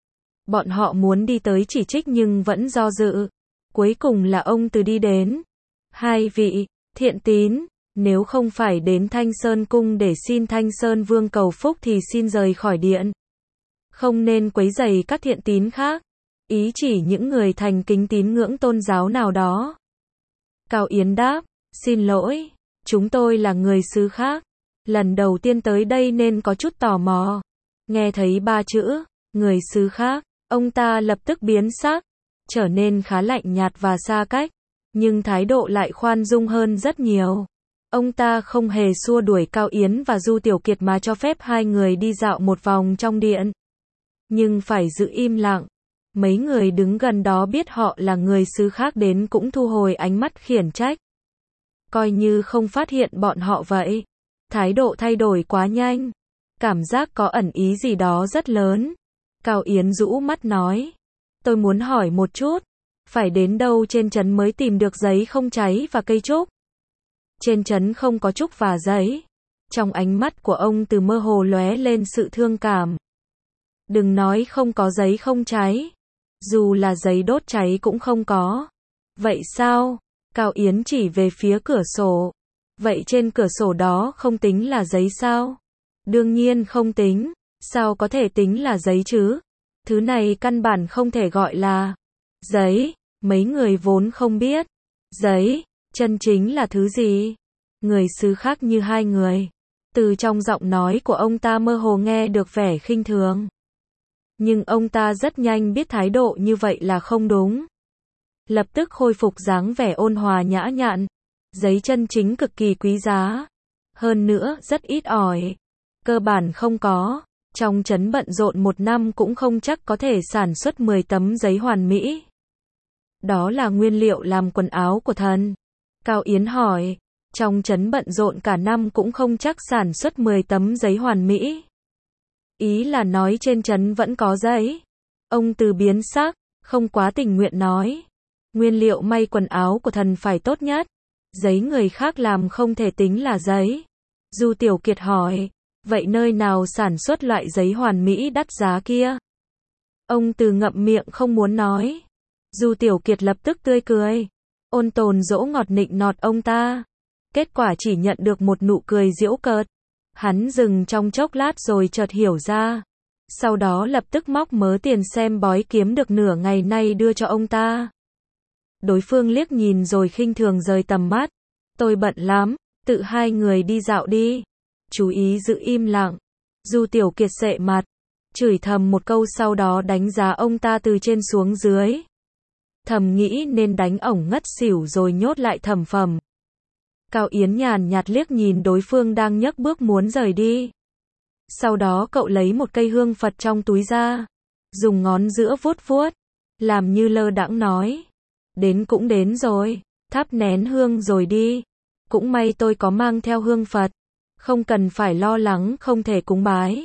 Bọn họ muốn đi tới chỉ trích nhưng vẫn do dự. Cuối cùng là ông Từ đi đến. Hai vị, thiện tín, nếu không phải đến Thanh Sơn Cung để xin Thanh Sơn Vương cầu phúc thì xin rời khỏi điện. Không nên quấy rầy các thiện tín khác. Ý chỉ những người thành kính tín ngưỡng tôn giáo nào đó. Cao Yến đáp, xin lỗi, chúng tôi là người xứ khác. Lần đầu tiên tới đây nên có chút tò mò. Nghe thấy ba chữ, người xứ khác, ông ta lập tức biến sắc, trở nên khá lạnh nhạt và xa cách, nhưng thái độ lại khoan dung hơn rất nhiều. Ông ta không hề xua đuổi Cao Yến và Du Tiểu Kiệt mà cho phép hai người đi dạo một vòng trong điện. Nhưng phải giữ im lặng. Mấy người đứng gần đó biết họ là người xứ khác đến cũng thu hồi ánh mắt khiển trách. Coi như không phát hiện bọn họ vậy. Thái độ thay đổi quá nhanh. Cảm giác có ẩn ý gì đó rất lớn. Cao Yến rũ mắt nói. Tôi muốn hỏi một chút. Phải đến đâu trên trấn mới tìm được giấy không cháy và cây trúc? Trên trấn không có trúc và giấy. Trong ánh mắt của ông Từ mơ hồ lóe lên sự thương cảm. Đừng nói không có giấy không cháy. Dù là giấy đốt cháy cũng không có. Vậy sao? Cao Yến chỉ về phía cửa sổ. Vậy trên cửa sổ đó không tính là giấy sao? Đương nhiên không tính. Sao có thể tính là giấy chứ? Thứ này căn bản không thể gọi là giấy. Mấy người vốn không biết. Giấy, chân chính là thứ gì? Người xứ khác như hai người. Từ trong giọng nói của ông ta mơ hồ nghe được vẻ khinh thường. Nhưng ông ta rất nhanh biết thái độ như vậy là không đúng. Lập tức khôi phục dáng vẻ ôn hòa nhã nhặn. Giấy chân chính cực kỳ quý giá. Hơn nữa rất ít ỏi. Cơ bản không có. Trong trấn bận rộn một năm cũng không chắc có thể sản xuất 10 tấm giấy hoàn mỹ. Đó là nguyên liệu làm quần áo của thần. Cao Yến hỏi. Trong trấn bận rộn cả năm cũng không chắc sản xuất 10 tấm giấy hoàn mỹ. Ý là nói trên trấn vẫn có giấy. Ông Từ biến sắc, không quá tình nguyện nói. Nguyên liệu may quần áo của thần phải tốt nhất. Giấy người khác làm không thể tính là giấy. Du Tiểu Kiệt hỏi. Vậy nơi nào sản xuất loại giấy hoàn mỹ đắt giá kia? Ông Từ ngậm miệng không muốn nói. Du Tiểu Kiệt lập tức tươi cười. Ôn tồn dỗ ngọt nịnh nọt ông ta. Kết quả chỉ nhận được một nụ cười giễu cợt. Hắn dừng trong chốc lát rồi chợt hiểu ra. Sau đó lập tức móc mớ tiền xem bói kiếm được nửa ngày nay đưa cho ông ta. Đối phương liếc nhìn rồi khinh thường rời tầm mắt. Tôi bận lắm, tự hai người đi dạo đi. Chú ý giữ im lặng. Du Tiểu Kiệt sệ mặt, chửi thầm một câu sau đó đánh giá ông ta từ trên xuống dưới. Thầm nghĩ nên đánh ổng ngất xỉu rồi nhốt lại thầm phẩm. Cao Yến nhàn nhạt liếc nhìn đối phương đang nhấc bước muốn rời đi. Sau đó cậu lấy một cây hương Phật trong túi ra. Dùng ngón giữa vuốt vuốt. Làm như lơ đãng nói. Đến cũng đến rồi. Thắp nén hương rồi đi. Cũng may tôi có mang theo hương Phật. Không cần phải lo lắng không thể cúng bái.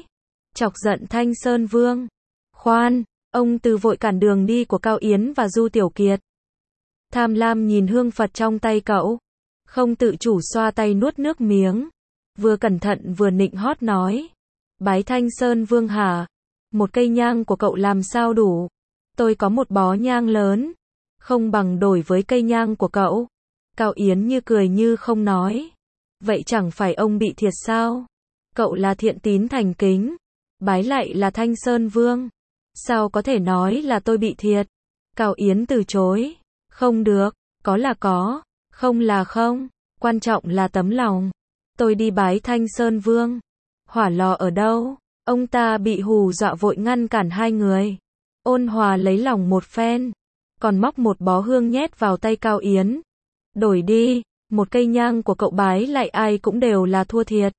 chọc giận Thanh Sơn Vương. Khoan, ông Từ vội cản đường đi của Cao Yến và Du Tiểu Kiệt. Tham lam nhìn hương Phật trong tay cậu, không tự chủ xoa tay nuốt nước miếng, vừa cẩn thận vừa nịnh hót nói. Bái Thanh Sơn Vương hả? Một cây nhang của cậu làm sao đủ? Tôi có một bó nhang lớn, không bằng đổi với cây nhang của cậu. Cao Yến như cười như không nói. Vậy chẳng phải ông bị thiệt sao? Cậu là thiện tín thành kính, bái lại là Thanh Sơn Vương. Sao có thể nói là tôi bị thiệt? Cao Yến từ chối. Không được, có là có, không là không, quan trọng là tấm lòng. Tôi đi bái Thanh Sơn Vương. Hỏa lò ở đâu? Ông ta bị hù dọa vội ngăn cản hai người. Ôn Hòa lấy lòng một phen, còn móc một bó hương nhét vào tay Cao Yến. Đổi đi, một cây nhang của cậu bái lại ai cũng đều là thua thiệt.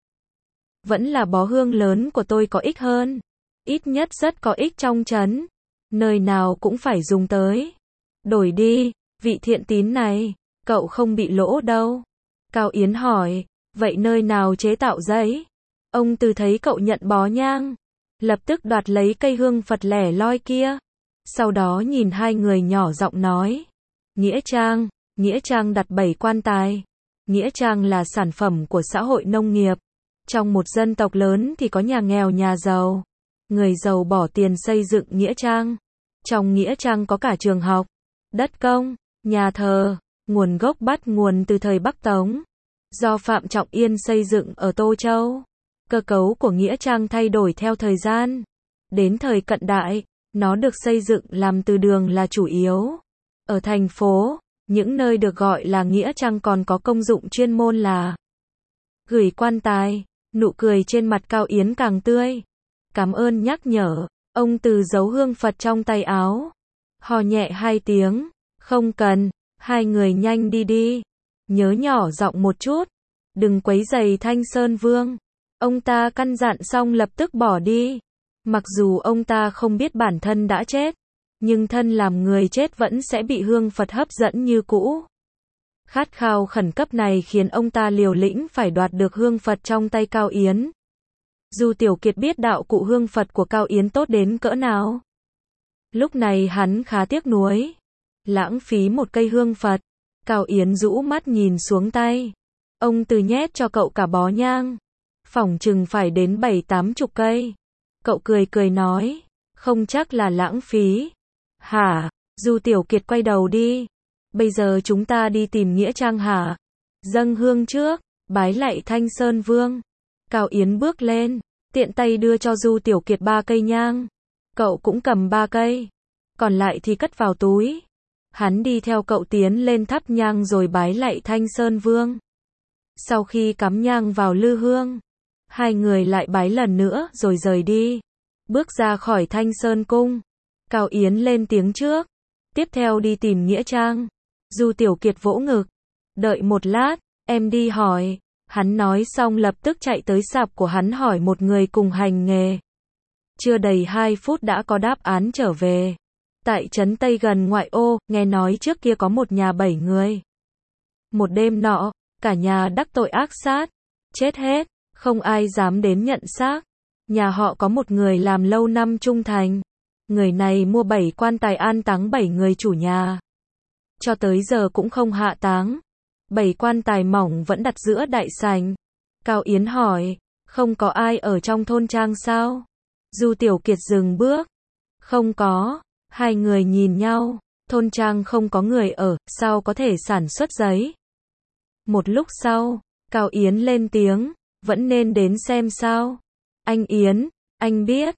Vẫn là bó hương lớn của tôi có ích hơn. Ít nhất rất có ích trong trấn. Nơi nào cũng phải dùng tới. Đổi đi, vị thiện tín này, cậu không bị lỗ đâu. Cao Yến hỏi, vậy nơi nào chế tạo giấy? Ông Từ thấy cậu nhận bó nhang, lập tức đoạt lấy cây hương Phật lẻ loi kia. Sau đó nhìn hai người nhỏ giọng nói. Nghĩa trang đặt 7 quan tài. Nghĩa trang là sản phẩm của xã hội nông nghiệp. Trong một dân tộc lớn thì có nhà nghèo nhà giàu. Người giàu bỏ tiền xây dựng nghĩa trang. Trong nghĩa trang có cả trường học, đất công, nhà thờ, nguồn gốc bắt nguồn từ thời Bắc Tống. Do Phạm Trọng Yên xây dựng ở Tô Châu. Cơ cấu của nghĩa trang thay đổi theo thời gian. Đến thời cận đại, nó được xây dựng làm từ đường là chủ yếu. Ở thành phố, những nơi được gọi là nghĩa trang còn có công dụng chuyên môn là gửi quan tài. Nụ cười trên mặt Cao Yến càng tươi. Cảm ơn nhắc nhở. Ông Từ giấu hương Phật trong tay áo. Hò nhẹ 2 tiếng. Không cần, hai người nhanh đi đi. Nhớ nhỏ giọng một chút. Đừng quấy rầy Thanh Sơn Vương. Ông ta căn dặn xong lập tức bỏ đi. Mặc dù ông ta không biết bản thân đã chết, nhưng thân làm người chết vẫn sẽ bị hương Phật hấp dẫn như cũ. Khát khao khẩn cấp này khiến ông ta liều lĩnh phải đoạt được hương Phật trong tay Cao Yến. Du Tiểu Kiệt biết đạo cụ hương Phật của Cao Yến tốt đến cỡ nào. Lúc này hắn khá tiếc nuối. Lãng phí một cây hương Phật. Cao Yến rũ mắt nhìn xuống tay. Ông Từ nhét cho cậu cả bó nhang. Phỏng chừng phải đến 7-80 cây. Cậu cười cười nói. Không chắc là lãng phí. Hả? Du Tiểu Kiệt quay đầu đi. Bây giờ chúng ta đi tìm nghĩa trang hả? Dâng hương trước, bái lạy Thanh Sơn Vương. Cao Yến bước lên, tiện tay đưa cho Du Tiểu Kiệt 3 cây nhang. Cậu cũng cầm 3 cây. Còn lại thì cất vào túi. Hắn đi theo cậu tiến lên thắp nhang rồi bái lạy Thanh Sơn Vương. Sau khi cắm nhang vào lư hương, hai người lại bái lần nữa rồi rời đi. Bước ra khỏi Thanh Sơn Cung. Cao Yến lên tiếng trước. Tiếp theo đi tìm nghĩa trang. Du Tiểu Kiệt vỗ ngực. Đợi một lát, em đi hỏi. Hắn nói xong lập tức chạy tới sạp của hắn hỏi một người cùng hành nghề. Chưa đầy 2 phút đã có đáp án trở về. Tại trấn Tây gần ngoại ô, nghe nói trước kia có một nhà 7 người. Một đêm nọ, cả nhà đắc tội ác sát. Chết hết, không ai dám đến nhận xác. Nhà họ có một người làm lâu năm trung thành. Người này mua 7 quan tài an táng 7 người chủ nhà. Cho tới giờ cũng không hạ táng. 7 quan tài mỏng vẫn đặt giữa đại sảnh. Cao Yến hỏi, không có ai ở trong thôn trang sao? Du Tiểu Kiệt dừng bước. Không có. Hai người nhìn nhau. Thôn trang không có người ở, sao có thể sản xuất giấy? Một lúc sau, Cao Yến lên tiếng, vẫn nên đến xem sao. Anh Yến, anh biết,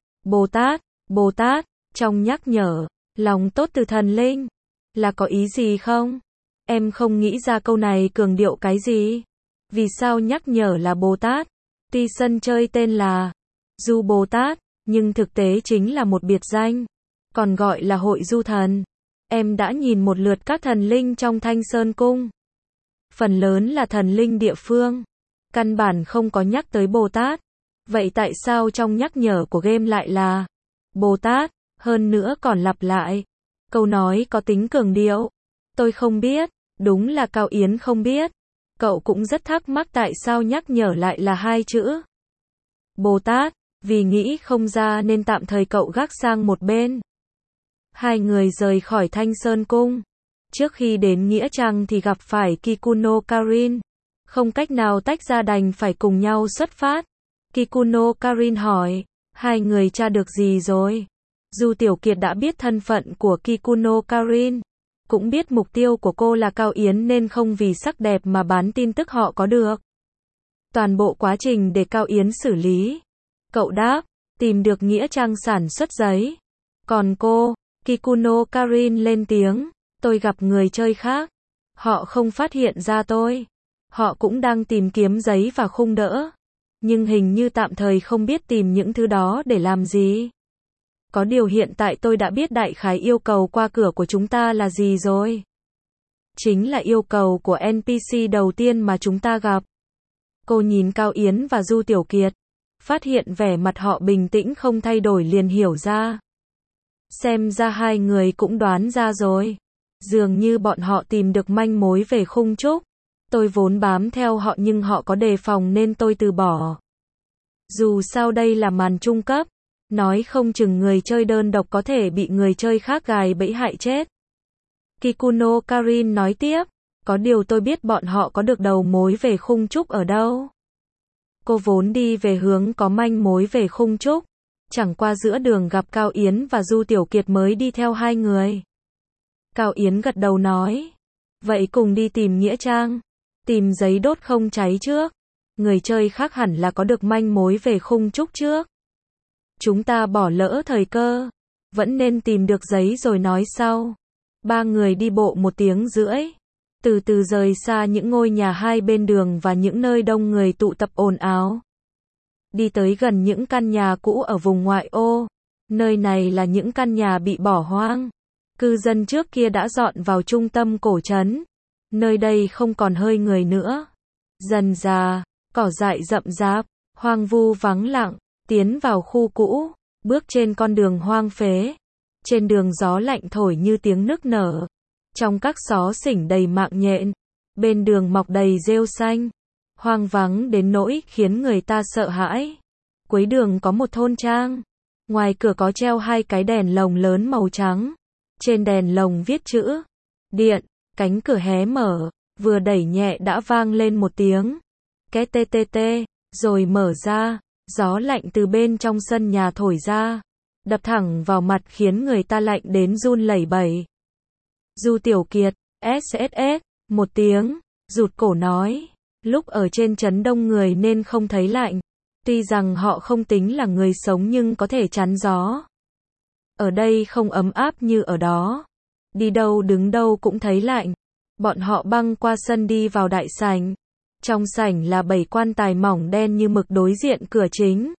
Bồ Tát, trong nhắc nhở, lòng tốt từ thần linh, là có ý gì không? Em không nghĩ ra câu này cường điệu cái gì? Vì sao nhắc nhở là Bồ Tát? Tuy sân chơi tên là Du Bồ Tát, nhưng thực tế chính là một biệt danh, còn gọi là hội du thần. Em đã nhìn một lượt các thần linh trong Thanh Sơn Cung. Phần lớn là thần linh địa phương, căn bản không có nhắc tới Bồ Tát. Vậy tại sao trong nhắc nhở của game lại là Bồ Tát, hơn nữa còn lặp lại? Câu nói có tính cường điệu. Tôi không biết, đúng là Cao Yến không biết. Cậu cũng rất thắc mắc tại sao nhắc nhở lại là 2 chữ Bồ Tát. Vì nghĩ không ra nên tạm thời cậu gác sang một bên. Hai người rời khỏi Thanh Sơn Cung. Trước khi đến Nghĩa Trang thì gặp phải Kikuno Karin. Không cách nào tách ra đành phải cùng nhau xuất phát. Kikuno Karin hỏi, hai người tra được gì rồi? Du Tiểu Kiệt đã biết thân phận của Kikuno Karin, cũng biết mục tiêu của cô là Cao Yến nên không vì sắc đẹp mà bán tin tức họ có được. Toàn bộ quá trình để Cao Yến xử lý. Cậu đáp, tìm được Nghĩa Trang sản xuất giấy. Còn cô, Kikuno Karin lên tiếng, tôi gặp người chơi khác. Họ không phát hiện ra tôi. Họ cũng đang tìm kiếm giấy và khung đỡ. Nhưng hình như tạm thời không biết tìm những thứ đó để làm gì. Có điều hiện tại tôi đã biết đại khái yêu cầu qua cửa của chúng ta là gì rồi. Chính là yêu cầu của NPC đầu tiên mà chúng ta gặp. Cô nhìn Cao Yến và Du Tiểu Kiệt. Phát hiện vẻ mặt họ bình tĩnh không thay đổi liền hiểu ra. Xem ra hai người cũng đoán ra rồi. Dường như bọn họ tìm được manh mối về khung trúc. Tôi vốn bám theo họ nhưng họ có đề phòng nên tôi từ bỏ. Dù sao đây là màn trung cấp. Nói không chừng người chơi đơn độc có thể bị người chơi khác gài bẫy hại chết. Kikuno Karin nói tiếp. Có điều tôi biết bọn họ có được đầu mối về khung trúc ở đâu. Cô vốn đi về hướng có manh mối về khung trúc. Chẳng qua giữa đường gặp Cao Yến và Du Tiểu Kiệt mới đi theo hai người. Cao Yến gật đầu nói. Vậy cùng đi tìm Nghĩa Trang. Tìm giấy đốt không cháy trước. Người chơi khác hẳn là có được manh mối về khung trúc trước. Chúng ta bỏ lỡ thời cơ. Vẫn nên tìm được giấy rồi nói sau. Ba người đi bộ 1 tiếng rưỡi. Từ từ rời xa những ngôi nhà hai bên đường và những nơi đông người tụ tập ồn ào. Đi tới gần những căn nhà cũ ở vùng ngoại ô. Nơi này là những căn nhà bị bỏ hoang. Cư dân trước kia đã dọn vào trung tâm cổ trấn. Nơi đây không còn hơi người nữa. Dần dà, cỏ dại rậm rạp, hoang vu vắng lặng, tiến vào khu cũ, bước trên con đường hoang phế. Trên đường gió lạnh thổi như tiếng nức nở. Trong các xó xỉnh đầy mạng nhện, bên đường mọc đầy rêu xanh, hoang vắng đến nỗi khiến người ta sợ hãi. Cuối đường có một thôn trang, ngoài cửa có treo 2 cái đèn lồng lớn màu trắng. Trên đèn lồng viết chữ điện, cánh cửa hé mở, vừa đẩy nhẹ đã vang lên một tiếng két tê tê tê, rồi mở ra, gió lạnh từ bên trong sân nhà thổi ra, đập thẳng vào mặt khiến người ta lạnh đến run lẩy bẩy. Du Tiểu Kiệt, SSS, một tiếng, rụt cổ nói, lúc ở trên trấn đông người nên không thấy lạnh. Tuy rằng họ không tính là người sống nhưng có thể chắn gió. Ở đây không ấm áp như ở đó. Đi đâu đứng đâu cũng thấy lạnh. Bọn họ băng qua sân đi vào đại sảnh. Trong sảnh là 7 quan tài mỏng đen như mực đối diện cửa chính.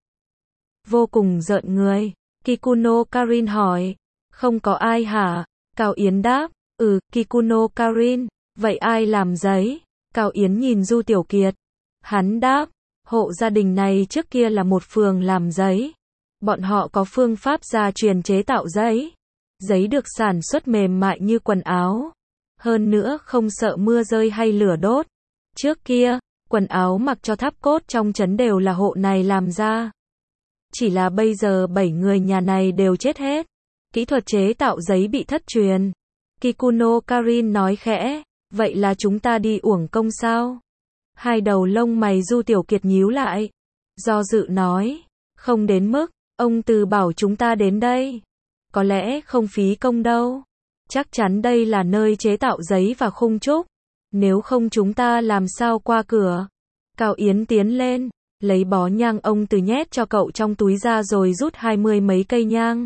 Vô cùng rợn người. Kikuno Karin hỏi. Không có ai hả? Cao Yến đáp. Kikuno Karin. Vậy ai làm giấy? Cao Yến nhìn Du Tiểu Kiệt. Hắn đáp. Hộ gia đình này trước kia là một phường làm giấy. Bọn họ có phương pháp gia truyền chế tạo giấy. Giấy được sản xuất mềm mại như quần áo. Hơn nữa không sợ mưa rơi hay lửa đốt. Trước kia, quần áo mặc cho tháp cốt trong trấn đều là hộ này làm ra. Chỉ là bây giờ 7 người nhà này đều chết hết. Kỹ thuật chế tạo giấy bị thất truyền. Kikuno Karin nói khẽ, vậy là chúng ta đi uổng công sao? Hai đầu lông mày Du Tiểu Kiệt nhíu lại. Do dự nói, không đến mức, ông từ bảo chúng ta đến đây. Có lẽ không phí công đâu. Chắc chắn đây là nơi chế tạo giấy và khung trúc. Nếu không chúng ta làm sao qua cửa? Cao Yến tiến lên, lấy bó nhang ông từ nhét cho cậu trong túi ra rồi rút 20 mấy cây nhang.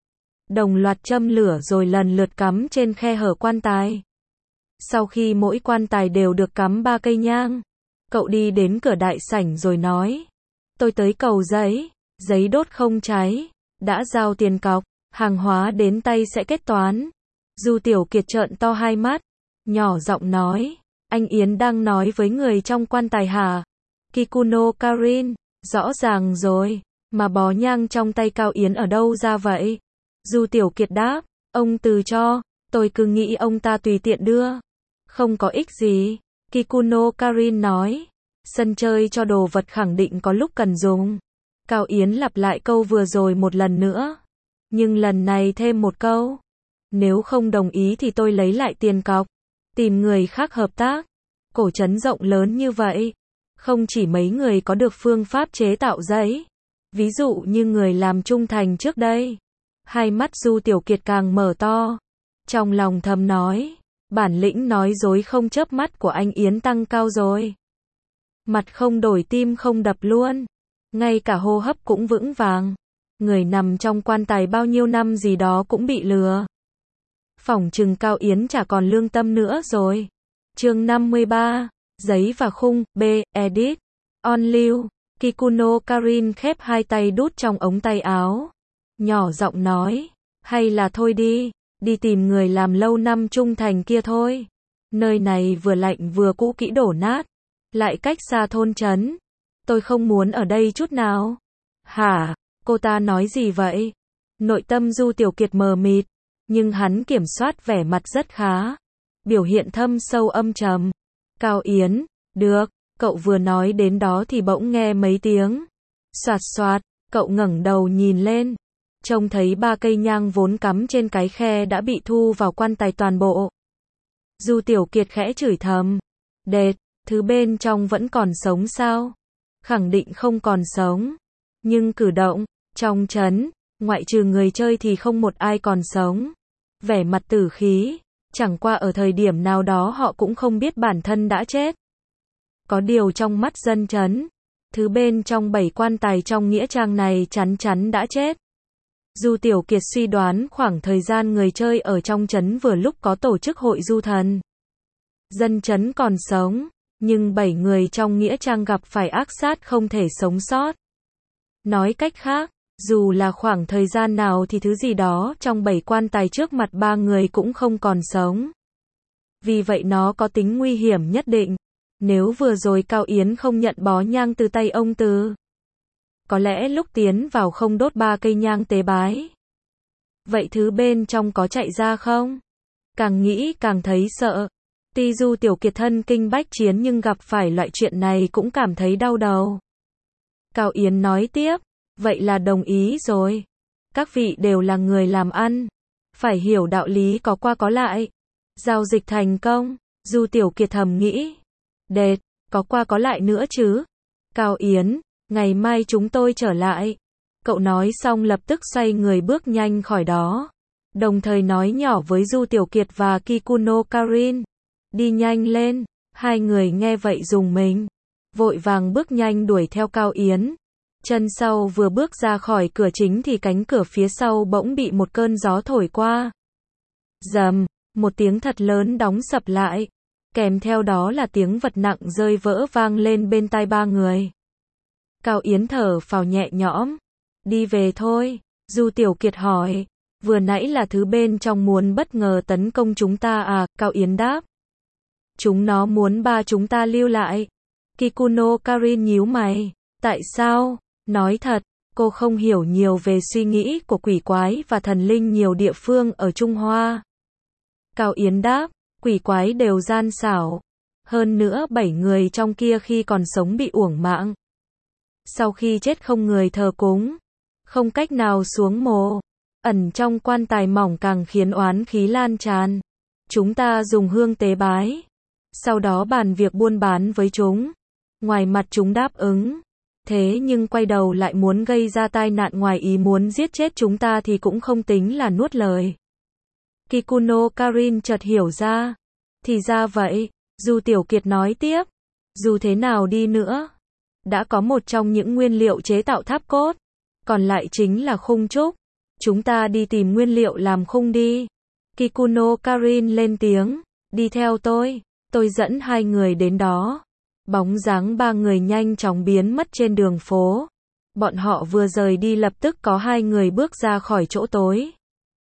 Đồng loạt châm lửa rồi lần lượt cắm trên khe hở quan tài. Sau khi mỗi quan tài đều được cắm 3 cây nhang, cậu đi đến cửa đại sảnh rồi nói. Tôi tới cầu giấy, giấy đốt không cháy, đã giao tiền cọc, hàng hóa đến tay sẽ kết toán. Du Tiểu Kiệt trợn to hai mắt, nhỏ giọng nói, anh Yến đang nói với người trong quan tài hả? Kikuno Karin, rõ ràng rồi, mà bó nhang trong tay Cao Yến ở đâu ra vậy? Du Tiểu Kiệt đáp, ông từ cho, tôi cứ nghĩ ông ta tùy tiện đưa. Không có ích gì, Kikuno Karin nói, sân chơi cho đồ vật khẳng định có lúc cần dùng. Cao Yến lặp lại câu vừa rồi một lần nữa. Nhưng lần này thêm một câu. Nếu không đồng ý thì tôi lấy lại tiền cọc. Tìm người khác hợp tác. Cổ trấn rộng lớn như vậy. Không chỉ mấy người có được phương pháp chế tạo giấy. Ví dụ như người làm trung thành trước đây. Hai mắt Du Tiểu Kiệt càng mở to. Trong lòng thầm nói. Bản lĩnh nói dối không chớp mắt của anh Yến tăng cao rồi. Mặt không đổi tim không đập luôn. Ngay cả hô hấp cũng vững vàng. Người nằm trong quan tài bao nhiêu năm gì đó cũng bị lừa. Phỏng chừng Cao Yến chả còn lương tâm nữa rồi. Chương 53. Giấy và khung. B. Edit. On lưu. Kikuno Karin khép hai tay đút trong ống tay áo. Nhỏ giọng nói. Hay là thôi đi. Đi tìm người làm lâu năm trung thành kia thôi. Nơi này vừa lạnh vừa cũ kỹ đổ nát. Lại cách xa thôn trấn. Tôi không muốn ở đây chút nào. Hả? Cô ta nói gì vậy? Nội tâm Du Tiểu Kiệt mờ mịt. Nhưng hắn kiểm soát vẻ mặt rất khá. Biểu hiện thâm sâu âm trầm. Cao Yến. Được. Cậu vừa nói đến đó thì bỗng nghe mấy tiếng. Soạt soạt. Cậu ngẩng đầu nhìn lên. Trông thấy 3 cây nhang vốn cắm trên cái khe đã bị thu vào quan tài toàn bộ. Du Tiểu Kiệt khẽ chửi thầm. Đệt, thứ bên trong vẫn còn sống sao? Khẳng định không còn sống. Nhưng cử động, trong trấn, ngoại trừ người chơi thì không một ai còn sống. Vẻ mặt tử khí, chẳng qua ở thời điểm nào đó họ cũng không biết bản thân đã chết. Có điều trong mắt dân trấn, thứ bên trong 7 quan tài trong nghĩa trang này chắn chắn đã chết. Du Tiểu Kiệt suy đoán khoảng thời gian người chơi ở trong trấn vừa lúc có tổ chức hội du thần. Dân trấn còn sống, nhưng 7 người trong nghĩa trang gặp phải ác sát không thể sống sót. Nói cách khác, dù là khoảng thời gian nào thì thứ gì đó trong 7 quan tài trước mặt 3 người cũng không còn sống. Vì vậy nó có tính nguy hiểm nhất định. Nếu vừa rồi Cao Yến không nhận bó nhang từ tay ông Từ, có lẽ lúc tiến vào không đốt 3 cây nhang tế bái. Vậy thứ bên trong có chạy ra không? Càng nghĩ càng thấy sợ. Tuy Du Tiểu Kiệt thân kinh bách chiến nhưng gặp phải loại chuyện này cũng cảm thấy đau đầu. Cao Yến nói tiếp, vậy là đồng ý rồi. Các vị đều là người làm ăn. Phải hiểu đạo lý có qua có lại. Giao dịch thành công. Du Tiểu Kiệt thầm nghĩ. Đệt, có qua có lại nữa chứ. Cao Yến, ngày mai chúng tôi trở lại. Cậu nói xong lập tức xoay người bước nhanh khỏi đó. Đồng thời nói nhỏ với Du Tiểu Kiệt và Kikuno Karin. Đi nhanh lên. Hai người nghe vậy rùng mình. Vội vàng bước nhanh đuổi theo Cao Yến. Chân sau vừa bước ra khỏi cửa chính thì cánh cửa phía sau bỗng bị một cơn gió thổi qua. Rầm, một tiếng thật lớn đóng sập lại. Kèm theo đó là tiếng vật nặng rơi vỡ vang lên bên tai 3 người. Cao Yến thở phào nhẹ nhõm. Đi về thôi. Du Tiểu Kiệt hỏi. Vừa nãy là thứ bên trong muốn bất ngờ tấn công chúng ta à? Cao Yến đáp. Chúng nó muốn ba chúng ta lưu lại. Kikuno Karin nhíu mày. Tại sao? Nói thật, cô không hiểu nhiều về suy nghĩ của quỷ quái và thần linh nhiều địa phương ở Trung Hoa. Cao Yến đáp. Quỷ quái đều gian xảo. Hơn nữa 7 người trong kia khi còn sống bị uổng mạng. Sau khi chết không người thờ cúng. Không cách nào xuống mồ. Ẩn trong quan tài mỏng càng khiến oán khí lan tràn. Chúng ta dùng hương tế bái. Sau đó bàn việc buôn bán với chúng. Ngoài mặt chúng đáp ứng. Thế nhưng quay đầu lại muốn gây ra tai nạn ngoài ý muốn giết chết chúng ta thì cũng không tính là nuốt lời. Kikuno Karin chợt hiểu ra. Thì ra vậy, Du Tiểu Kiệt nói tiếp. Dù thế nào đi nữa, đã có một trong những nguyên liệu chế tạo tháp cốt. Còn lại chính là khung trúc. Chúng ta đi tìm nguyên liệu làm khung đi. Kikuno Karin lên tiếng. Đi theo tôi dẫn 2 người đến đó. Bóng dáng 3 người nhanh chóng biến mất trên đường phố. Bọn họ vừa rời đi lập tức có 2 người bước ra khỏi chỗ tối.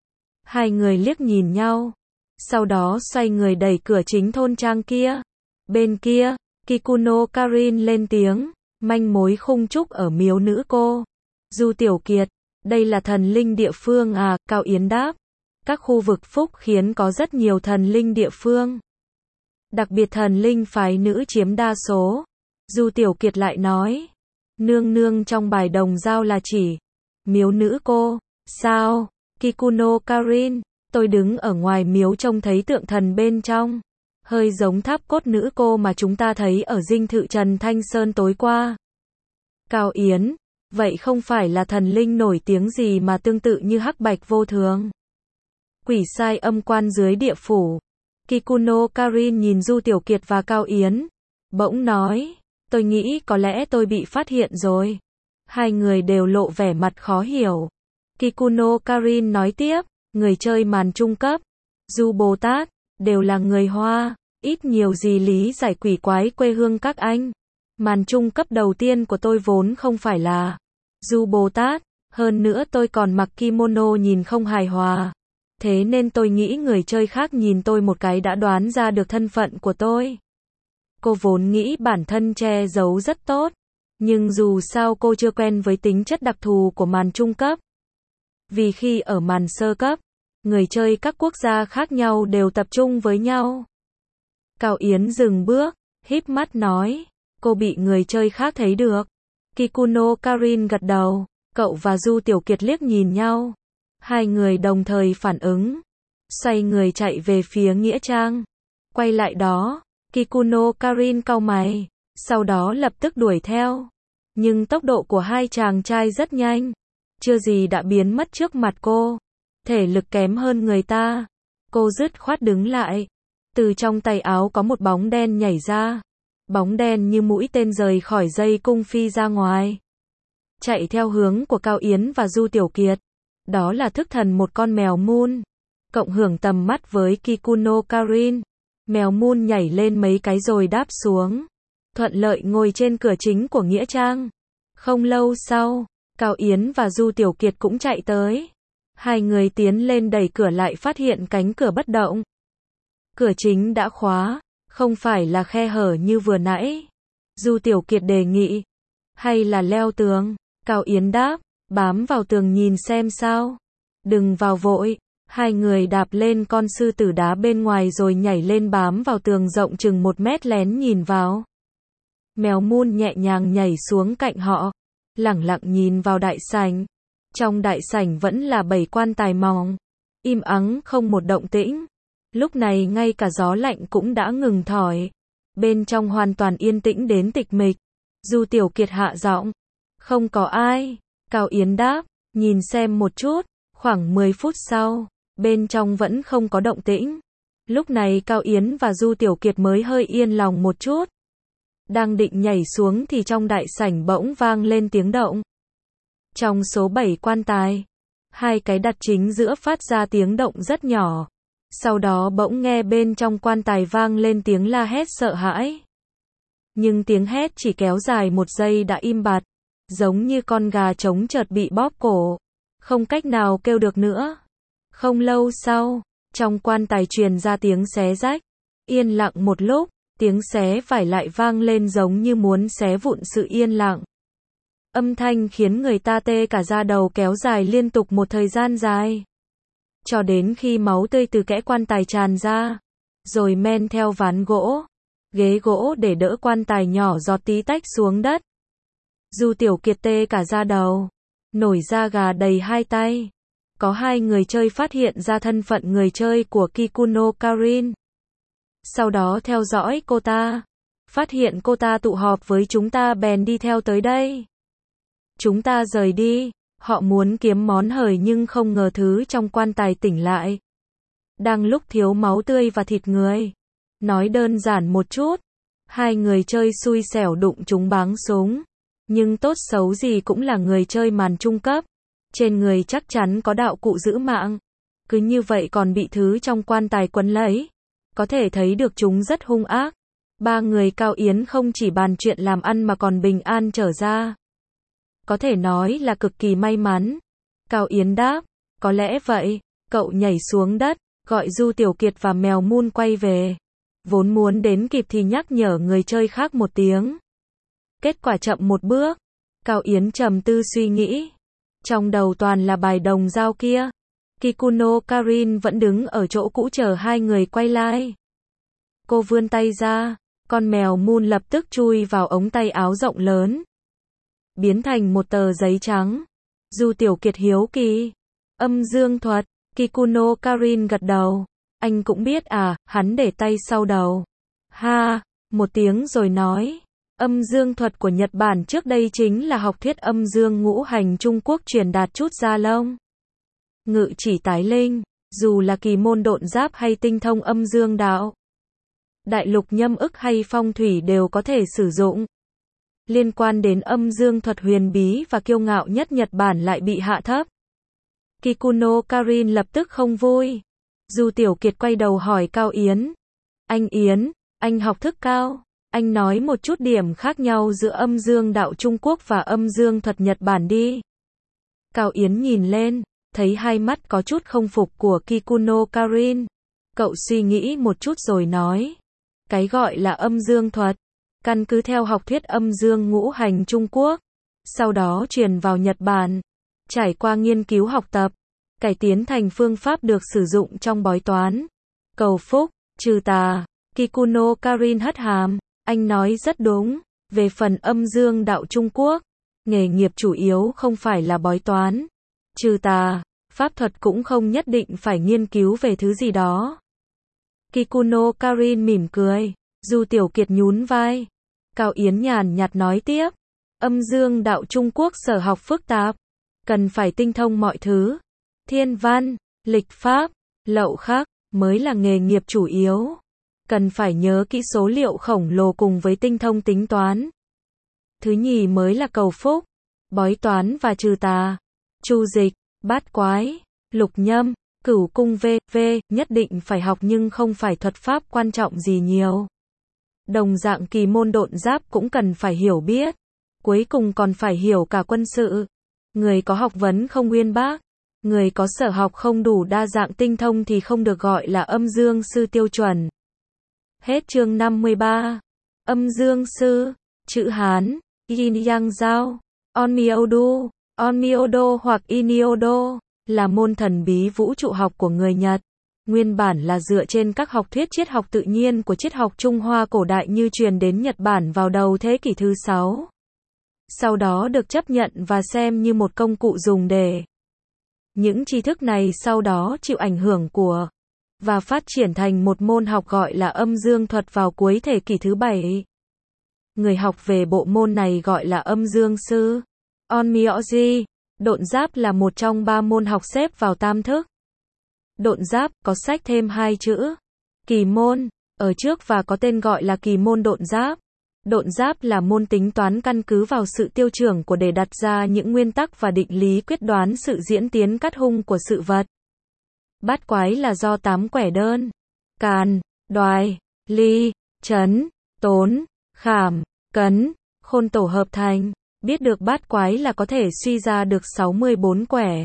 2 người liếc nhìn nhau. Sau đó xoay người đẩy cửa chính thôn trang kia. Bên kia, Kikuno Karin lên tiếng. Manh mối khung trúc ở miếu nữ cô. Du Tiểu Kiệt, đây là thần linh địa phương à? Cao Yến đáp. Các khu vực phúc khiến có rất nhiều thần linh địa phương. Đặc biệt thần linh phái nữ chiếm đa số. Du Tiểu Kiệt lại nói. Nương nương trong bài đồng dao là chỉ miếu nữ cô, sao? Kikuno Karin, tôi đứng ở ngoài miếu trông thấy tượng thần bên trong. Hơi giống tháp cốt nữ cô mà chúng ta thấy ở dinh thự Trần Thanh Sơn tối qua. Cao Yến, vậy không phải là thần linh nổi tiếng gì mà tương tự như hắc bạch vô thường? Quỷ sai âm quan dưới địa phủ. Kikuno Karin nhìn Du Tiểu Kiệt và Cao Yến, bỗng nói, tôi nghĩ có lẽ tôi bị phát hiện rồi. Hai người đều lộ vẻ mặt khó hiểu. Kikuno Karin nói tiếp, người chơi màn trung cấp, Du Bồ Tát, đều là người Hoa, ít nhiều gì lý giải quỷ quái quê hương các anh. Màn trung cấp đầu tiên của tôi vốn không phải là Du Bồ Tát, hơn nữa tôi còn mặc kimono nhìn không hài hòa. Thế nên tôi nghĩ người chơi khác nhìn tôi một cái đã đoán ra được thân phận của tôi. Cô vốn nghĩ bản thân che giấu rất tốt, nhưng dù sao cô chưa quen với tính chất đặc thù của màn trung cấp. Vì khi ở màn sơ cấp, người chơi các quốc gia khác nhau đều tập trung với nhau. Cao Yến dừng bước, híp mắt nói, cô bị người chơi khác thấy được. Kikuno Karin gật đầu, cậu và Du Tiểu Kiệt liếc nhìn nhau. Hai người đồng thời phản ứng, xoay người chạy về phía nghĩa trang. Quay lại đó, Kikuno Karin cau mày, sau đó lập tức đuổi theo. Nhưng tốc độ của hai chàng trai rất nhanh, chưa gì đã biến mất trước mặt cô. Thể lực kém hơn người ta, cô dứt khoát đứng lại. Từ trong tay áo có một bóng đen nhảy ra. Bóng đen như mũi tên rời khỏi dây cung phi ra ngoài, chạy theo hướng của Cao Yến và Du Tiểu Kiệt. Đó là thức thần một con mèo Moon. Cộng hưởng tầm mắt với Kikuno Karin, mèo Moon nhảy lên mấy cái rồi đáp xuống, thuận lợi ngồi trên cửa chính của nghĩa trang. Không lâu sau, Cao Yến và Du Tiểu Kiệt cũng chạy tới. Hai người tiến lên đẩy cửa lại phát hiện cánh cửa bất động. Cửa chính đã khóa, không phải là khe hở như vừa nãy. Du Tiểu Kiệt đề nghị, hay là leo tường? Cao Yến đáp, bám vào tường nhìn xem sao. Đừng vào vội. Hai người đạp lên con sư tử đá bên ngoài rồi nhảy lên bám vào tường rộng chừng 1 mét lén nhìn vào. Mèo Moon nhẹ nhàng nhảy xuống cạnh họ, lẳng lặng nhìn vào đại sảnh. Trong đại sảnh vẫn là 7 quan tài mỏng, im ắng không một động tĩnh. Lúc này ngay cả gió lạnh cũng đã ngừng thổi. Bên trong hoàn toàn yên tĩnh đến tịch mịch. Du Tiểu Kiệt hạ giọng, không có ai. Cao Yến đáp, nhìn xem một chút. Khoảng 10 phút sau, bên trong vẫn không có động tĩnh. Lúc này Cao Yến và Du Tiểu Kiệt mới hơi yên lòng một chút. Đang định nhảy xuống thì trong đại sảnh bỗng vang lên tiếng động. Trong số 7 quan tài, 2 cái đặt chính giữa phát ra tiếng động rất nhỏ. Sau đó bỗng nghe bên trong quan tài vang lên tiếng la hét sợ hãi. Nhưng tiếng hét chỉ kéo dài 1 giây đã im bặt, giống như con gà trống chợt bị bóp cổ, không cách nào kêu được nữa. Không lâu sau, trong quan tài truyền ra tiếng xé rách. Yên lặng một lúc, tiếng xé vải lại vang lên giống như muốn xé vụn sự yên lặng. Âm thanh khiến người ta tê cả da đầu kéo dài liên tục một thời gian dài. Cho đến khi máu tươi từ kẽ quan tài tràn ra, rồi men theo ván gỗ, ghế gỗ để đỡ quan tài nhỏ giọt tí tách xuống đất. Du Tiểu Kiệt tê cả da đầu, nổi da gà đầy hai tay. Có 2 người chơi phát hiện ra thân phận người chơi của Kikuno Karin. Sau đó theo dõi cô ta, phát hiện cô ta tụ họp với chúng ta bèn đi theo tới đây. Chúng ta rời đi, họ muốn kiếm món hời nhưng không ngờ thứ trong quan tài tỉnh lại. Đang lúc thiếu máu tươi và thịt người. Nói đơn giản một chút, 2 người chơi xui xẻo đụng trúng báng súng. Nhưng tốt xấu gì cũng là người chơi màn trung cấp. Trên người chắc chắn có đạo cụ giữ mạng. Cứ như vậy còn bị thứ trong quan tài quấn lấy. Có thể thấy được chúng rất hung ác. 3 người Cao Yến không chỉ bàn chuyện làm ăn mà còn bình an trở ra. Có thể nói là cực kỳ may mắn. Cao Yến đáp, có lẽ vậy. Cậu nhảy xuống đất, gọi Du Tiểu Kiệt và mèo Moon quay về. Vốn muốn đến kịp thì nhắc nhở người chơi khác một tiếng. Kết quả chậm một bước. Cao Yến trầm tư suy nghĩ. Trong đầu toàn là bài đồng dao kia. Kikuno Karin vẫn đứng ở chỗ cũ chờ 2 người quay lại. Cô vươn tay ra, con mèo Moon lập tức chui vào ống tay áo rộng lớn. biến thành một tờ giấy trắng. Du Tiểu Kiệt hiếu kỳ. Âm dương thuật, Kikuno Karin gật đầu. Anh cũng biết à, hắn để tay sau đầu. Ha, một tiếng rồi nói. Âm dương thuật của Nhật Bản trước đây chính là học thuyết âm dương ngũ hành Trung Quốc truyền đạt chút da lông. Ngự chỉ tái linh, dù là kỳ môn độn giáp hay tinh thông âm dương đạo, đại lục nhâm ức hay phong thủy đều có thể sử dụng. Liên quan đến âm dương thuật huyền bí và kiêu ngạo nhất Nhật Bản lại bị hạ thấp. Kikuno Karin lập tức không vui. Du Tiểu Kiệt quay đầu hỏi Cao Yến. Anh Yến, anh học thức cao. Anh nói một chút điểm khác nhau giữa âm dương đạo Trung Quốc và âm dương thuật Nhật Bản đi. Cao Yến nhìn lên, thấy hai mắt có chút không phục của Kikuno Karin. Cậu suy nghĩ một chút rồi nói. Cái gọi là âm dương thuật, căn cứ theo học thuyết âm dương ngũ hành Trung Quốc, sau đó truyền vào Nhật Bản, trải qua nghiên cứu học tập, cải tiến thành phương pháp được sử dụng trong bói toán, cầu phúc, trừ tà. Kikuno Karin hất hàm, anh nói rất đúng, về phần âm dương đạo Trung Quốc, nghề nghiệp chủ yếu không phải là bói toán, trừ tà, pháp thuật cũng không nhất định phải nghiên cứu về thứ gì đó. Kikuno Karin mỉm cười, Du Tiểu Kiệt nhún vai. Cao Yến nhàn nhạt nói tiếp, âm dương đạo Trung Quốc sở học phức tạp, cần phải tinh thông mọi thứ, thiên văn, lịch pháp, lậu khắc, mới là nghề nghiệp chủ yếu. Cần phải nhớ kỹ số liệu khổng lồ cùng với tinh thông tính toán. Thứ nhì mới là cầu phúc, bói toán và trừ tà, chu dịch, bát quái, lục nhâm, cửu cung v.v. nhất định phải học nhưng không phải thuật pháp quan trọng gì nhiều. Đồng dạng kỳ môn độn giáp cũng cần phải hiểu biết. Cuối cùng còn phải hiểu cả quân sự. Người có học vấn không uyên bác, người có sở học không đủ đa dạng tinh thông thì không được gọi là âm dương sư tiêu chuẩn. Hết chương 53. Âm dương sư, chữ Hán, Yin Yang Giao, Onmyodo hoặc Iniodo, là môn thần bí vũ trụ học của người Nhật. Nguyên bản là dựa trên các học thuyết triết học tự nhiên của triết học Trung Hoa cổ đại như truyền đến Nhật Bản vào đầu thế kỷ thứ 6. Sau đó được chấp nhận và xem như một công cụ dùng để. Những tri thức này sau đó chịu ảnh hưởng của và phát triển thành một môn học gọi là âm dương thuật vào cuối thế kỷ thứ 7. Người học về bộ môn này gọi là âm dương sư. Onmyoji, độn giáp là một trong 3 môn học xếp vào tam thức. Độn giáp có sách thêm 2 chữ kỳ môn ở trước và có tên gọi là kỳ môn độn giáp. Độn giáp là môn tính toán căn cứ vào sự tiêu chuẩn của để đặt ra những nguyên tắc và định lý quyết đoán sự diễn tiến cắt hung của sự vật. Bát quái là do 8 quẻ đơn, càn, đoài, ly, trấn, tốn, khảm, cấn, khôn tổ hợp thành. Biết được bát quái là có thể suy ra được 64 quẻ.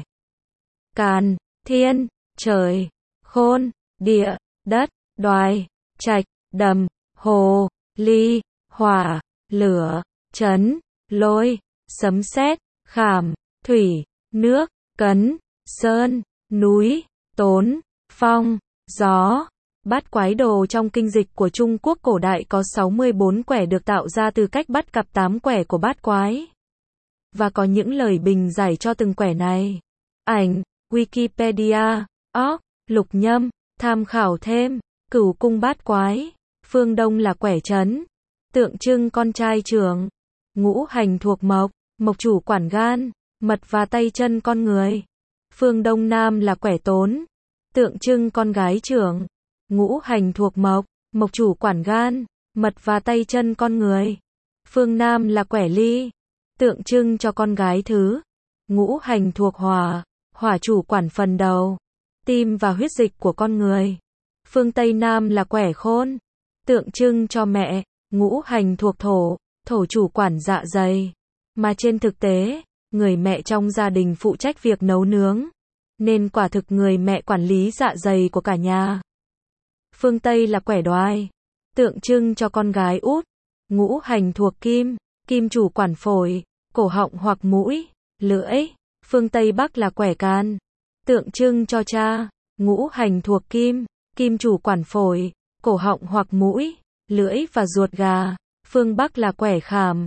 Càn, thiên, trời, khôn, địa, đất, đoài, trạch, đầm, hồ, ly, hỏa, lửa, trấn, lôi, sấm sét, khảm, thủy, nước, cấn, sơn, núi, tốn, phong, gió. Bát quái đồ trong kinh dịch của Trung Quốc cổ đại có 64 quẻ được tạo ra từ cách bắt cặp 8 quẻ của bát quái. Và có những lời bình giải cho từng quẻ này. Ảnh, Wikipedia, lục nhâm, tham khảo thêm, cửu cung bát quái. Phương Đông là quẻ trấn, tượng trưng con trai trưởng. Ngũ hành thuộc mộc, mộc chủ quản gan, mật và tay chân con người. Phương Đông Nam là quẻ tốn, tượng trưng con gái trưởng. Ngũ hành thuộc mộc, mộc chủ quản gan, mật và tay chân con người. Phương Nam là quẻ ly, tượng trưng cho con gái thứ. Ngũ hành thuộc hỏa, hỏa chủ quản phần đầu, tim và huyết dịch của con người. Phương Tây Nam là quẻ khôn, tượng trưng cho mẹ. Ngũ hành thuộc thổ, thổ chủ quản dạ dày. Mà trên thực tế, người mẹ trong gia đình phụ trách việc nấu nướng, nên quả thực người mẹ quản lý dạ dày của cả nhà. Phương Tây là quẻ đoài, tượng trưng cho con gái út. Ngũ hành thuộc kim, kim chủ quản phổi, cổ họng hoặc mũi, lưỡi. Phương Tây Bắc là quẻ can, tượng trưng cho cha. Ngũ hành thuộc kim, kim chủ quản phổi, cổ họng hoặc mũi, lưỡi và ruột gà. Phương Bắc là quẻ khảm,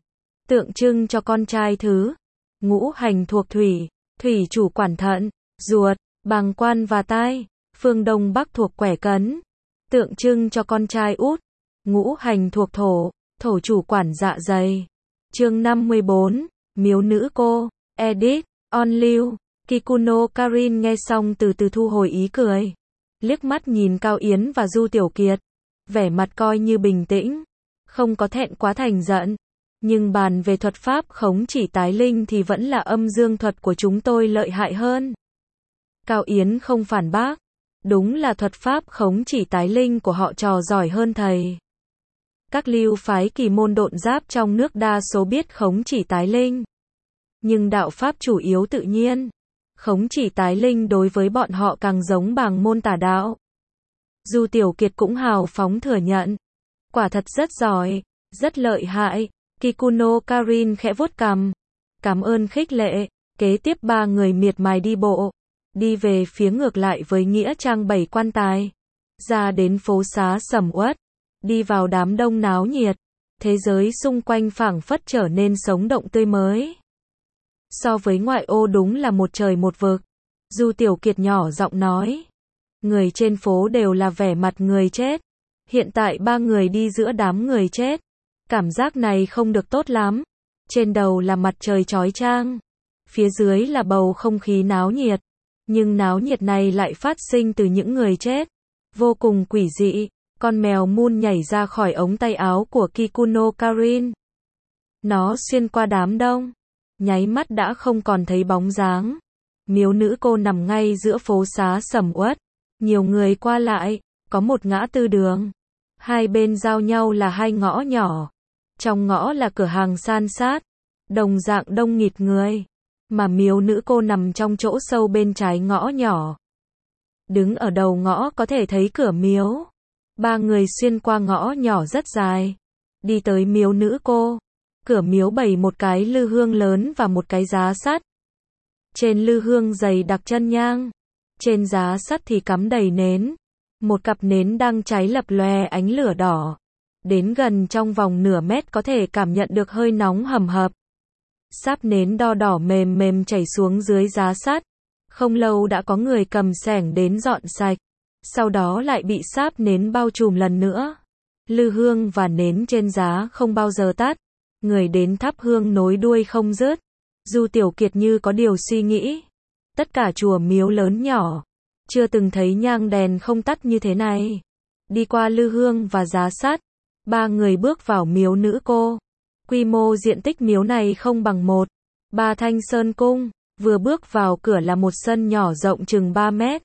tượng trưng cho con trai thứ. Ngũ hành thuộc thủy, thủy chủ quản thận, ruột, bàng quan và tai. Phương Đông Bắc thuộc quẻ cấn, tượng trưng cho con trai út. Ngũ hành thuộc thổ, thổ chủ quản dạ dày. Chương 54, Miếu nữ cô, edit, on lưu. Kikuno Karin nghe xong từ từ thu hồi ý cười. Liếc mắt nhìn Cao Yến và Du Tiểu Kiệt. Vẻ mặt coi như bình tĩnh. Không có thẹn quá thành giận. Nhưng bàn về thuật pháp khống chỉ tái linh thì vẫn là âm dương thuật của chúng tôi lợi hại hơn. Cao Yến không phản bác. Đúng là thuật pháp khống chỉ tái linh của họ trò giỏi hơn thầy. Các lưu phái kỳ môn độn giáp trong nước đa số biết khống chỉ tái linh. Nhưng đạo pháp chủ yếu tự nhiên. Khống chỉ tái linh đối với bọn họ càng giống bàng môn tà đạo. Du Tiểu Kiệt cũng hào phóng thừa nhận. Quả thật rất giỏi, rất lợi hại. Kikuno Karin khẽ vuốt cằm. Cảm ơn khích lệ. Kế tiếp ba người miệt mài đi bộ. Đi về phía ngược lại với nghĩa trang 7 quan tài. Ra đến phố xá sầm uất. Đi vào đám đông náo nhiệt. Thế giới xung quanh phảng phất trở nên sống động tươi mới. So với ngoại ô đúng là một trời một vực. Du Tiểu Kiệt nhỏ giọng nói. Người trên phố đều là vẻ mặt người chết. Hiện tại ba người đi giữa đám người chết. Cảm giác này không được tốt lắm. Trên đầu là mặt trời chói chang. Phía dưới là bầu không khí náo nhiệt. Nhưng náo nhiệt này lại phát sinh từ những người chết. Vô cùng quỷ dị. Con mèo Moon nhảy ra khỏi ống tay áo của Kikuno Karin. Nó xuyên qua đám đông. Nháy mắt đã không còn thấy bóng dáng. Miếu nữ cô nằm ngay giữa phố xá sầm uất. Nhiều người qua lại. Có một ngã tư đường. Hai bên giao nhau là hai ngõ nhỏ. Trong ngõ là cửa hàng san sát. Đồng dạng đông nghịt người. Mà miếu nữ cô nằm trong chỗ sâu bên trái ngõ nhỏ. Đứng ở đầu ngõ có thể thấy cửa miếu. Ba người xuyên qua ngõ nhỏ rất dài. Đi tới miếu nữ cô. Cửa miếu bày một cái lư hương lớn và một cái giá sắt. Trên lư hương dày đặc chân nhang. Trên giá sắt thì cắm đầy nến. Một cặp nến đang cháy lập lòe ánh lửa đỏ. Đến gần trong vòng nửa mét có thể cảm nhận được hơi nóng hầm hập. Sáp nến đo đỏ mềm mềm chảy xuống dưới giá sắt. Không lâu đã có người cầm xẻng đến dọn sạch. Sau đó lại bị sáp nến bao trùm lần nữa. Lư hương và nến trên giá không bao giờ tắt. Người đến thắp hương nối đuôi không dứt. Du Tiểu Kiệt như có điều suy nghĩ. Tất cả chùa miếu lớn nhỏ. Chưa từng thấy nhang đèn không tắt như thế này. Đi qua lư hương và giá sắt. Ba người bước vào miếu nữ cô. Quy mô diện tích miếu này không bằng một. Ba Thanh Sơn Cung. Vừa bước vào cửa là một sân nhỏ rộng chừng 3 mét.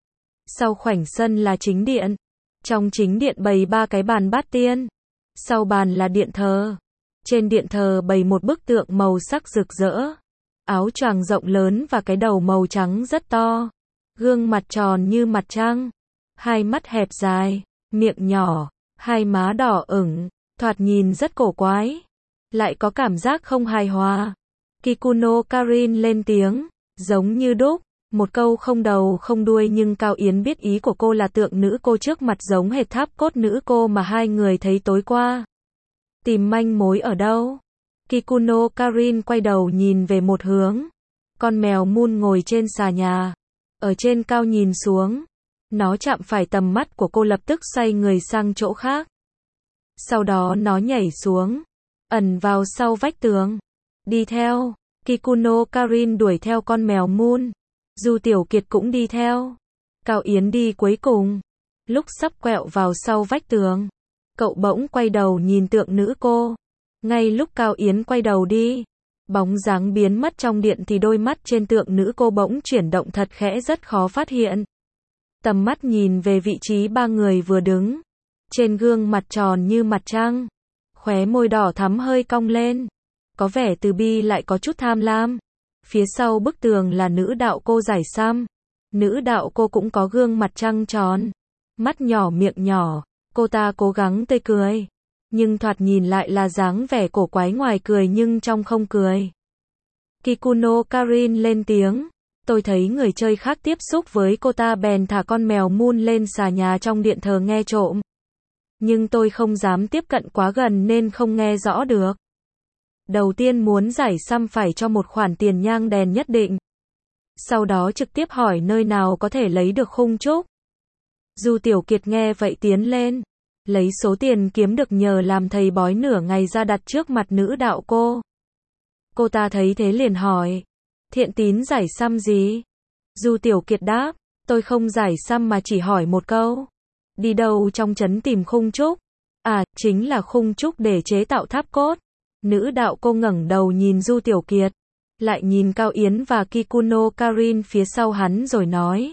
Sau khoảnh sân là chính điện. Trong chính điện bày ba cái bàn bát tiên. Sau bàn là điện thờ. Trên điện thờ bày một bức tượng màu sắc rực rỡ. Áo choàng rộng lớn và cái đầu màu trắng rất to. Gương mặt tròn như mặt trăng. Hai mắt hẹp dài. Miệng nhỏ. Hai má đỏ ửng. Thoạt nhìn rất cổ quái. Lại có cảm giác không hài hòa. Kikuno Karin lên tiếng. Giống như đúc. Một câu không đầu không đuôi nhưng Cao Yến biết ý của cô là tượng nữ cô trước mặt giống hệt tháp cốt nữ cô mà hai người thấy tối qua. Tìm manh mối ở đâu? Kikuno Karin quay đầu nhìn về một hướng. Con mèo Moon ngồi trên xà nhà. Ở trên cao nhìn xuống. Nó chạm phải tầm mắt của cô lập tức xoay người sang chỗ khác. Sau đó nó nhảy xuống. Ẩn vào sau vách tường. Đi theo. Kikuno Karin đuổi theo con mèo Moon. Du Tiểu Kiệt cũng đi theo. Cao Yến đi cuối cùng. Lúc sắp quẹo vào sau vách tường. Cậu bỗng quay đầu nhìn tượng nữ cô. Ngay lúc Cao Yến quay đầu đi. Bóng dáng biến mất trong điện thì đôi mắt trên tượng nữ cô bỗng chuyển động thật khẽ rất khó phát hiện. Tầm mắt nhìn về vị trí ba người vừa đứng. Trên gương mặt tròn như mặt trăng. Khóe môi đỏ thắm hơi cong lên. Có vẻ từ bi lại có chút tham lam. Phía sau bức tường là nữ đạo cô giải xăm. Nữ đạo cô cũng có gương mặt trăng tròn. Mắt nhỏ miệng nhỏ. Cô ta cố gắng tươi cười. Nhưng thoạt nhìn lại là dáng vẻ cổ quái ngoài cười nhưng trong không cười. Kikuno Karin lên tiếng. Tôi thấy người chơi khác tiếp xúc với cô ta bèn thả con mèo Moon lên xà nhà trong điện thờ nghe trộm. Nhưng tôi không dám tiếp cận quá gần nên không nghe rõ được. Đầu tiên muốn giải xăm phải cho một khoản tiền nhang đèn nhất định. Sau đó trực tiếp hỏi nơi nào có thể lấy được khung trúc. Du Tiểu Kiệt nghe vậy tiến lên, lấy số tiền kiếm được nhờ làm thầy bói nửa ngày ra đặt trước mặt nữ đạo cô. Cô ta thấy thế liền hỏi, thiện tín giải xăm gì? Du Tiểu Kiệt đáp, tôi không giải xăm mà chỉ hỏi một câu. Đi đâu trong trấn tìm khung trúc? À, chính là khung trúc để chế tạo tháp cốt. Nữ đạo cô ngẩng đầu nhìn Du Tiểu Kiệt, lại nhìn Cao Yến và Kikuno Karin phía sau hắn rồi nói.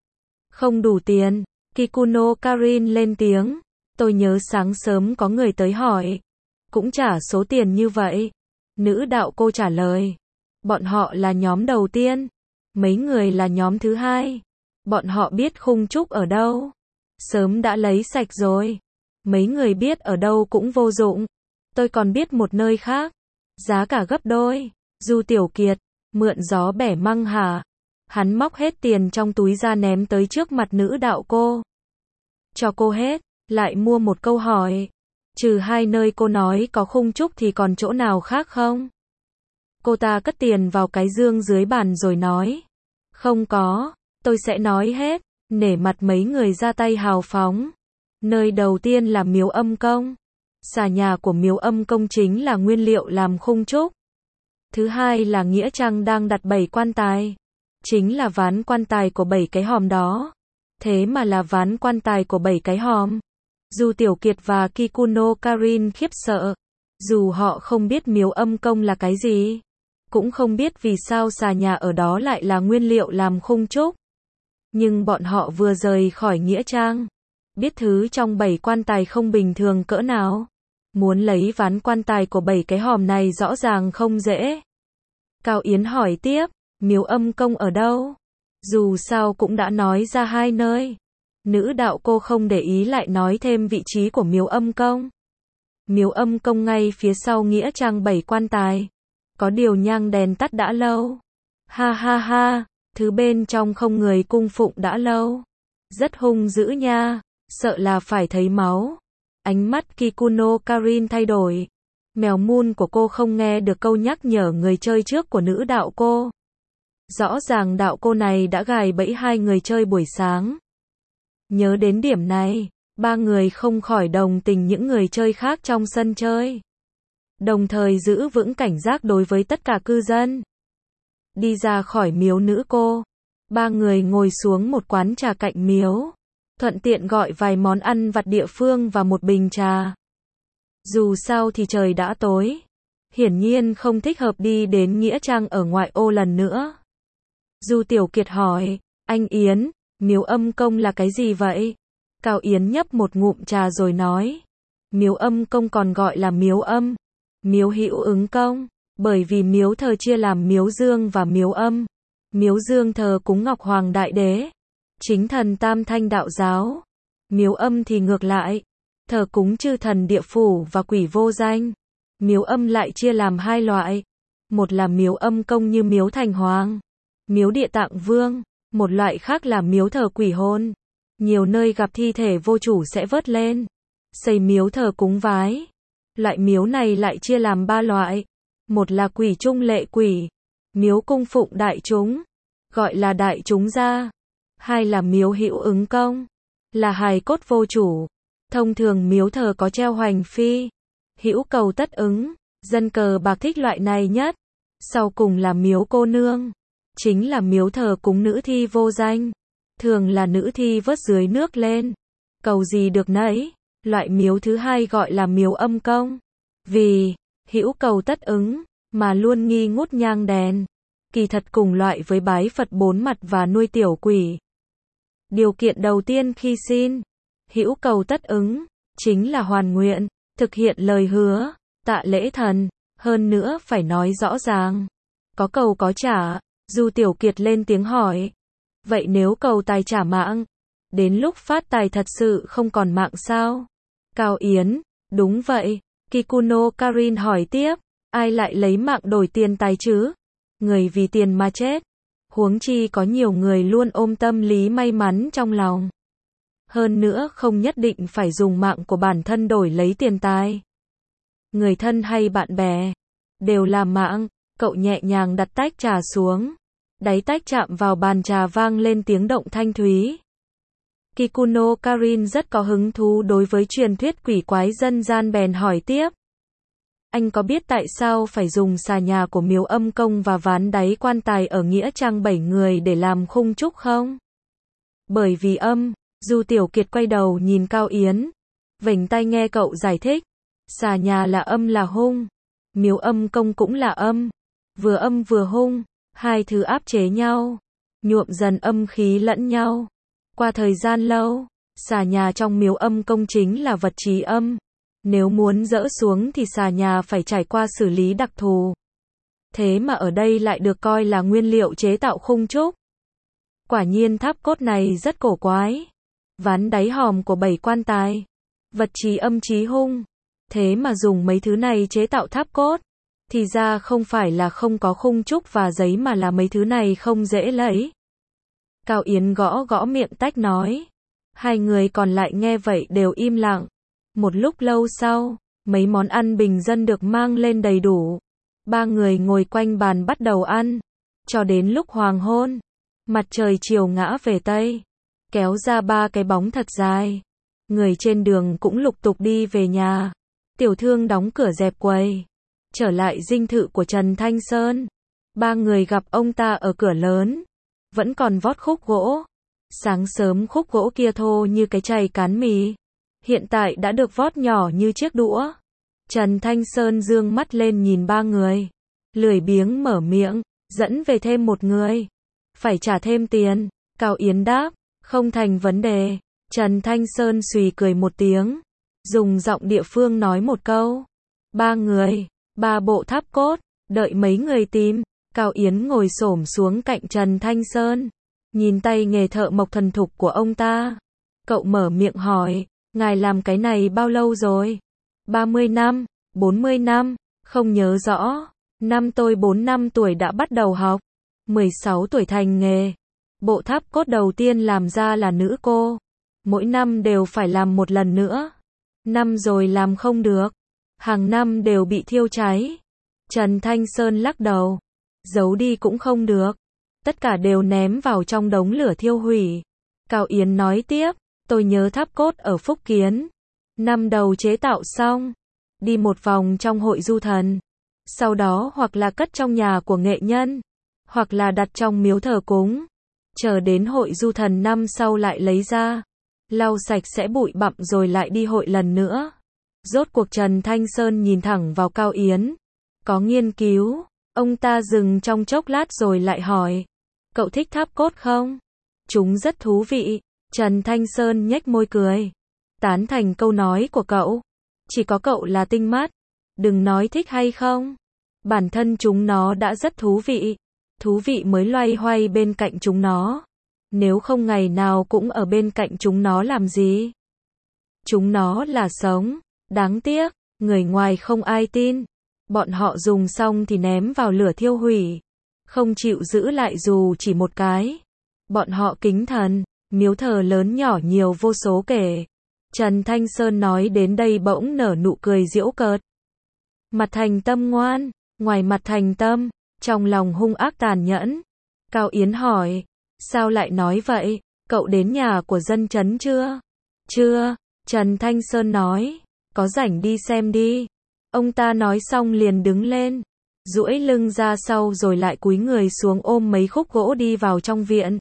Không đủ tiền. Kikuno Karin lên tiếng, tôi nhớ sáng sớm có người tới hỏi, cũng trả số tiền như vậy. Nữ đạo cô trả lời, bọn họ là nhóm đầu tiên, mấy người là nhóm thứ hai. Bọn họ biết khung trúc ở đâu, sớm đã lấy sạch rồi. Mấy người biết ở đâu cũng vô dụng, tôi còn biết một nơi khác, giá cả gấp đôi. Du Tiểu Kiệt, mượn gió bẻ măng hả? Hắn móc hết tiền trong túi ra ném tới trước mặt nữ đạo cô. Cho cô hết, lại mua một câu hỏi. Trừ hai nơi cô nói có khung trúc thì còn chỗ nào khác không? Cô ta cất tiền vào cái dương dưới bàn rồi nói. Không có, tôi sẽ nói hết, nể mặt mấy người ra tay hào phóng. Nơi đầu tiên là Miếu Âm Công. Xà nhà của Miếu Âm Công chính là nguyên liệu làm khung trúc. Thứ hai là nghĩa trang đang đặt 7 quan tài. Chính là ván quan tài của 7 cái hòm đó. Thế mà là ván quan tài của 7 cái hòm. Du Tiểu Kiệt và Kikuno Karin khiếp sợ. Dù họ không biết Miếu Âm Công là cái gì, cũng không biết vì sao xà nhà ở đó lại là nguyên liệu làm khung trúc. Nhưng bọn họ vừa rời khỏi nghĩa trang, biết thứ trong 7 quan tài không bình thường cỡ nào. Muốn lấy ván quan tài của 7 cái hòm này rõ ràng không dễ. Cao Yến hỏi tiếp, Miếu Âm Công ở đâu? Dù sao cũng đã nói ra hai nơi. Nữ đạo cô không để ý lại nói thêm vị trí của Miếu Âm Công. Miếu Âm Công ngay phía sau nghĩa trang 7 quan tài. Có điều nhang đèn tắt đã lâu. Ha ha ha, thứ bên trong không người cung phụng đã lâu. Rất hung dữ nha, sợ là phải thấy máu. Ánh mắt Kikuno Karin thay đổi. Mèo mun của cô không nghe được câu nhắc nhở người chơi trước của nữ đạo cô. Rõ ràng đạo cô này đã gài bẫy hai người chơi buổi sáng. Nhớ đến điểm này, ba người không khỏi đồng tình những người chơi khác trong sân chơi. Đồng thời giữ vững cảnh giác đối với tất cả cư dân. Đi ra khỏi miếu nữ cô, ba người ngồi xuống một quán trà cạnh miếu. Thuận tiện gọi vài món ăn vặt địa phương và một bình trà. Dù sao thì trời đã tối. Hiển nhiên không thích hợp đi đến nghĩa trang ở ngoại ô lần nữa. Du Tiểu Kiệt hỏi, anh Yến, Miếu Âm Công là cái gì vậy? Cao Yến nhấp một ngụm trà rồi nói, Miếu Âm Công còn gọi là Miếu Âm, Miếu Hữu Ứng Công, bởi vì miếu thờ chia làm Miếu Dương và Miếu Âm. Miếu Dương thờ cúng Ngọc Hoàng Đại Đế, chính thần Tam Thanh đạo giáo. Miếu Âm thì ngược lại, thờ cúng chư thần địa phủ và quỷ vô danh. Miếu Âm lại chia làm hai loại, một là Miếu Âm Công như Miếu Thành Hoàng, Miếu Địa Tạng Vương, một loại khác là miếu thờ quỷ hồn. Nhiều nơi gặp thi thể vô chủ sẽ vớt lên, xây miếu thờ cúng vái. Loại miếu này lại chia làm ba loại, một là quỷ trung lệ quỷ, miếu cung phụng đại chúng, gọi là đại chúng gia. Hai là miếu hữu ứng công, là hài cốt vô chủ. Thông thường miếu thờ có treo hoành phi, hữu cầu tất ứng, dân cờ bạc thích loại này nhất. Sau cùng là miếu cô nương, chính là miếu thờ cúng nữ thi vô danh, thường là nữ thi vớt dưới nước lên, cầu gì được nấy. Loại miếu thứ hai gọi là Miếu Âm Công, vì hữu cầu tất ứng mà luôn nghi ngút nhang đèn, kỳ thật cùng loại với bái Phật bốn mặt và nuôi tiểu quỷ. Điều kiện đầu tiên khi xin hữu cầu tất ứng chính là hoàn nguyện, thực hiện lời hứa, tạ lễ thần, hơn nữa phải nói rõ ràng, có cầu có trả. Du Tiểu Kiệt lên tiếng hỏi, vậy nếu cầu tài trả mạng, đến lúc phát tài thật sự không còn mạng sao? Cao Yến, đúng vậy. Kikuno Karin hỏi tiếp, ai lại lấy mạng đổi tiền tài chứ? Người vì tiền mà chết. Huống chi có nhiều người luôn ôm tâm lý may mắn trong lòng. Hơn nữa không nhất định phải dùng mạng của bản thân đổi lấy tiền tài. Người thân hay bạn bè đều là mạng. Cậu nhẹ nhàng đặt tách trà xuống. Đáy tách chạm vào bàn trà vang lên tiếng động thanh thúy. Kikuno Karin rất có hứng thú đối với truyền thuyết quỷ quái dân gian bèn hỏi tiếp. Anh có biết tại sao phải dùng xà nhà của Miếu Âm Công và ván đáy quan tài ở nghĩa trang 7 người để làm khung trúc không? Bởi vì âm, Du Tiểu Kiệt quay đầu nhìn Cao Yến, vểnh tai nghe cậu giải thích. Xà nhà là âm là hung, Miếu Âm Công cũng là âm vừa hung, hai thứ áp chế nhau, nhuộm dần âm khí lẫn nhau. Qua thời gian lâu, xà nhà trong Miếu Âm Công chính là vật trí âm. Nếu muốn dỡ xuống thì xà nhà phải trải qua xử lý đặc thù. Thế mà ở đây lại được coi là nguyên liệu chế tạo khung trúc. Quả nhiên tháp cốt này rất cổ quái. Ván đáy hòm của 7 quan tài, vật trí âm trí hung. Thế mà dùng mấy thứ này chế tạo tháp cốt. Thì ra không phải là không có khung trúc và giấy mà là mấy thứ này không dễ lấy. Cao Yến gõ gõ miệng tách nói. Hai người còn lại nghe vậy đều im lặng. Một lúc lâu sau, mấy món ăn bình dân được mang lên đầy đủ. Ba người ngồi quanh bàn bắt đầu ăn. Cho đến lúc hoàng hôn, mặt trời chiều ngã về Tây, kéo ra 3 cái bóng thật dài. Người trên đường cũng lục tục đi về nhà. Tiểu thương đóng cửa dẹp quầy. Trở lại dinh thự của Trần Thanh Sơn. Ba người gặp ông ta ở cửa lớn. Vẫn còn vót khúc gỗ. Sáng sớm khúc gỗ kia thô như cái chày cán mì. Hiện tại đã được vót nhỏ như chiếc đũa. Trần Thanh Sơn dương mắt lên nhìn ba người. Lười biếng mở miệng, dẫn về thêm một người. Phải trả thêm tiền. Cao Yến đáp, không thành vấn đề. Trần Thanh Sơn xùy cười một tiếng. Dùng giọng địa phương nói một câu. 3 người, 3 bộ tháp cốt, đợi mấy người tìm. Cao Yến ngồi xổm xuống cạnh Trần Thanh Sơn. Nhìn tay nghề thợ mộc thần thục của ông ta. Cậu mở miệng hỏi, ngài làm cái này bao lâu rồi? 30 năm, 40 năm, không nhớ rõ. Năm tôi 4 năm tuổi đã bắt đầu học. 16 tuổi thành nghề. Bộ tháp cốt đầu tiên làm ra là nữ cô. Mỗi năm đều phải làm một lần nữa. Năm rồi làm không được. Hàng năm đều bị thiêu cháy. Trần Thanh Sơn lắc đầu. Giấu đi cũng không được. Tất cả đều ném vào trong đống lửa thiêu hủy. Cao Yến nói tiếp, tôi nhớ tháp cốt ở Phúc Kiến. Năm đầu chế tạo xong. Đi một vòng trong hội du thần. Sau đó hoặc là cất trong nhà của nghệ nhân. Hoặc là đặt trong miếu thờ cúng. Chờ đến hội du thần năm sau lại lấy ra. Lau sạch sẽ bụi bặm rồi lại đi hội lần nữa. Rốt cuộc Trần Thanh Sơn nhìn thẳng vào Cao Yến. Có nghiên cứu. Ông ta dừng trong chốc lát rồi lại hỏi. Cậu thích tháp cốt không? Chúng rất thú vị. Trần Thanh Sơn nhếch môi cười. Tán thành câu nói của cậu. Chỉ có cậu là tinh mắt. Đừng nói thích hay không. Bản thân chúng nó đã rất thú vị. Thú vị mới loay hoay bên cạnh chúng nó. Nếu không ngày nào cũng ở bên cạnh chúng nó làm gì? Chúng nó là sống. Đáng tiếc, người ngoài không ai tin. Bọn họ dùng xong thì ném vào lửa thiêu hủy. Không chịu giữ lại dù chỉ một cái. Bọn họ kính thần, miếu thờ lớn nhỏ nhiều vô số kể. Trần Thanh Sơn nói đến đây bỗng nở nụ cười giễu cợt. Mặt thành tâm ngoan, ngoài mặt thành tâm, trong lòng hung ác tàn nhẫn. Cao Yến hỏi, sao lại nói vậy? Cậu đến nhà của dân chấn chưa? Chưa, Trần Thanh Sơn nói, có rảnh đi xem đi. Ông ta nói xong liền đứng lên, duỗi lưng ra sau rồi lại cúi người xuống ôm mấy khúc gỗ đi vào trong viện.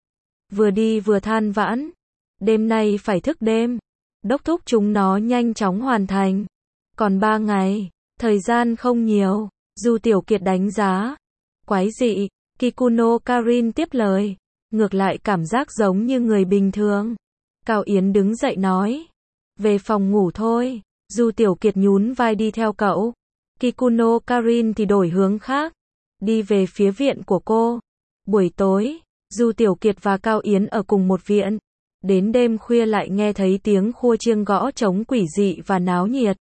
Vừa đi vừa than vãn, đêm nay phải thức đêm, đốc thúc chúng nó nhanh chóng hoàn thành. Còn 3 ngày, thời gian không nhiều, Du Tiểu Kiệt đánh giá. Quái dị, Kikuno Karin tiếp lời, ngược lại cảm giác giống như người bình thường. Cao Yến đứng dậy nói, về phòng ngủ thôi. Du Tiểu Kiệt nhún vai đi theo cậu. Kikuno Karin thì đổi hướng khác, đi về phía viện của cô. Buổi tối, Du Tiểu Kiệt và Cao Yến ở cùng một viện. Đến đêm khuya lại nghe thấy tiếng khua chiêng gõ trống quỷ dị và náo nhiệt.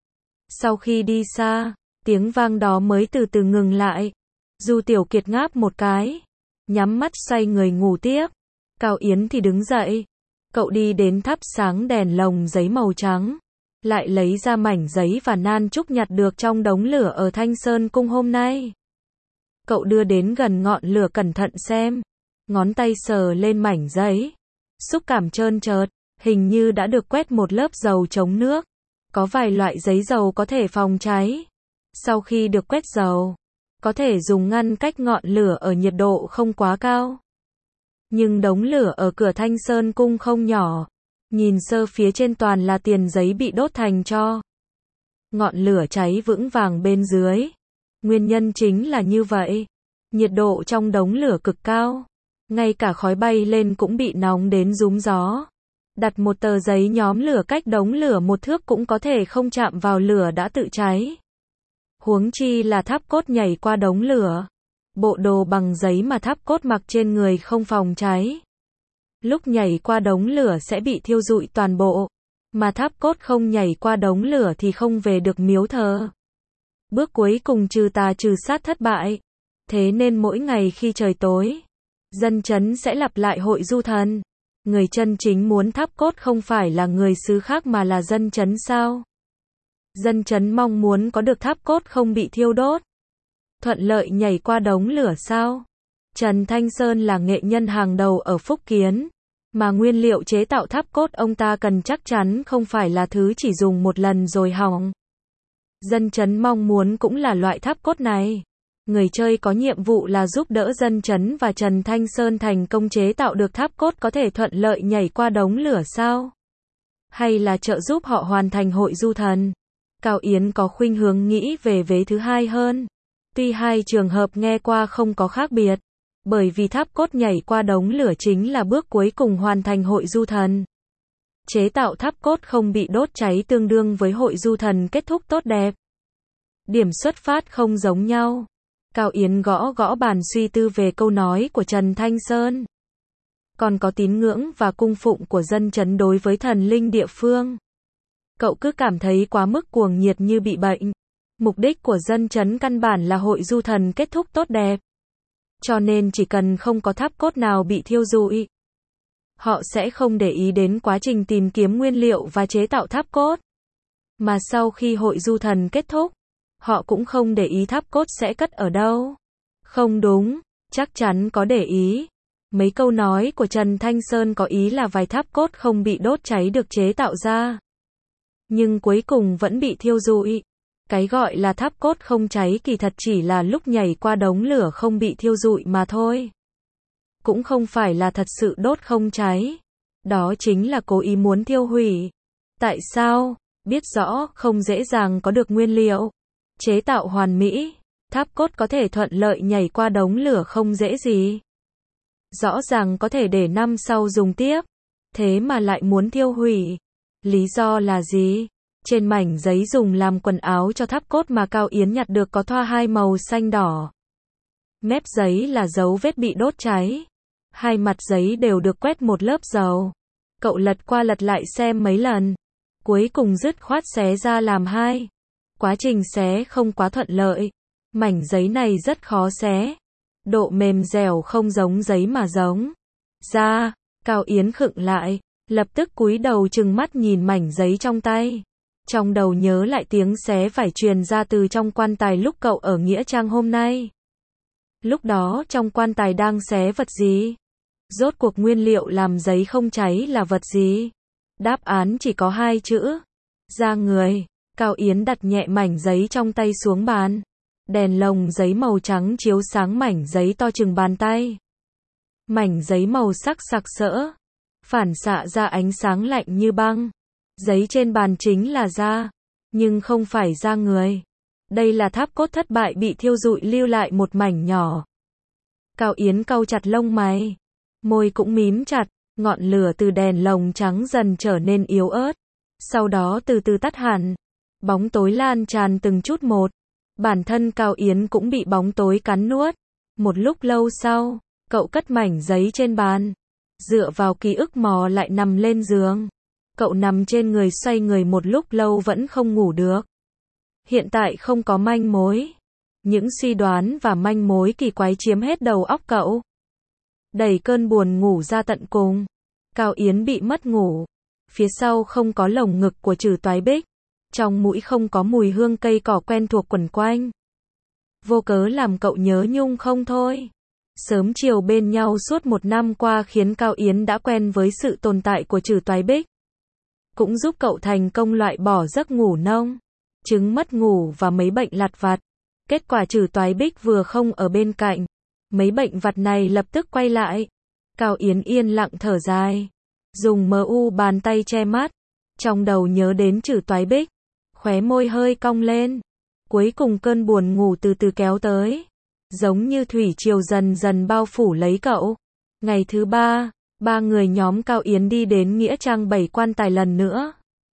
Sau khi đi xa, tiếng vang đó mới từ từ ngừng lại. Du Tiểu Kiệt ngáp một cái, nhắm mắt xoay người ngủ tiếp. Cao Yến thì đứng dậy. Cậu đi đến thắp sáng đèn lồng giấy màu trắng. lại lấy ra mảnh giấy và nan trúc nhặt được trong đống lửa ở Thanh Sơn Cung hôm nay. Cậu đưa đến gần ngọn lửa cẩn thận xem, ngón tay sờ lên mảnh giấy, xúc cảm trơn trượt, hình như đã được quét một lớp dầu chống nước. Có vài loại giấy dầu có thể phòng cháy. Sau khi được quét dầu, có thể dùng ngăn cách ngọn lửa ở nhiệt độ không quá cao. Nhưng đống lửa ở cửa Thanh Sơn Cung không nhỏ. Nhìn sơ phía trên toàn là tiền giấy bị đốt thành tro. Ngọn lửa cháy vững vàng bên dưới. Nguyên nhân chính là như vậy. Nhiệt độ trong đống lửa cực cao. Ngay cả khói bay lên cũng bị nóng đến rúm gió. Đặt một tờ giấy nhóm lửa cách đống lửa một thước cũng có thể không chạm vào lửa đã tự cháy. Huống chi là tháp cốt nhảy qua đống lửa. Bộ đồ bằng giấy mà tháp cốt mặc trên người không phòng cháy. Lúc nhảy qua đống lửa sẽ bị thiêu rụi toàn bộ. Mà tháp cốt không nhảy qua đống lửa thì không về được miếu thờ. Bước cuối cùng trừ tà trừ sát thất bại. Thế nên mỗi ngày khi trời tối, dân chấn sẽ lặp lại hội du thần. Người chân chính muốn tháp cốt không phải là người xứ khác mà là dân chấn sao? Dân chấn mong muốn có được tháp cốt không bị thiêu đốt. Thuận lợi nhảy qua đống lửa sao? Trần Thanh Sơn là nghệ nhân hàng đầu ở Phúc Kiến. Mà nguyên liệu chế tạo tháp cốt ông ta cần chắc chắn không phải là thứ chỉ dùng một lần rồi hỏng. Dân chấn mong muốn cũng là loại tháp cốt này. Người chơi có nhiệm vụ là giúp đỡ dân chấn và Trần Thanh Sơn thành công chế tạo được tháp cốt có thể thuận lợi nhảy qua đống lửa sao? Hay là trợ giúp họ hoàn thành hội du thần? Cao Yến có khuynh hướng nghĩ về vế thứ hai hơn. Tuy hai trường hợp nghe qua không có khác biệt. Bởi vì tháp cốt nhảy qua đống lửa chính là bước cuối cùng hoàn thành hội du thần. Chế tạo tháp cốt không bị đốt cháy tương đương với hội du thần kết thúc tốt đẹp. Điểm xuất phát không giống nhau. Cao Yến gõ gõ bàn suy tư về câu nói của Trần Thanh Sơn. Còn có tín ngưỡng và cung phụng của dân chấn đối với thần linh địa phương. Cậu cứ cảm thấy quá mức cuồng nhiệt như bị bệnh. Mục đích của dân chấn căn bản là hội du thần kết thúc tốt đẹp. Cho nên chỉ cần không có tháp cốt nào bị thiêu rụi, họ sẽ không để ý đến quá trình tìm kiếm nguyên liệu và chế tạo tháp cốt. Mà sau khi hội du thần kết thúc, họ cũng không để ý tháp cốt sẽ cất ở đâu. Không đúng, chắc chắn có để ý. Mấy câu nói của Trần Thanh Sơn có ý là vài tháp cốt không bị đốt cháy được chế tạo ra. Nhưng cuối cùng vẫn bị thiêu rụi. Cái gọi là tháp cốt không cháy kỳ thật chỉ là lúc nhảy qua đống lửa không bị thiêu rụi mà thôi. Cũng không phải là thật sự đốt không cháy. Đó chính là cố ý muốn thiêu hủy. Tại sao? Biết rõ không dễ dàng có được nguyên liệu. Chế tạo hoàn mỹ. Tháp cốt có thể thuận lợi nhảy qua đống lửa không dễ gì. Rõ ràng có thể để năm sau dùng tiếp. Thế mà lại muốn thiêu hủy. Lý do là gì? Trên mảnh giấy dùng làm quần áo cho tháp cốt mà Cao Yến nhặt được có thoa hai màu xanh đỏ. Mép giấy là dấu vết bị đốt cháy. Hai mặt giấy đều được quét một lớp dầu. Cậu lật qua lật lại xem mấy lần. Cuối cùng dứt khoát xé ra làm hai. Quá trình xé không quá thuận lợi. Mảnh giấy này rất khó xé. Độ mềm dẻo không giống giấy mà giống da. Cao Yến khựng lại, lập tức cúi đầu trừng mắt nhìn mảnh giấy trong tay. Trong đầu nhớ lại tiếng xé vải truyền ra từ trong quan tài lúc cậu ở Nghĩa Trang hôm nay. Lúc đó trong quan tài đang xé vật gì? Rốt cuộc nguyên liệu làm giấy không cháy là vật gì? Đáp án chỉ có hai chữ. Da người. Cao Yến đặt nhẹ mảnh giấy trong tay xuống bàn. Đèn lồng giấy màu trắng chiếu sáng mảnh giấy to chừng bàn tay. Mảnh giấy màu sắc sặc sỡ. Phản xạ ra ánh sáng lạnh như băng. Giấy trên bàn chính là da. Nhưng không phải da người. Đây là tháp cốt thất bại bị thiêu rụi lưu lại một mảnh nhỏ. Cao Yến cau chặt lông mày. Môi cũng mím chặt. Ngọn lửa từ đèn lồng trắng dần trở nên yếu ớt. Sau đó từ từ tắt hẳn. Bóng tối lan tràn từng chút một. Bản thân Cao Yến cũng bị bóng tối cắn nuốt. Một lúc lâu sau, cậu cất mảnh giấy trên bàn. Dựa vào ký ức mò lại nằm lên giường. Cậu nằm trên người xoay người một lúc lâu vẫn không ngủ được. Hiện tại không có manh mối. Những suy đoán và manh mối kỳ quái chiếm hết đầu óc cậu. Đẩy cơn buồn ngủ ra tận cùng. Cao Yến bị mất ngủ. Phía sau không có lồng ngực của Trử Toái Bích. trong mũi không có mùi hương cây cỏ quen thuộc quẩn quanh. Vô cớ làm cậu nhớ nhung không thôi. Sớm chiều bên nhau suốt 1 năm qua khiến Cao Yến đã quen với sự tồn tại của Trử Toái Bích. Cũng giúp cậu thành công loại bỏ giấc ngủ nông, chứng mất ngủ và mấy bệnh lặt vặt. Kết quả Trử Toái Bích vừa không ở bên cạnh, mấy bệnh vặt này lập tức quay lại. Cao Yến yên lặng thở dài, dùng bàn tay che mắt, trong đầu nhớ đến Trử Toái Bích, khóe môi hơi cong lên. Cuối cùng cơn buồn ngủ từ từ kéo tới, giống như thủy triều dần dần bao phủ lấy cậu. Ngày thứ 3, 3 người nhóm Cao Yến đi đến nghĩa trang 7 quan tài lần nữa.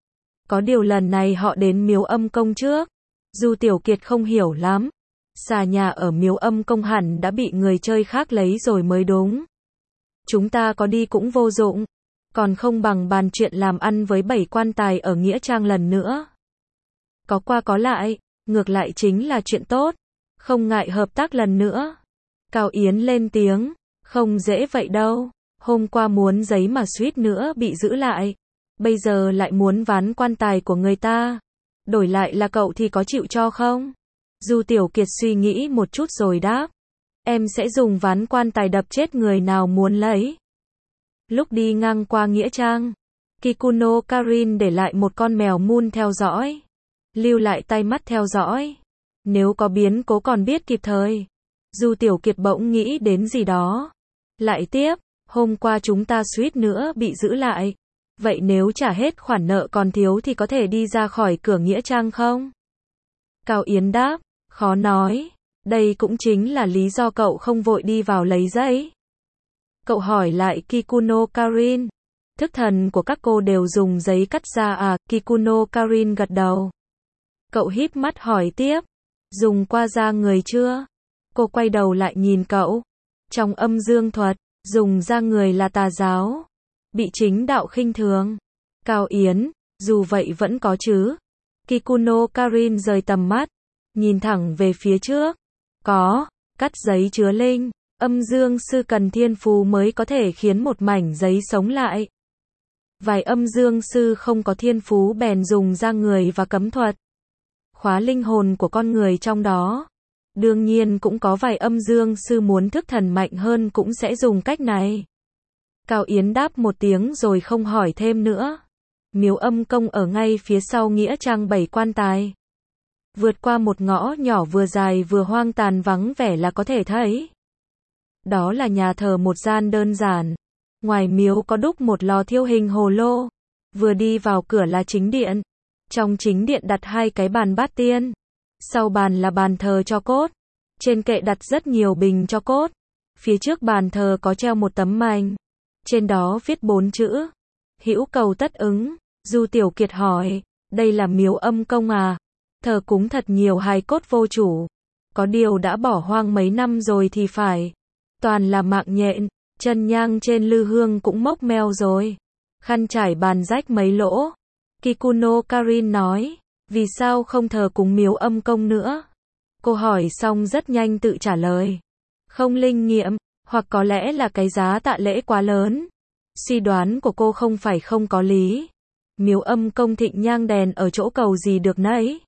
Có điều lần này họ đến Miếu Âm Công trước. Du Tiểu Kiệt không hiểu lắm. Xà nhà ở Miếu Âm Công hẳn đã bị người chơi khác lấy rồi mới đúng. Chúng ta có đi cũng vô dụng, còn không bằng bàn chuyện làm ăn với 7 quan tài ở nghĩa trang lần nữa. Có qua có lại, ngược lại chính là chuyện tốt, không ngại hợp tác lần nữa. Cao Yến lên tiếng, không dễ vậy đâu, hôm qua muốn giấy mà suýt nữa bị giữ lại, bây giờ lại muốn ván quan tài của người ta, đổi lại là cậu thì có chịu cho không? Du Tiểu Kiệt suy nghĩ một chút rồi đáp, em sẽ dùng ván quan tài đập chết người nào muốn lấy. Lúc đi ngang qua nghĩa trang, Kikuno Karin để lại một con mèo Moon theo dõi, lưu lại tay mắt theo dõi. Nếu có biến cố còn biết kịp thời. Du Tiểu Kiệt bỗng nghĩ đến gì đó. Lại tiếp, hôm qua chúng ta suýt nữa bị giữ lại. Vậy nếu trả hết khoản nợ còn thiếu thì có thể đi ra khỏi cửa nghĩa trang không? Cao Yến đáp, khó nói. Đây cũng chính là lý do cậu không vội đi vào lấy giấy. Cậu hỏi lại Kikuno Karin. Thức thần của các cô đều dùng giấy cắt ra à? Kikuno Karin gật đầu. Cậu híp mắt hỏi tiếp, dùng qua da người chưa? Cô quay đầu lại nhìn cậu. Trong âm dương thuật, dùng da người là tà giáo, bị chính đạo khinh thường. Cao Yến, dù vậy vẫn có chứ. Kikuno Karin rời tầm mắt, nhìn thẳng về phía trước. Có, cắt giấy chứa linh, âm dương sư cần thiên phú mới có thể khiến một mảnh giấy sống lại. Vài âm dương sư không có thiên phú bèn dùng da người và cấm thuật khóa linh hồn của con người trong đó. Đương nhiên cũng có vài âm dương sư muốn thức thần mạnh hơn cũng sẽ dùng cách này. Cao Yến đáp một tiếng rồi không hỏi thêm nữa. Miếu Âm Công ở ngay phía sau nghĩa trang 7 quan tài. Vượt qua một ngõ nhỏ vừa dài vừa hoang tàn vắng vẻ là có thể thấy. Đó là nhà thờ một gian đơn giản. Ngoài miếu có đúc một lò thiêu hình hồ lô. Vừa đi vào cửa là chính điện. Trong chính điện đặt 2 cái bàn bát tiên. Sau bàn là bàn thờ tro cốt. Trên kệ đặt rất nhiều bình tro cốt. Phía trước bàn thờ có treo một tấm mành. Trên đó viết 4 chữ. Hữu cầu tất ứng. Du Tiểu Kiệt hỏi, đây là Miếu Âm Công à? Thờ cúng thật nhiều hài cốt vô chủ. Có điều đã bỏ hoang mấy năm rồi thì phải. Toàn là mạng nhện, chân nhang trên lư hương cũng mốc meo rồi. Khăn trải bàn rách mấy lỗ. Kikuno Karin nói, vì sao không thờ cúng Miếu Âm Công nữa? Cô hỏi xong rất nhanh tự trả lời. Không linh nghiệm, hoặc có lẽ là cái giá tạ lễ quá lớn. Suy đoán của cô không phải không có lý. Miếu Âm Công thịnh nhang đèn ở chỗ cầu gì được nấy.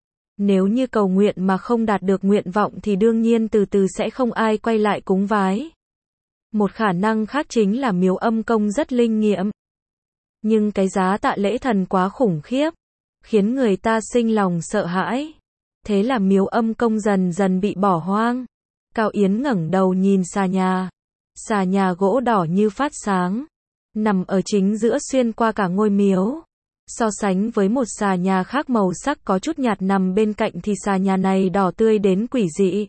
Nếu như cầu nguyện mà không đạt được nguyện vọng thì đương nhiên từ từ sẽ không ai quay lại cúng vái. Một khả năng khác chính là Miếu Âm Công rất linh nghiệm. Nhưng cái giá tạ lễ thần quá khủng khiếp, khiến người ta sinh lòng sợ hãi. Thế là Miếu Âm Công dần dần bị bỏ hoang. Cao Yến ngẩng đầu nhìn xà nhà. Xà nhà gỗ đỏ như phát sáng, nằm ở chính giữa xuyên qua cả ngôi miếu. So sánh với một xà nhà khác màu sắc có chút nhạt nằm bên cạnh thì xà nhà này đỏ tươi đến quỷ dị.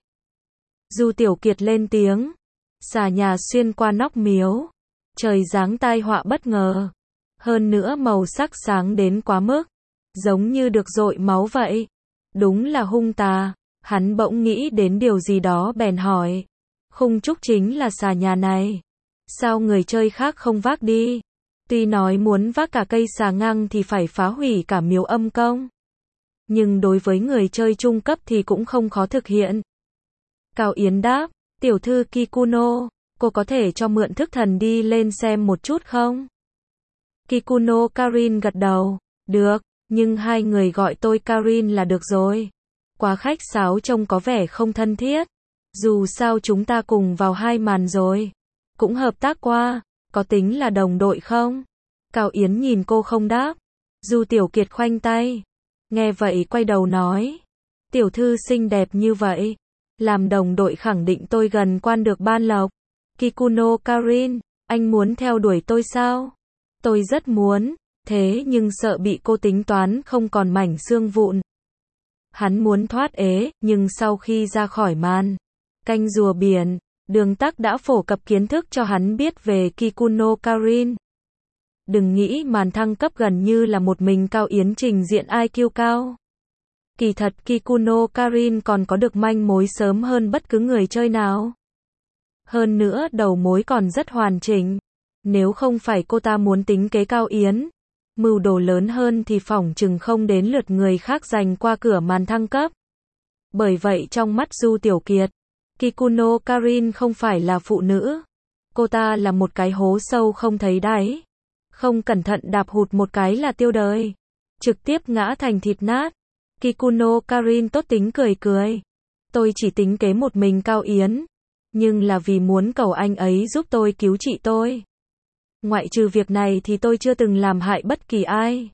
Du Tiểu Kiệt lên tiếng. Xà nhà xuyên qua nóc miếu. Trời giáng tai họa bất ngờ. Hơn nữa màu sắc sáng đến quá mức, giống như được dội máu vậy. Đúng là hung tà. Hắn bỗng nghĩ đến điều gì đó bèn hỏi. Khung trúc chính là xà nhà này. Sao người chơi khác không vác đi? Tuy nói muốn vác cả cây xà ngang thì phải phá hủy cả Miếu Âm Công. Nhưng đối với người chơi trung cấp thì cũng không khó thực hiện. Cao Yến đáp, tiểu thư Kikuno, cô có thể cho mượn thức thần đi lên xem một chút không? Kikuno Karin gật đầu, được, Nhưng hai người gọi tôi Karin là được rồi. Quá khách sáo trông có vẻ không thân thiết. Dù sao chúng ta cùng vào hai màn rồi. Cũng hợp tác qua, có tính là đồng đội không? Cao Yến nhìn cô không đáp. Du Tiểu Kiệt khoanh tay. Nghe vậy quay đầu nói. Tiểu thư xinh đẹp như vậy. Làm đồng đội khẳng định tôi gần quan được ban lộc. Kikuno Karin, anh muốn theo đuổi tôi sao? Tôi rất muốn, thế nhưng sợ bị cô tính toán không còn mảnh xương vụn. Hắn muốn thoát ế, nhưng sau khi ra khỏi màn canh rùa biển, Đường Tắc đã phổ cập kiến thức cho hắn biết về Kikuno Karin. Đừng nghĩ màn thăng cấp gần như là một mình Cao Yến trình diện IQ cao. Kỳ thật Kikuno Karin còn có được manh mối sớm hơn bất cứ người chơi nào. Hơn nữa đầu mối còn rất hoàn chỉnh. Nếu không phải cô ta muốn tính kế Cao Yến, mưu đồ lớn hơn thì phỏng chừng không đến lượt người khác giành qua cửa màn thăng cấp. Bởi vậy trong mắt Du Tiểu Kiệt, Kikuno Karin không phải là phụ nữ. Cô ta là một cái hố sâu không thấy đáy. Không cẩn thận đạp hụt một cái là tiêu đời. Trực tiếp ngã thành thịt nát. Kikuno Karin tốt tính cười cười. Tôi chỉ tính kế một mình Cao Yến. Nhưng là vì muốn cầu anh ấy giúp tôi cứu chị tôi. Ngoại trừ việc này thì tôi chưa từng làm hại bất kỳ ai.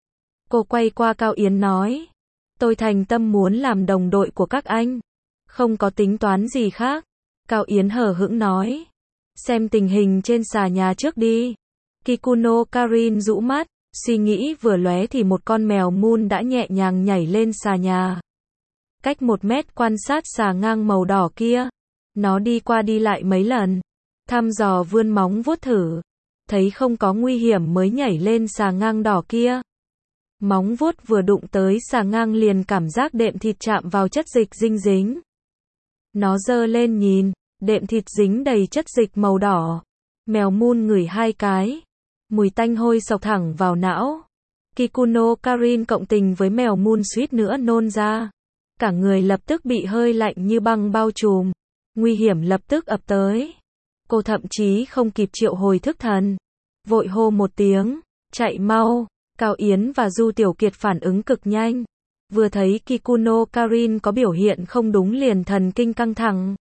Cô quay qua Cao Yến nói. Tôi thành tâm muốn làm đồng đội của các anh. Không có tính toán gì khác. Cao Yến hờ hững nói. Xem tình hình trên xà nhà trước đi. Kikuno Karin rũ mắt. Suy nghĩ vừa lóe thì một con mèo moon đã nhẹ nhàng nhảy lên xà nhà. Cách 1 mét quan sát xà ngang màu đỏ kia. Nó đi qua đi lại mấy lần. Thăm dò vươn móng vuốt thử. Thấy không có nguy hiểm mới nhảy lên xà ngang đỏ kia. Móng vuốt vừa đụng tới xà ngang liền cảm giác đệm thịt chạm vào chất dịch dinh dính. Nó giơ lên nhìn, đệm thịt dính đầy chất dịch màu đỏ. Mèo moon ngửi 2 cái. Mùi tanh hôi xộc thẳng vào não. Kikuno Karin cộng tình với mèo moon suýt nữa nôn ra. Cả người lập tức bị hơi lạnh như băng bao trùm. Nguy hiểm lập tức ập tới. Cô thậm chí không kịp triệu hồi thức thần. Vội hô một tiếng, chạy mau. Cao Yến và Du Tiểu Kiệt phản ứng cực nhanh. Vừa thấy Kikuno Karin có biểu hiện không đúng liền thần kinh căng thẳng.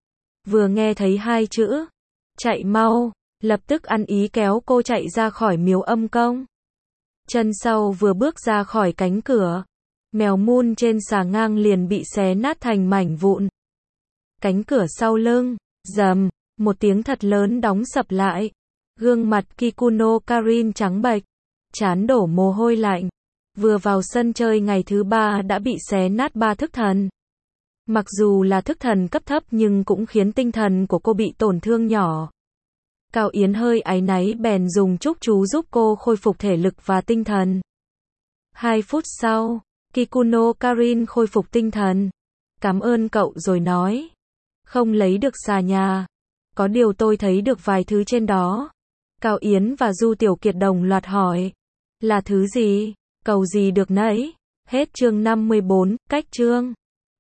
Vừa nghe thấy 2 chữ, chạy mau, lập tức ăn ý kéo cô chạy ra khỏi miếu âm công. Chân sau vừa bước ra khỏi cánh cửa, mèo moon trên xà ngang liền bị xé nát thành mảnh vụn. Cánh cửa sau lưng, rầm, một tiếng thật lớn đóng sập lại. Gương mặt Kikuno Karin trắng bệch, trán đổ mồ hôi lạnh. Vừa vào sân chơi ngày thứ 3 đã bị xé nát 3 thức thần. Mặc dù là thức thần cấp thấp nhưng cũng khiến tinh thần của cô bị tổn thương nhỏ. Cao Yến hơi áy náy bèn dùng chúc chú giúp cô khôi phục thể lực và tinh thần. 2 phút sau, Kikuno Karin khôi phục tinh thần. Cảm ơn cậu rồi nói. Không lấy được xà nhà. Có điều tôi thấy được vài thứ trên đó. Cao Yến và Du Tiểu Kiệt đồng loạt hỏi. Là thứ gì? Cầu gì được nấy? Hết chương 54, cách chương.